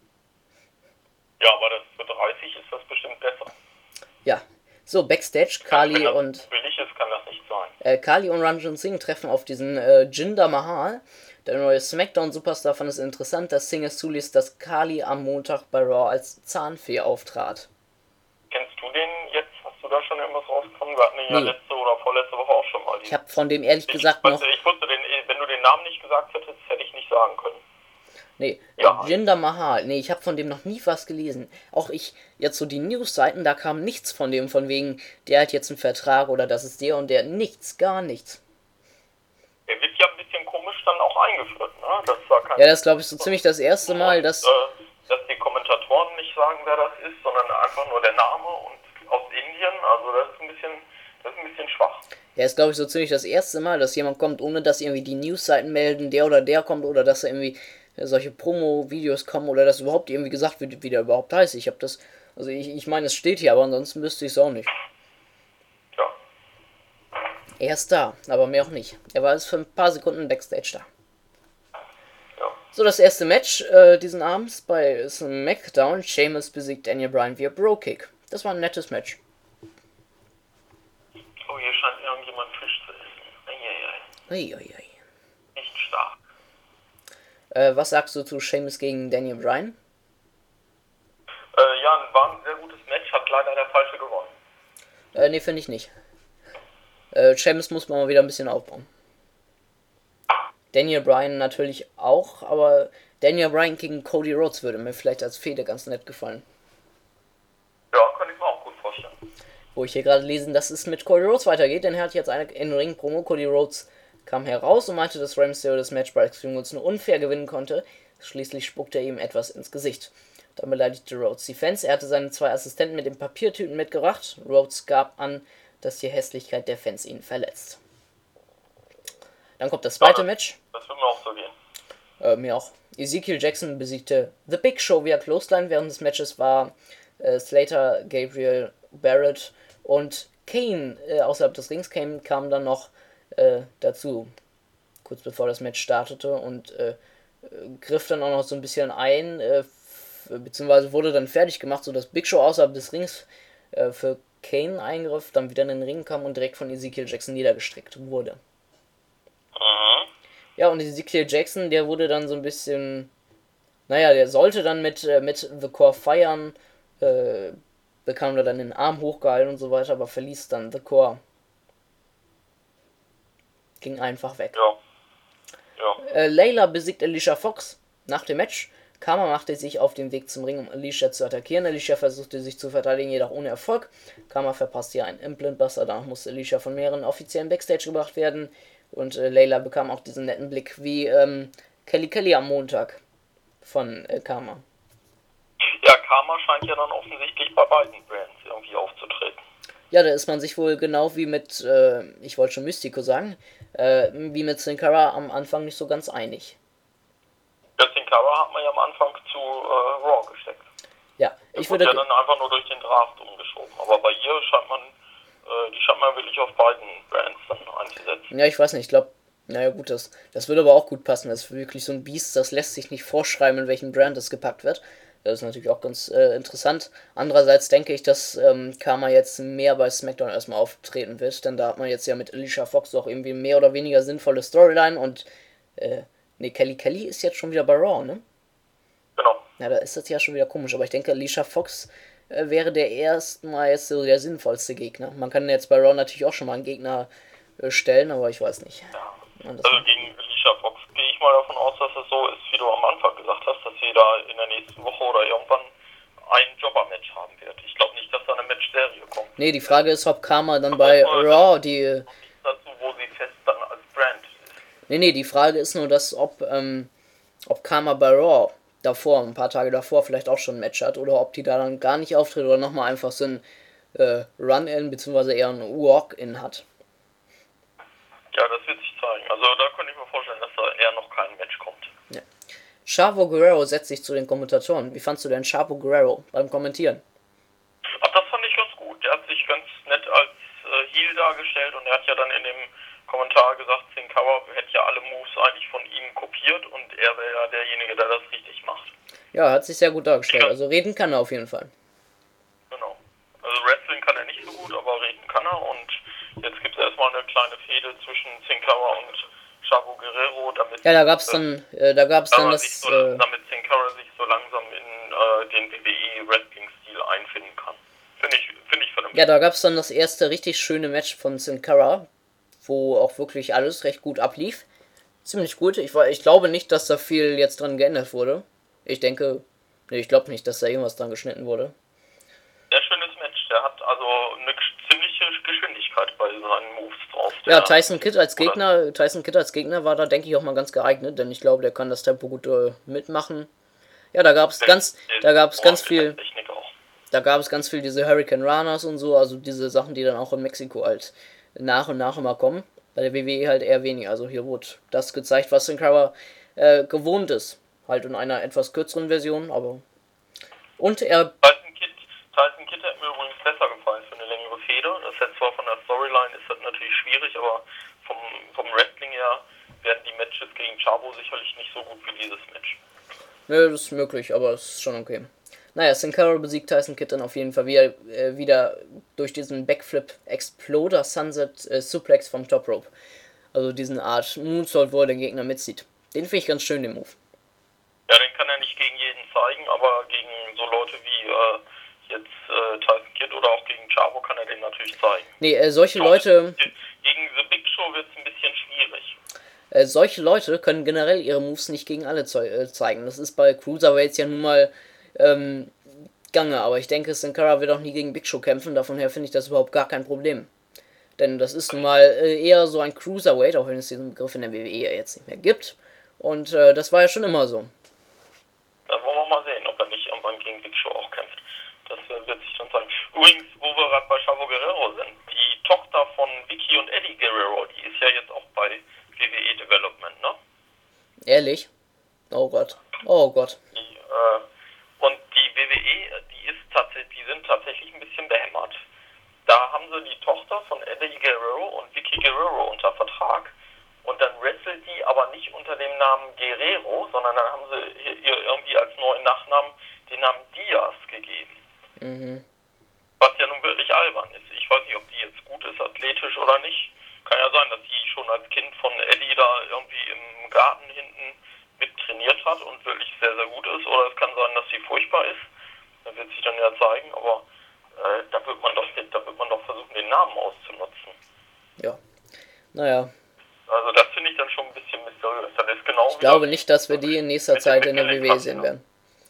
Ja, aber das für dreißig ist das bestimmt besser. Ja. So, Backstage, Kali Wenn das und billig ist, kann das nicht sein. äh, Kali und Ranjit Singh treffen auf diesen äh, Jinder Mahal. Der neue Smackdown-Superstar fand es interessant, dass Singh es zuließ, dass Kali am Montag bei Raw als Zahnfee auftrat. Kennst du den jetzt? Hast du da schon irgendwas rausgekommen? Wir hatten den ja Nee. letzte oder vorletzte Woche auch schon mal. Ich habe von dem ehrlich ich, gesagt ich, noch... ich wusste den, wenn du den Namen nicht gesagt hättest, hätte ich nicht sagen können. Nee, Ja. äh, Jinder Mahal. Nee, ich habe von dem noch nie was gelesen. Auch ich, jetzt so die News-Seiten, da kam nichts von dem, von wegen, der hat jetzt einen Vertrag oder das ist der und der. Nichts, gar nichts. Der wird ja ein bisschen komisch dann auch eingeführt, ne? Das war kein Ja, das glaube ich so ziemlich das erste Mal, dass... äh, dass die Kommentatoren nicht sagen, wer das ist, sondern einfach nur der Name und aus Indien. Also das ist ein bisschen, das ist ein bisschen schwach. Ja, ist glaube ich so ziemlich das erste Mal, dass jemand kommt, ohne dass irgendwie die News-Seiten melden, der oder der kommt oder dass da irgendwie äh, solche Promo-Videos kommen oder dass überhaupt irgendwie gesagt wird, wie der überhaupt heißt. Ich habe das... Also ich, ich meine, es steht hier, aber ansonsten wüsste ich es auch nicht. Ja. Er ist da, aber mehr auch nicht. Er war jetzt für ein paar Sekunden Backstage da. Ja. So, das erste Match äh, diesen Abends bei SmackDown. Sheamus besiegt Daniel Bryan via Bro-Kick. Das war ein nettes Match. Oh, hier scheint irgendjemand Fisch zu essen. Eieiei. Uiuiui. Nicht stark. Äh, was sagst du zu Sheamus gegen Daniel Bryan? Äh, ja, war ein sehr gutes Match, hat leider der Falsche gewonnen. Äh, nee, finde ich nicht. Äh, Sheamus muss man mal wieder ein bisschen aufbauen. Daniel Bryan natürlich auch, aber Daniel Bryan gegen Cody Rhodes würde mir vielleicht als Fehde ganz nett gefallen. Ja, kann ich mir auch gut vorstellen. Wo ich hier gerade lesen, dass es mit Cody Rhodes weitergeht, denn er hat jetzt eine In-Ring-Promo. Cody Rhodes kam heraus und meinte, dass Rey Mysterio das Match bei Extreme Rules nur unfair gewinnen konnte. Schließlich spuckte er ihm etwas ins Gesicht. Dann beleidigte Rhodes die Fans. Er hatte seine zwei Assistenten mit den Papiertüten mitgebracht. Rhodes gab an, dass die Hässlichkeit der Fans ihn verletzt. Dann kommt das zweite Ja, das, Match. Das wird mir auch so gehen. Äh, mir auch. Ezekiel Jackson besiegte The Big Show via Clothesline. Während des Matches war äh, Slater, Gabriel, Barrett und Kane äh, außerhalb des Rings. Kane kam dann noch äh, dazu, kurz bevor das Match startete und äh, griff dann auch noch so ein bisschen ein, äh, f- beziehungsweise wurde dann fertig gemacht, sodass Big Show außerhalb des Rings äh, für Kane eingriff, dann wieder in den Ring kam und direkt von Ezekiel Jackson niedergestreckt wurde. Mhm. Ja, und Ezekiel Jackson, der wurde dann so ein bisschen, naja, der sollte dann mit, äh, mit The Core feiern, äh, bekam er dann den Arm hochgehalten und so weiter, aber verließ dann The Core. Ging einfach weg. Ja. Ja. Äh, Layla besiegt Alicia Fox nach dem Match. Karma machte sich auf den Weg zum Ring, um Alicia zu attackieren. Alicia versuchte sich zu verteidigen, jedoch ohne Erfolg. Karma verpasste ihr einen Implant Buster, danach musste Alicia von mehreren Offiziellen Backstage gebracht werden. Und äh, Layla bekam auch diesen netten Blick wie ähm, Kelly Kelly am Montag von äh, Karma. Ja, Karma scheint ja dann offensichtlich bei beiden Brands irgendwie aufzutreten. Ja, da ist man sich wohl genau wie mit, äh, ich wollte schon Mystico sagen, äh, wie mit Sin Cara am Anfang nicht so ganz einig. Ja, Sin Cara hat man ja am Anfang zu äh, Raw gesteckt. Ja, Das ich wurde würde... ja dann einfach nur durch den Draft umgeschoben. Aber bei ihr scheint man, äh, die scheint man wirklich auf beiden Brands dann einzusetzen. Ja, ich weiß nicht, ich glaube, naja gut, das, das würde aber auch gut passen. Das ist wirklich so ein Biest, das lässt sich nicht vorschreiben, in welchen Brand das gepackt wird. Das ist natürlich auch ganz äh, interessant. Andererseits denke ich, dass ähm, Karma jetzt mehr bei SmackDown erstmal auftreten wird, denn da hat man jetzt ja mit Alicia Fox auch irgendwie mehr oder weniger sinnvolle Storyline und äh, ne, Kelly Kelly ist jetzt schon wieder bei Raw, ne? Genau. Ja, da ist das ja schon wieder komisch, aber ich denke, Alicia Fox äh, wäre der erstmal jetzt so der sinnvollste Gegner. Man kann jetzt bei Raw natürlich auch schon mal einen Gegner äh, stellen, aber ich weiß nicht. Ja. Und das Also gegen Alicia Fox gehe ich mal davon aus, dass es so ist, wie du am Anfang gesagt hast, dass sie da in der nächsten Woche oder irgendwann ein Jobber-Match haben wird. Ich glaube nicht, dass da eine Match-Serie kommt. Nee, die Frage ist, ob Karma dann bei Raw die... Noch nichts dazu, wo sie fest dann als Brand ist. Nee, nee, die Frage ist nur, dass ob, ähm, ob Karma bei Raw davor, ein paar Tage davor vielleicht auch schon ein Match hat oder ob die da dann gar nicht auftritt oder nochmal einfach so ein äh, Run-In beziehungsweise eher ein Walk-In hat. Ja, das wird sich zeigen. Also da könnte ich mir vorstellen, dass da eher noch kein Match kommt. Ja. Chavo Guerrero setzt sich zu den Kommentatoren. Wie fandst du denn Chavo Guerrero beim Kommentieren? Ach, das fand ich ganz gut. Der hat sich ganz nett als äh, Heel dargestellt und er hat ja dann in dem Kommentar gesagt, Sin Cara hätte ja alle Moves eigentlich von ihm kopiert und er wäre ja derjenige, der das richtig macht. Ja, hat sich sehr gut dargestellt. Also reden kann er auf jeden Fall. Genau. Also Wrestling kann er nicht so gut, aber reden kann er und jetzt gibt es erstmal eine kleine Fehde zwischen Sin Cara und Chavo Guerrero, damit ja, da gab's dann, äh, da gab's dann das, so, äh, damit Sin Cara sich so langsam in äh, den W W E Wrestling-Stil einfinden kann. Finde ich, finde ich vernünftig. Ja, da gab's dann das erste richtig schöne Match von Sin Cara, wo auch wirklich alles recht gut ablief. Ziemlich gut. Ich, ich glaube nicht, dass da viel jetzt dran geändert wurde. Ich denke, nee, ich glaube nicht, dass da irgendwas dran geschnitten wurde. Sehr schönes Match. Der hat also eine ziemliche Geschwindigkeit bei seinen Moves drauf. Ja, Tyson Kidd als Gegner, Tyson Kidd als Gegner war da, denke ich, auch mal ganz geeignet, denn ich glaube, der kann das Tempo gut äh, mitmachen. Ja, da gab es ganz, da gab es ganz viel, da gab es ganz viel diese Hurricane Ranas und so, also diese Sachen, die dann auch in Mexiko halt nach und nach immer kommen. Bei der W W E halt eher weniger. Also hier wurde das gezeigt, was Sin Cara äh, gewohnt ist. Halt in einer etwas kürzeren Version, aber... Und er... Tyson Kidd, Tyson Kidd hat mir übrigens besser gefallen für eine längere Fehde. Das ist jetzt zwar von der Storyline ist das natürlich schwierig, aber vom, vom Wrestling her werden die Matches gegen Chavo sicherlich nicht so gut wie dieses Match. Nö, das ist möglich, aber es ist schon okay. Naja, Sin Cara besiegt Tyson Kidd dann auf jeden Fall wieder, äh, wieder durch diesen Backflip Exploder Sunset äh, Suplex vom Top Rope. Also diesen Art Moonsault, wo er den Gegner mitzieht. Den finde ich ganz schön, den Move. Ja, den kann er nicht gegen jeden zeigen, aber gegen so Leute wie äh, jetzt äh, Tyson Kidd oder auch gegen Chavo kann er den natürlich zeigen. Nee, äh, solche so, Leute... Gegen The Big Show wird es ein bisschen schwierig. Äh, solche Leute können generell ihre Moves nicht gegen alle ze äh, zeigen. Das ist bei Cruiserweights ja nun mal ähm, gange, aber ich denke, Sin Cara wird auch nie gegen Big Show kämpfen, davon her finde ich das überhaupt gar kein Problem. Denn das ist nun mal äh, eher so ein Cruiserweight, auch wenn es diesen Begriff in der W W E jetzt nicht mehr gibt. Und äh, das war ja schon immer so. Da wollen wir mal sehen, ob er nicht irgendwann gegen Big Show auch kämpft. Das äh, wird sich dann zeigen. Übrigens, wo wir gerade bei Chavo Guerrero sind, die Tochter von Vicky und Eddie Guerrero, die ist ja jetzt auch bei W W E Development, ne? Ehrlich? Oh Gott. Oh Gott. Die, äh, und die W W E, die ist tatsächlich, die sind tatsächlich ein bisschen behämmert. Da haben sie die Tochter von Eddie Guerrero und Vicky Guerrero unter Vertrag und dann wrestelt die aber nicht unter dem Namen Guerrero, sondern dann haben sie ihr irgendwie als neuen Nachnamen den Namen Diaz gegeben. Mhm. Was ja nun wirklich albern ist. Ich weiß nicht, ob die jetzt gut ist, athletisch oder nicht. Kann ja sein, dass die schon als Kind von Eddie da irgendwie im Garten hinten mit trainiert hat und wirklich sehr, sehr gut ist. Oder es kann sein, dass sie furchtbar ist. Das wird sich dann ja zeigen, aber äh, da wird man doch da wird man doch versuchen, den Namen auszunutzen. Ja. Naja. Also das finde ich dann schon ein bisschen mysteriös. Das ist genau ich glaube nicht, dass wir die in nächster Zeit in der W W E sehen werden.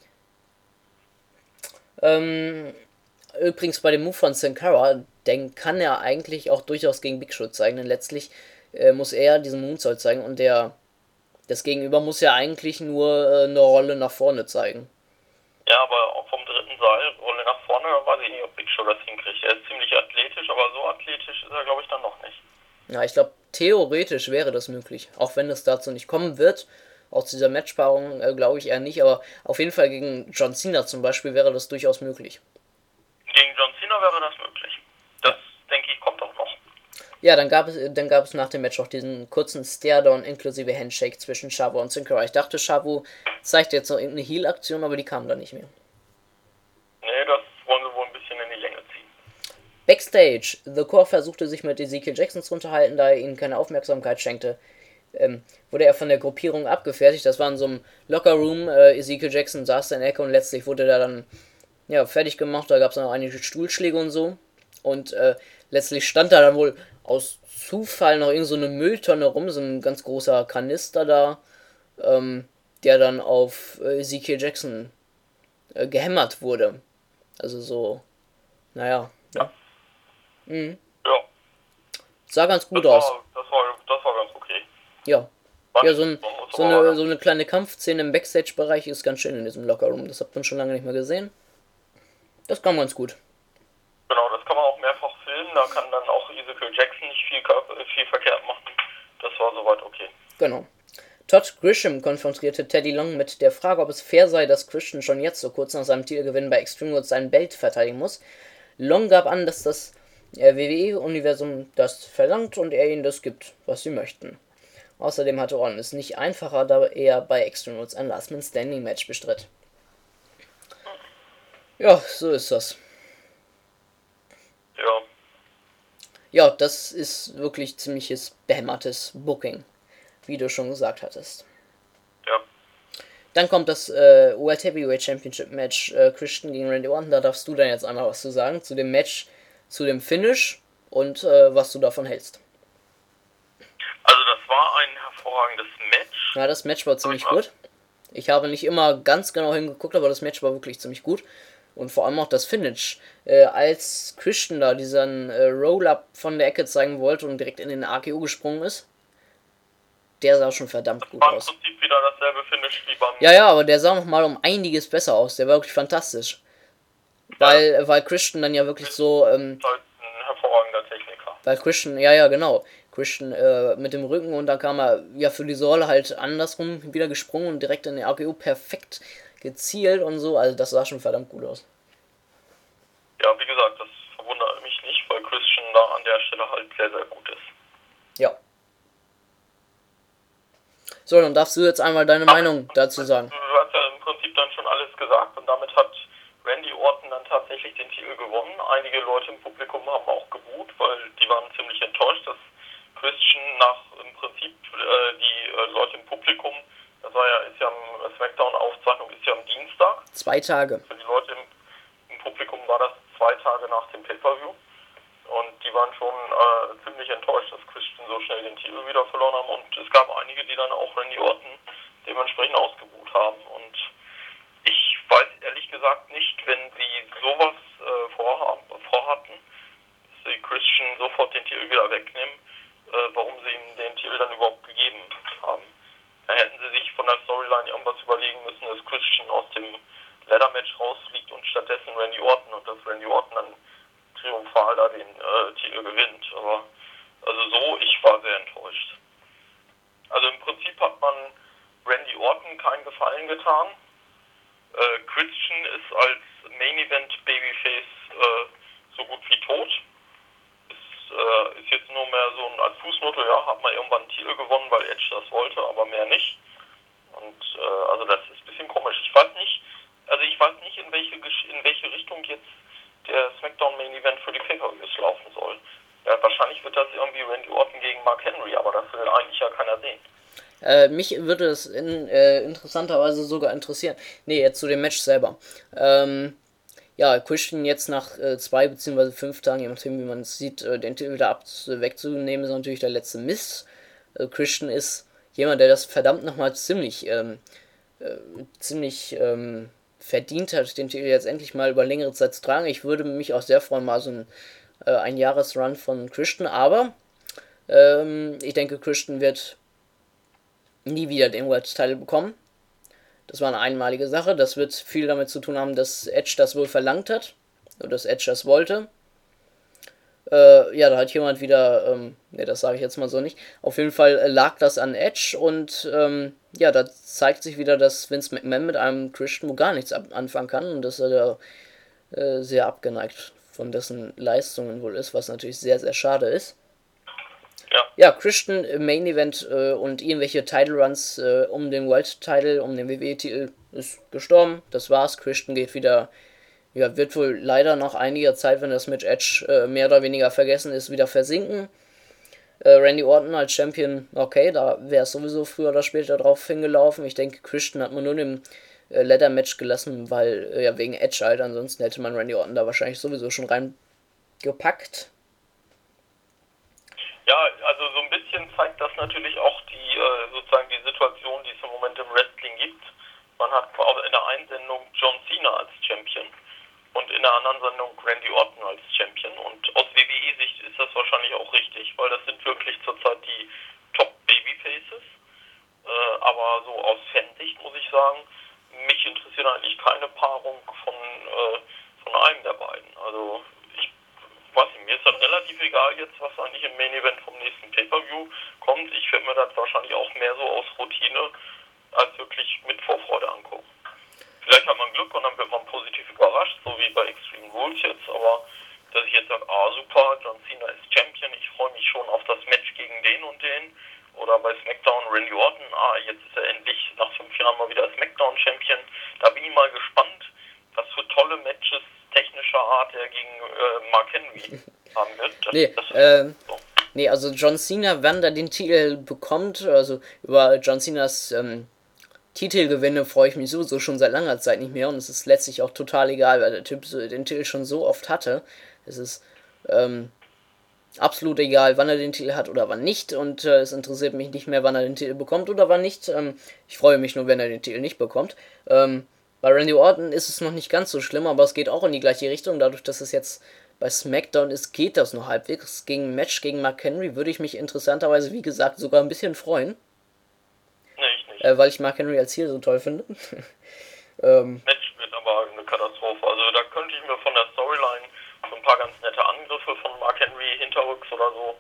Ähm, übrigens bei dem Move von Sin Cara, den kann er eigentlich auch durchaus gegen Big Show zeigen, denn letztlich äh, muss er diesen Moonsault zeigen und der das Gegenüber muss ja eigentlich nur äh, eine Rolle nach vorne zeigen. Ja, aber auch vom dritten Seil, Rolle nach vorne, weiß ich nicht, ob Big Show das hinkriegt. Er ist ziemlich athletisch, aber so athletisch ist er, glaube ich, dann noch nicht. Ja, ich glaube, theoretisch wäre das möglich, auch wenn es dazu nicht kommen wird. Aus dieser Matchpaarung äh, glaube ich eher nicht, aber auf jeden Fall gegen John Cena zum Beispiel wäre das durchaus möglich. Gegen John Cena wäre das möglich. Das, denke ich, kommt auch noch. Ja, dann gab es dann gab es nach dem Match auch diesen kurzen Stare-Down inklusive Handshake zwischen Chavo und Sin Cara. Ich dachte, Chavo zeigt jetzt noch irgendeine Heel-Aktion, aber die kam da nicht mehr. Nee, das wollen sie wohl ein bisschen in die Länge ziehen. Backstage. The Core versuchte sich mit Ezekiel Jackson zu unterhalten, da er ihnen keine Aufmerksamkeit schenkte. Ähm, wurde er von der Gruppierung abgefertigt. Das war in so einem Locker-Room. Äh, Ezekiel Jackson saß in der Ecke und letztlich wurde er dann ja, fertig gemacht. Da gab es noch einige Stuhlschläge und so. Und äh, letztlich stand da dann wohl aus Zufall noch irgend so eine Mülltonne rum, so ein ganz großer Kanister da. ähm, der dann auf äh, Ezekiel Jackson äh, gehämmert wurde. Also so, naja. Ja. Mhm. Ja, Sah ganz gut das aus. war, das war, das war ganz okay. Ja. War Ja, nicht so, ein, man muss so, aber eine, sagen, so eine kleine Kampfszene im Backstage-Bereich ist ganz schön in diesem Lockerroom. Das hat man schon lange nicht mehr gesehen. Das kam ganz gut. Genau, das kann man auch mehrfach filmen, da kann dann auch Ezekiel Jackson nicht viel, viel verkehrt machen. Das war soweit okay. Genau. Todd Grisham konfrontierte Teddy Long mit der Frage, ob es fair sei, dass Christian schon jetzt, so kurz nach seinem Titelgewinn bei Extreme Rules, sein Belt verteidigen muss. Long gab an, dass das äh, W W E-Universum das verlangt und er ihnen das gibt, was sie möchten. Außerdem hatte Orton es nicht einfacher, da er bei Extreme Rules ein Last-Man-Standing-Match bestritt. Ja, so ist das. Ja. Ja, das ist wirklich ziemliches behämmertes Booking, wie du schon gesagt hattest. Ja. Dann kommt das äh, World Heavyweight Championship Match äh, Christian gegen Randy Orton. Da darfst du dann jetzt einmal was zu sagen zu dem Match, zu dem Finish und äh, was du davon hältst. Also das war ein hervorragendes Match. Ja, das Match war ziemlich gut. Ich habe nicht immer ganz genau hingeguckt, aber das Match war wirklich ziemlich gut. Und vor allem auch das Finish. Äh, als Christian da diesen äh, Roll-Up von der Ecke zeigen wollte und direkt in den A K O gesprungen ist, der sah schon verdammt gut War im aus. Prinzip wieder dasselbe Finish wie beim... Ja, ja, aber der sah nochmal um einiges besser aus. Der war wirklich fantastisch. Weil, ja. weil Christian dann ja wirklich so... Ähm, halt ein hervorragender Techniker. Weil Christian, ja, ja, genau. Christian äh, mit dem Rücken und dann kam er ja für die Säule halt andersrum wieder gesprungen und direkt in den A K O perfekt gezielt und so. Also das sah schon verdammt gut aus. Ja, wie gesagt, das verwundert mich nicht, weil Christian da an der Stelle halt sehr, sehr gut ist. Ja. So, dann darfst du jetzt einmal deine Aber Meinung dazu sagen. Du hast ja im Prinzip dann schon alles gesagt und damit hat Randy Orton dann tatsächlich den Titel gewonnen. Einige Leute im Publikum haben auch geboot, weil die waren ziemlich enttäuscht, dass Christian nach im Prinzip äh, die äh, Leute im Publikum, das war ja, ist ja am Smackdown-Aufzeichnung, ist ja am Dienstag. Zwei Tage. Für die Leute im, im Publikum war das zwei Tage nach dem Pay-Per-View. Und die waren schon äh, ziemlich enttäuscht, dass Christian so schnell den Titel wieder verloren haben. Und es gab einige, die dann auch Randy Orton dementsprechend ausgebucht haben. Und ich weiß ehrlich gesagt nicht, wenn sie sowas äh, vorhaben, vorhatten, dass sie Christian sofort den Titel wieder wegnehmen, äh, warum sie ihm den Titel dann überhaupt gegeben haben. Da hätten sie sich von der Storyline irgendwas überlegen müssen, dass Christian aus dem Ladder-Match rausfliegt und stattdessen Randy Orton und dass Randy Orton dann triumphal da den äh, Titel gewinnt. Aber also so, ich war sehr enttäuscht. Also im Prinzip hat man Randy Orton keinen Gefallen getan. Äh, Christian ist als Main Event Babyface äh, so gut wie tot. Ist, äh, ist jetzt nur mehr so ein als Fußnote, ja, hat man irgendwann einen Titel gewonnen, weil Edge das wollte, aber mehr nicht. Und äh, also das ist ein bisschen komisch. Ich weiß nicht, also ich weiß nicht, in welche in welche Richtung jetzt der Smackdown Main Event für die Pay-Per-Views laufen soll. Ja, wahrscheinlich wird das irgendwie Randy Orton gegen Mark Henry, aber das will eigentlich ja keiner sehen. Äh, mich würde es in, äh, interessanterweise sogar interessieren. Nee, jetzt zu dem Match selber. Ähm, ja, Christian jetzt nach äh, zwei bzw. fünf Tagen, je nachdem wie man es sieht, äh, den Titel wieder ab wegzunehmen, ist natürlich der letzte Mist. Äh, Christian ist jemand, der das verdammt nochmal ziemlich, ähm, äh, ziemlich, ähm, verdient hat, den Titel jetzt endlich mal über längere Zeit zu tragen. Ich würde mich auch sehr freuen, mal so ein, äh, ein Jahresrun von Christian, aber ähm, ich denke, Christian wird nie wieder den World Title bekommen. Das war eine einmalige Sache. Das wird viel damit zu tun haben, dass Edge das wohl verlangt hat. Oder dass Edge das wollte. Äh, ja, da hat jemand wieder, ähm, ne, das sage ich jetzt mal so nicht. Auf jeden Fall äh, lag das an Edge und ähm, ja, da zeigt sich wieder, dass Vince McMahon mit einem Christian gar nichts ab- anfangen kann und dass er da äh, sehr abgeneigt von dessen Leistungen wohl ist, was natürlich sehr, sehr schade ist. Ja, ja Christian im Main Event äh, und irgendwelche Title Runs äh, um den World Title, um den W W E-Titel ist gestorben. Das war's. Christian geht wieder, ja, wird wohl leider nach einiger Zeit, wenn das Match Edge äh, mehr oder weniger vergessen ist, wieder versinken. Äh, Randy Orton als Champion, okay, da wäre es sowieso früher oder später drauf hingelaufen. Ich denke, Christian hat man nur im äh, Ladder-Match gelassen, weil, äh, ja, wegen Edge halt, ansonsten hätte man Randy Orton da wahrscheinlich sowieso schon reingepackt. Ja, also so ein bisschen zeigt das natürlich auch die äh, sozusagen die Situation, die es im Moment man hat in der einen Sendung John Cena als Champion und in der anderen Sendung Randy Orton als Champion. Und aus W W E-Sicht ist das wahrscheinlich auch richtig, weil das sind wirklich zurzeit die Top-Babyfaces. Äh, aber so aus Fansicht muss ich sagen, mich interessiert eigentlich keine Paarung von, äh, von einem der beiden. Also ich weiß nicht, mir ist das relativ egal jetzt, was eigentlich im Main-Event vom nächsten Pay-Per-View kommt. Ich werde mir das wahrscheinlich auch mehr so aus Routine als wirklich mit Vorfreude angucken. Vielleicht hat man Glück und dann wird man positiv überrascht, so wie bei Extreme Rules jetzt, aber dass ich jetzt sage, ah super, John Cena ist Champion, ich freue mich schon auf das Match gegen den und den. Oder bei SmackDown Randy Orton, ah jetzt ist er endlich nach fünf Jahren mal wieder SmackDown-Champion. Da bin ich mal gespannt, was für tolle Matches technischer Art er gegen äh, Mark Henry haben wird. Das, Nee, das ähm, so. nee, also John Cena, wann er den Titel bekommt, also über John Cenas ähm, Titelgewinne freue ich mich sowieso schon seit langer Zeit nicht mehr und es ist letztlich auch total egal, weil der Typ so- den Titel schon so oft hatte. Es ist ähm, absolut egal, wann er den Titel hat oder wann nicht und äh, es interessiert mich nicht mehr, wann er den Titel bekommt oder wann nicht. Ähm, ich freue mich nur, wenn er den Titel nicht bekommt. Ähm, bei Randy Orton ist es noch nicht ganz so schlimm, aber es geht auch in die gleiche Richtung. Dadurch, dass es jetzt bei SmackDown ist, geht das nur halbwegs. Gegen ein Match gegen Mark Henry würde ich mich interessanterweise, wie gesagt, sogar ein bisschen freuen, Nee, ich nicht. äh, weil ich Mark Henry als Heel so toll finde. ähm, Match wird aber eine Katastrophe. Also da könnte ich mir von der Storyline so ein paar ganz nette Angriffe von Mark Henry hinterrücks oder so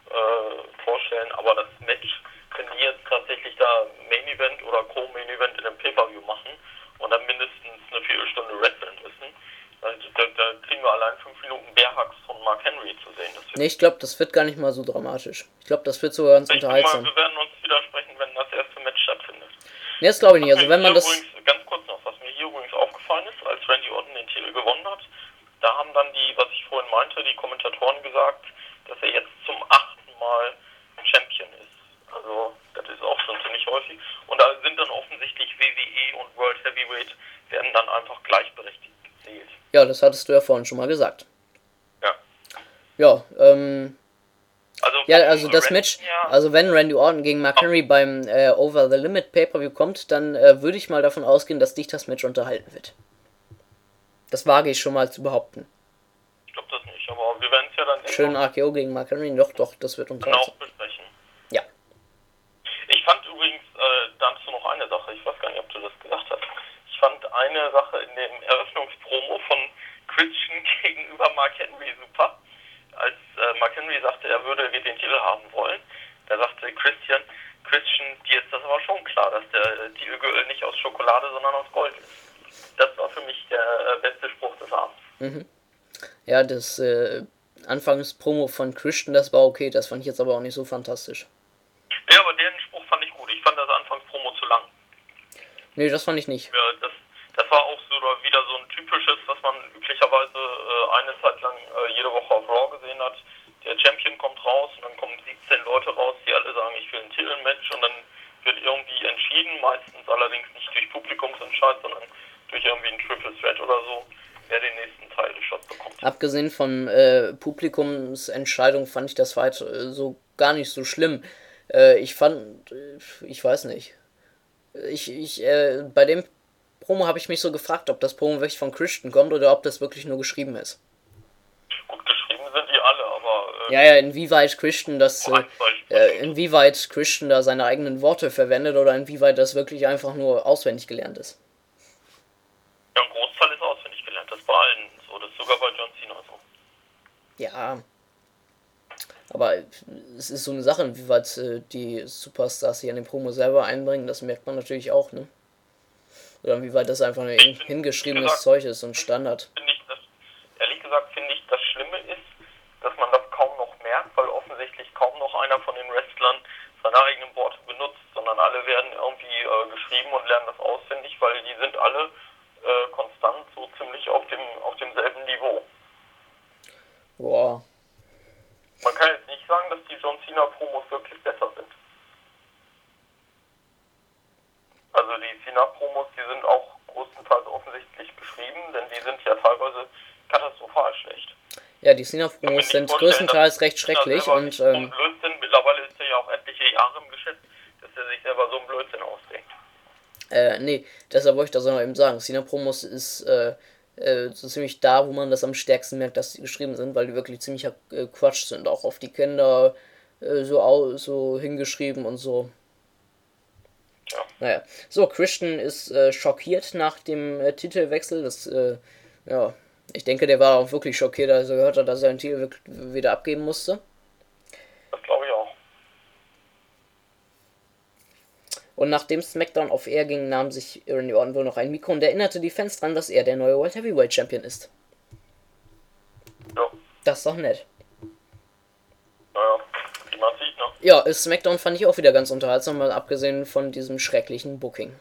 äh, vorstellen. Aber das Match, wenn die jetzt tatsächlich da Main Event oder Co-Main Event in einem Pay-Per-View machen und dann mindestens eine Viertelstunde wresteln müssen, da, da, da kriegen wir allein fünf Minuten Bärhacks von Mark Henry zu sehen. Das wird ne, ich glaube, das wird gar nicht mal so dramatisch. Ich glaube, das wird sogar ganz ich bin mal, unterhaltsam. wir werden uns widersprechen, wenn das erste Match stattfindet. Ne, das glaube ich nicht. Also Mir wenn man hier das... übrigens, ganz kurz noch, was mir hier übrigens aufgefallen ist, als Randy Orton den Titel gewonnen hat, da haben dann die, was ich vorhin meinte, die Kommentatoren gesagt, dass er jetzt zum achten Mal Champion ist. Also das ist auch schon ziemlich häufig. Und da sind dann offensichtlich W W E und World Heavyweight werden dann einfach gleichberechtigt gezählt. Ja, das hattest du ja vorhin schon mal gesagt. Ja. Ja, ähm... Also, Ja, vom also das Wrestling Match, her- also wenn Randy Orton gegen Mark Henry beim äh, Over the Limit Pay-Per-View kommt, dann äh, würde ich mal davon ausgehen, dass dich das Match unterhalten wird. Das wage ich schon mal zu behaupten. ich glaube das nicht, aber wir werden es ja dann Schön R K O gegen Mark Henry, doch, doch, das wird genau unterhaltsam. besprechen. Ja. Ich fand übrigens, äh, dazu noch eine Sache, ich weiß gar nicht, ob du das gesagt hast. Ich fand eine Sache in dem Eröffnungspromo von Christian gegenüber Mark Henry super. Als äh, Mark Henry sagte, er würde den Titel haben wollen, da sagte Christian, Christian, dir ist das aber schon klar, dass der Titelgürtel nicht aus Schokolade, sondern aus Gold ist. Das war für mich der äh, beste Spruch des Abends. Ja, das äh, Anfangspromo von Christian, das war okay, das fand ich jetzt aber auch nicht so fantastisch. Ja, aber den Spruch fand ich gut. Ich fand das Anfangspromo zu lang. Nee, das fand ich nicht. Ja, das, das war auch so oder wieder so ein typisches, was man üblicherweise äh, eine Zeit lang äh, jede Woche auf Raw gesehen hat. Der Champion kommt raus und dann kommen siebzehn Leute raus, die alle sagen, ich will ein Titelmatch und dann wird irgendwie entschieden, meistens allerdings nicht durch Publikumsentscheid, sondern durch irgendwie ein Triple Threat oder so, wer den nächsten Teil des Shots bekommt. Abgesehen von äh, Publikumsentscheidung fand ich das Fight äh, so gar nicht so schlimm. Äh, ich fand, äh, ich weiß nicht. Ich, ich, äh, bei dem Promo habe ich mich so gefragt, ob das Promo wirklich von Christian kommt oder ob das wirklich nur geschrieben ist. Gut geschrieben sind die alle, aber äh, Ja, ja, inwieweit Christian das, nur äh, ein, zwei äh, inwieweit Christian da seine eigenen Worte verwendet oder inwieweit das wirklich einfach nur auswendig gelernt ist. Ja, ein Großteil ist auswendig gelernt, das ist bei allen so, das ist sogar bei John Cena so. Ja, aber es ist so eine Sache, inwieweit äh, die Superstars sich an den Promo selber einbringen, das merkt man natürlich auch, ne? Oder inwieweit das einfach nur hin- hingeschriebenes gesagt, Zeug ist und Standard. Finde ich das, ehrlich gesagt, finde ich, das Schlimme ist, dass man das kaum noch merkt, weil offensichtlich kaum noch einer von den Wrestlern seine eigenen Worte benutzt, sondern alle werden irgendwie äh, geschrieben und lernen das auswendig, weil die sind alle äh, konstant so ziemlich auf dem auf demselben Niveau. Boah. Man kann jetzt nicht sagen, dass die John Cena Promos wirklich besser sind. Also die Cena Promos, die sind auch größtenteils offensichtlich geschrieben, denn die sind ja teilweise katastrophal schlecht. Ja, die Cena-Promos Kann mir nicht sind vorstellen, größtenteils recht dass Cena schrecklich selber und sich so einen ähm, Blödsinn, mittlerweile ist er ja auch etliche Jahre im Geschäft, dass er sich selber so einen Blödsinn ausdenkt. Äh, nee, deshalb wollte ich das auch noch eben sagen. Cena-Promos ist äh, äh, so ziemlich da, wo man das am stärksten merkt, dass die geschrieben sind, weil die wirklich ziemlich äh, Quatsch sind. Auch auf die Kinder äh, so, au so hingeschrieben und so. Ja. Naja. So, Christian ist äh, schockiert nach dem äh, Titelwechsel. Das, äh, ja, ich denke, der war auch wirklich schockiert, als er gehört hat, dass er den Titel wieder abgeben musste. Das glaube ich auch. Und nachdem SmackDown auf Air ging, nahm sich Randy Orton wohl noch ein Mikro und erinnerte die Fans dran, dass er der neue World Heavyweight Champion ist. Ja. Das ist doch nett. Naja, wie man sieht, ne? Ja, SmackDown fand ich auch wieder ganz unterhaltsam, mal abgesehen von diesem schrecklichen Booking.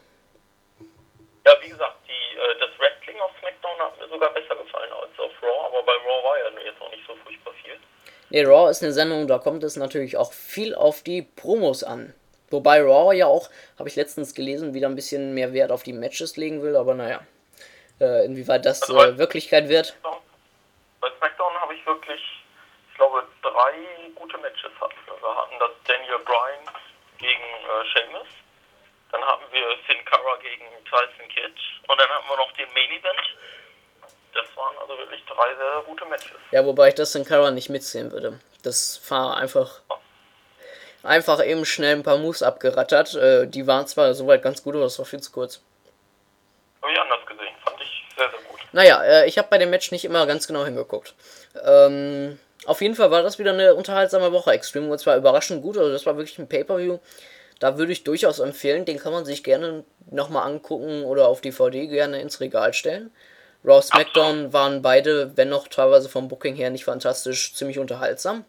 Ja, wie gesagt, die, äh, das Wrestling auf SmackDown hat mir sogar besser gefallen als auf Raw, aber bei Raw war ja jetzt auch nicht so furchtbar viel. Ne, Raw ist eine Sendung, da kommt es natürlich auch viel auf die Promos an. Wobei Raw ja auch, habe ich letztens gelesen, wieder ein bisschen mehr Wert auf die Matches legen will, aber naja. Äh, inwieweit das Also bei- äh, Wirklichkeit wird. Bei SmackDown habe ich wirklich, ich glaube, drei gute Matches hatten wir. Wir hatten das Daniel Bryan gegen äh, Sheamus, dann hatten wir Sin Cara gegen Tyson Kidd und dann hatten wir noch den Main Event. Das waren also wirklich drei sehr gute Matches. Ja, wobei ich das in Cara nicht mitsehen würde. Das war einfach einfach eben schnell ein paar Moves abgerattert. Äh, die waren zwar soweit ganz gut, aber das war viel zu kurz. Habe ich anders gesehen, fand ich sehr, sehr gut. Naja, äh, ich habe bei dem Match nicht immer ganz genau hingeguckt. Ähm, auf jeden Fall war das wieder eine unterhaltsame Woche. Extreme Rules war überraschend gut, also das war wirklich ein Pay-Per-View. Da würde ich durchaus empfehlen, den kann man sich gerne nochmal angucken oder auf D V D gerne ins Regal stellen. Raw, SmackDown waren beide, wenn noch teilweise vom Booking her nicht fantastisch, ziemlich unterhaltsam.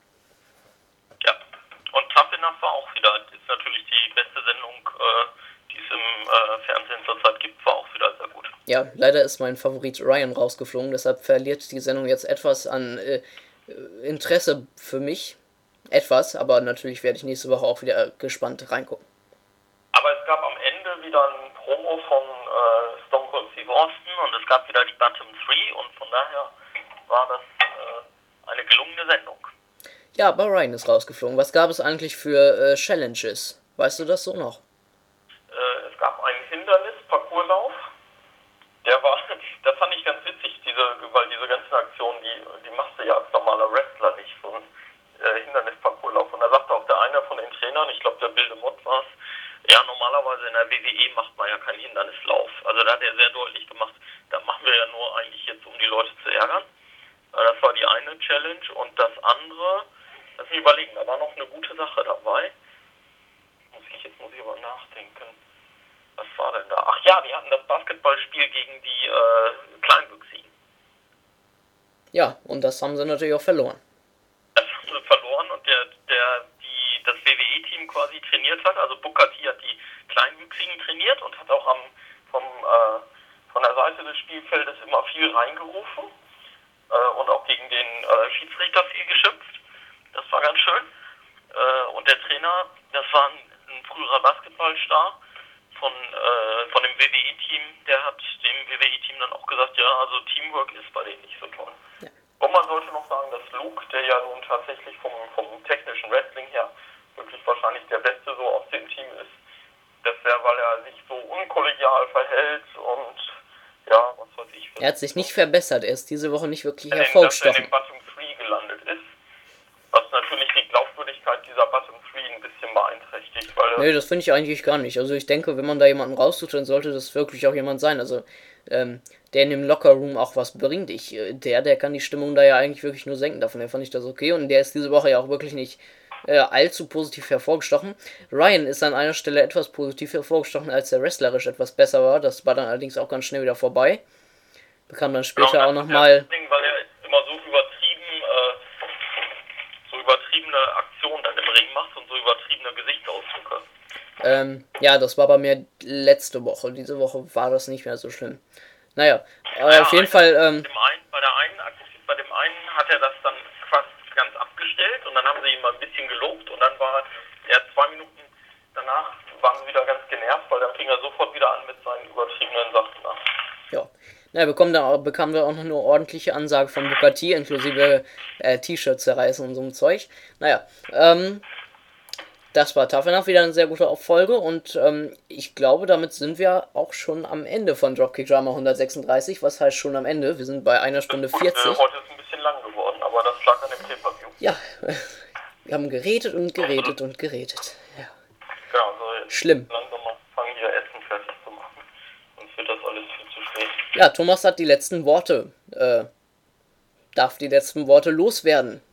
Ja, und Tough Enough war auch wieder, ist natürlich die beste Sendung, äh, die es im äh, Fernsehen zurzeit gibt, war auch wieder sehr gut. Ja, leider ist mein Favorit Ryan rausgeflogen, deshalb verliert die Sendung jetzt etwas an äh, Interesse für mich. Etwas, aber natürlich werde ich nächste Woche auch wieder gespannt reingucken. Aber es gab am Ende wieder ein Promo von äh, Stone Cold Steve Austin und es gab wieder die Bottom drei und von daher war das äh, eine gelungene Sendung. Ja, aber Ryan ist rausgeflogen. Was gab es eigentlich für äh, Challenges? Weißt du das so noch? Äh, es gab einen Hindernis-Parcourslauf. Der war, das fand ich ganz witzig, diese, weil diese ganzen Aktionen, die, die machst du ja als normaler Wrestler nicht, so ein äh, Hindernis-Parcourslauf. Und da sagte auch der eine von den Trainern, ich glaube der Bill Mott war es, ja, normalerweise in der W W E macht man ja keinen Hindernislauf. Also da hat er sehr deutlich gemacht, da machen wir ja nur eigentlich jetzt, um die Leute zu ärgern. Äh, das war die eine Challenge und das andere, lass mich überlegen, da war noch eine gute Sache dabei. Muss ich, jetzt muss ich aber nachdenken. Was war denn da? Ach ja, die hatten das Basketballspiel gegen die äh, Kleinwüchsigen. Ja, und das haben sie natürlich auch verloren. Das haben sie verloren und der, der die das W W E-Team quasi trainiert hat, also Booker T hat die Kleinwüchsigen trainiert und hat auch am vom äh, von der Seite des Spielfeldes immer viel reingerufen äh, und auch gegen den äh, Schiedsrichter viel geschimpft. Das war ganz schön. Äh, und der Trainer, das war ein, ein früherer Basketballstar von, äh, von dem W W E-Team, der hat dem W W E-Team dann auch gesagt, ja, also Teamwork ist bei denen nicht so toll. Ja. Und man sollte noch sagen, dass Luke, der ja nun tatsächlich vom, vom technischen Wrestling her wirklich wahrscheinlich der Beste so aus dem Team ist, das wäre, weil er sich so unkollegial verhält und ja, was weiß ich. Er hat sich nicht verbessert, er ist diese Woche nicht wirklich dass er in hervorgestochen. dem Bottom drei gelandet ist, was natürlich die Glaubwürdigkeit dieser Bottom drei ein bisschen beeinträchtigt, weil Nee, das finde ich eigentlich gar nicht. Also ich denke, wenn man da jemanden raussucht, dann sollte das wirklich auch jemand sein. Also, ähm, der in dem Lockerroom auch was bringt. Ich, äh, der, der kann die Stimmung da ja eigentlich wirklich nur senken. Davon her fand ich das okay. Und der ist diese Woche ja auch wirklich nicht äh, allzu positiv hervorgestochen. Ryan ist an einer Stelle etwas positiv hervorgestochen, als er wrestlerisch etwas besser war. Das war dann allerdings auch ganz schnell wieder vorbei. Bekam dann später Genau, auch das ist nochmal... ja das Ding, weil er immer so übertrieben, äh, so übertriebene Aktionen dann im Ring macht und so übertriebene Gesichtsausdrücke. Ähm, ja, das war bei mir letzte Woche. Diese Woche war das nicht mehr so schlimm. Naja, äh, Ja, auf jeden ein- Fall... Ähm, Dem einen, bei der einen Aktion, bei dem einen hat er das dann fast ganz abgestellt und dann haben sie ihn mal ein bisschen gelobt und dann war er zwei Minuten danach waren sie wieder ganz genervt, weil dann fing er sofort wieder an mit seinen übertriebenen Sachen an. Ja. Na, bekommen da, bekamen wir auch noch eine ordentliche Ansage von Booker T, inklusive äh, T-Shirts zerreißen und so ein Zeug. Naja, ähm, Das war Tough Enough, wieder eine sehr gute Folge und ähm, ich glaube, damit sind wir auch schon am Ende von Dropkick Drama hundertsechsunddreißig. Was heißt schon am Ende? Wir sind bei einer Stunde Gut, vierzig. Äh, heute ist ein bisschen lang geworden, aber das lag an dem Pay-Per-View. Ja, wir haben geredet und geredet und geredet. Ja. Genau, also jetzt Schlimm. langsam mal fangen wir Essen fertig zu machen. Sonst wird das alles viel zu spät. Ja, Thomas hat die letzten Worte, äh, darf die letzten Worte loswerden.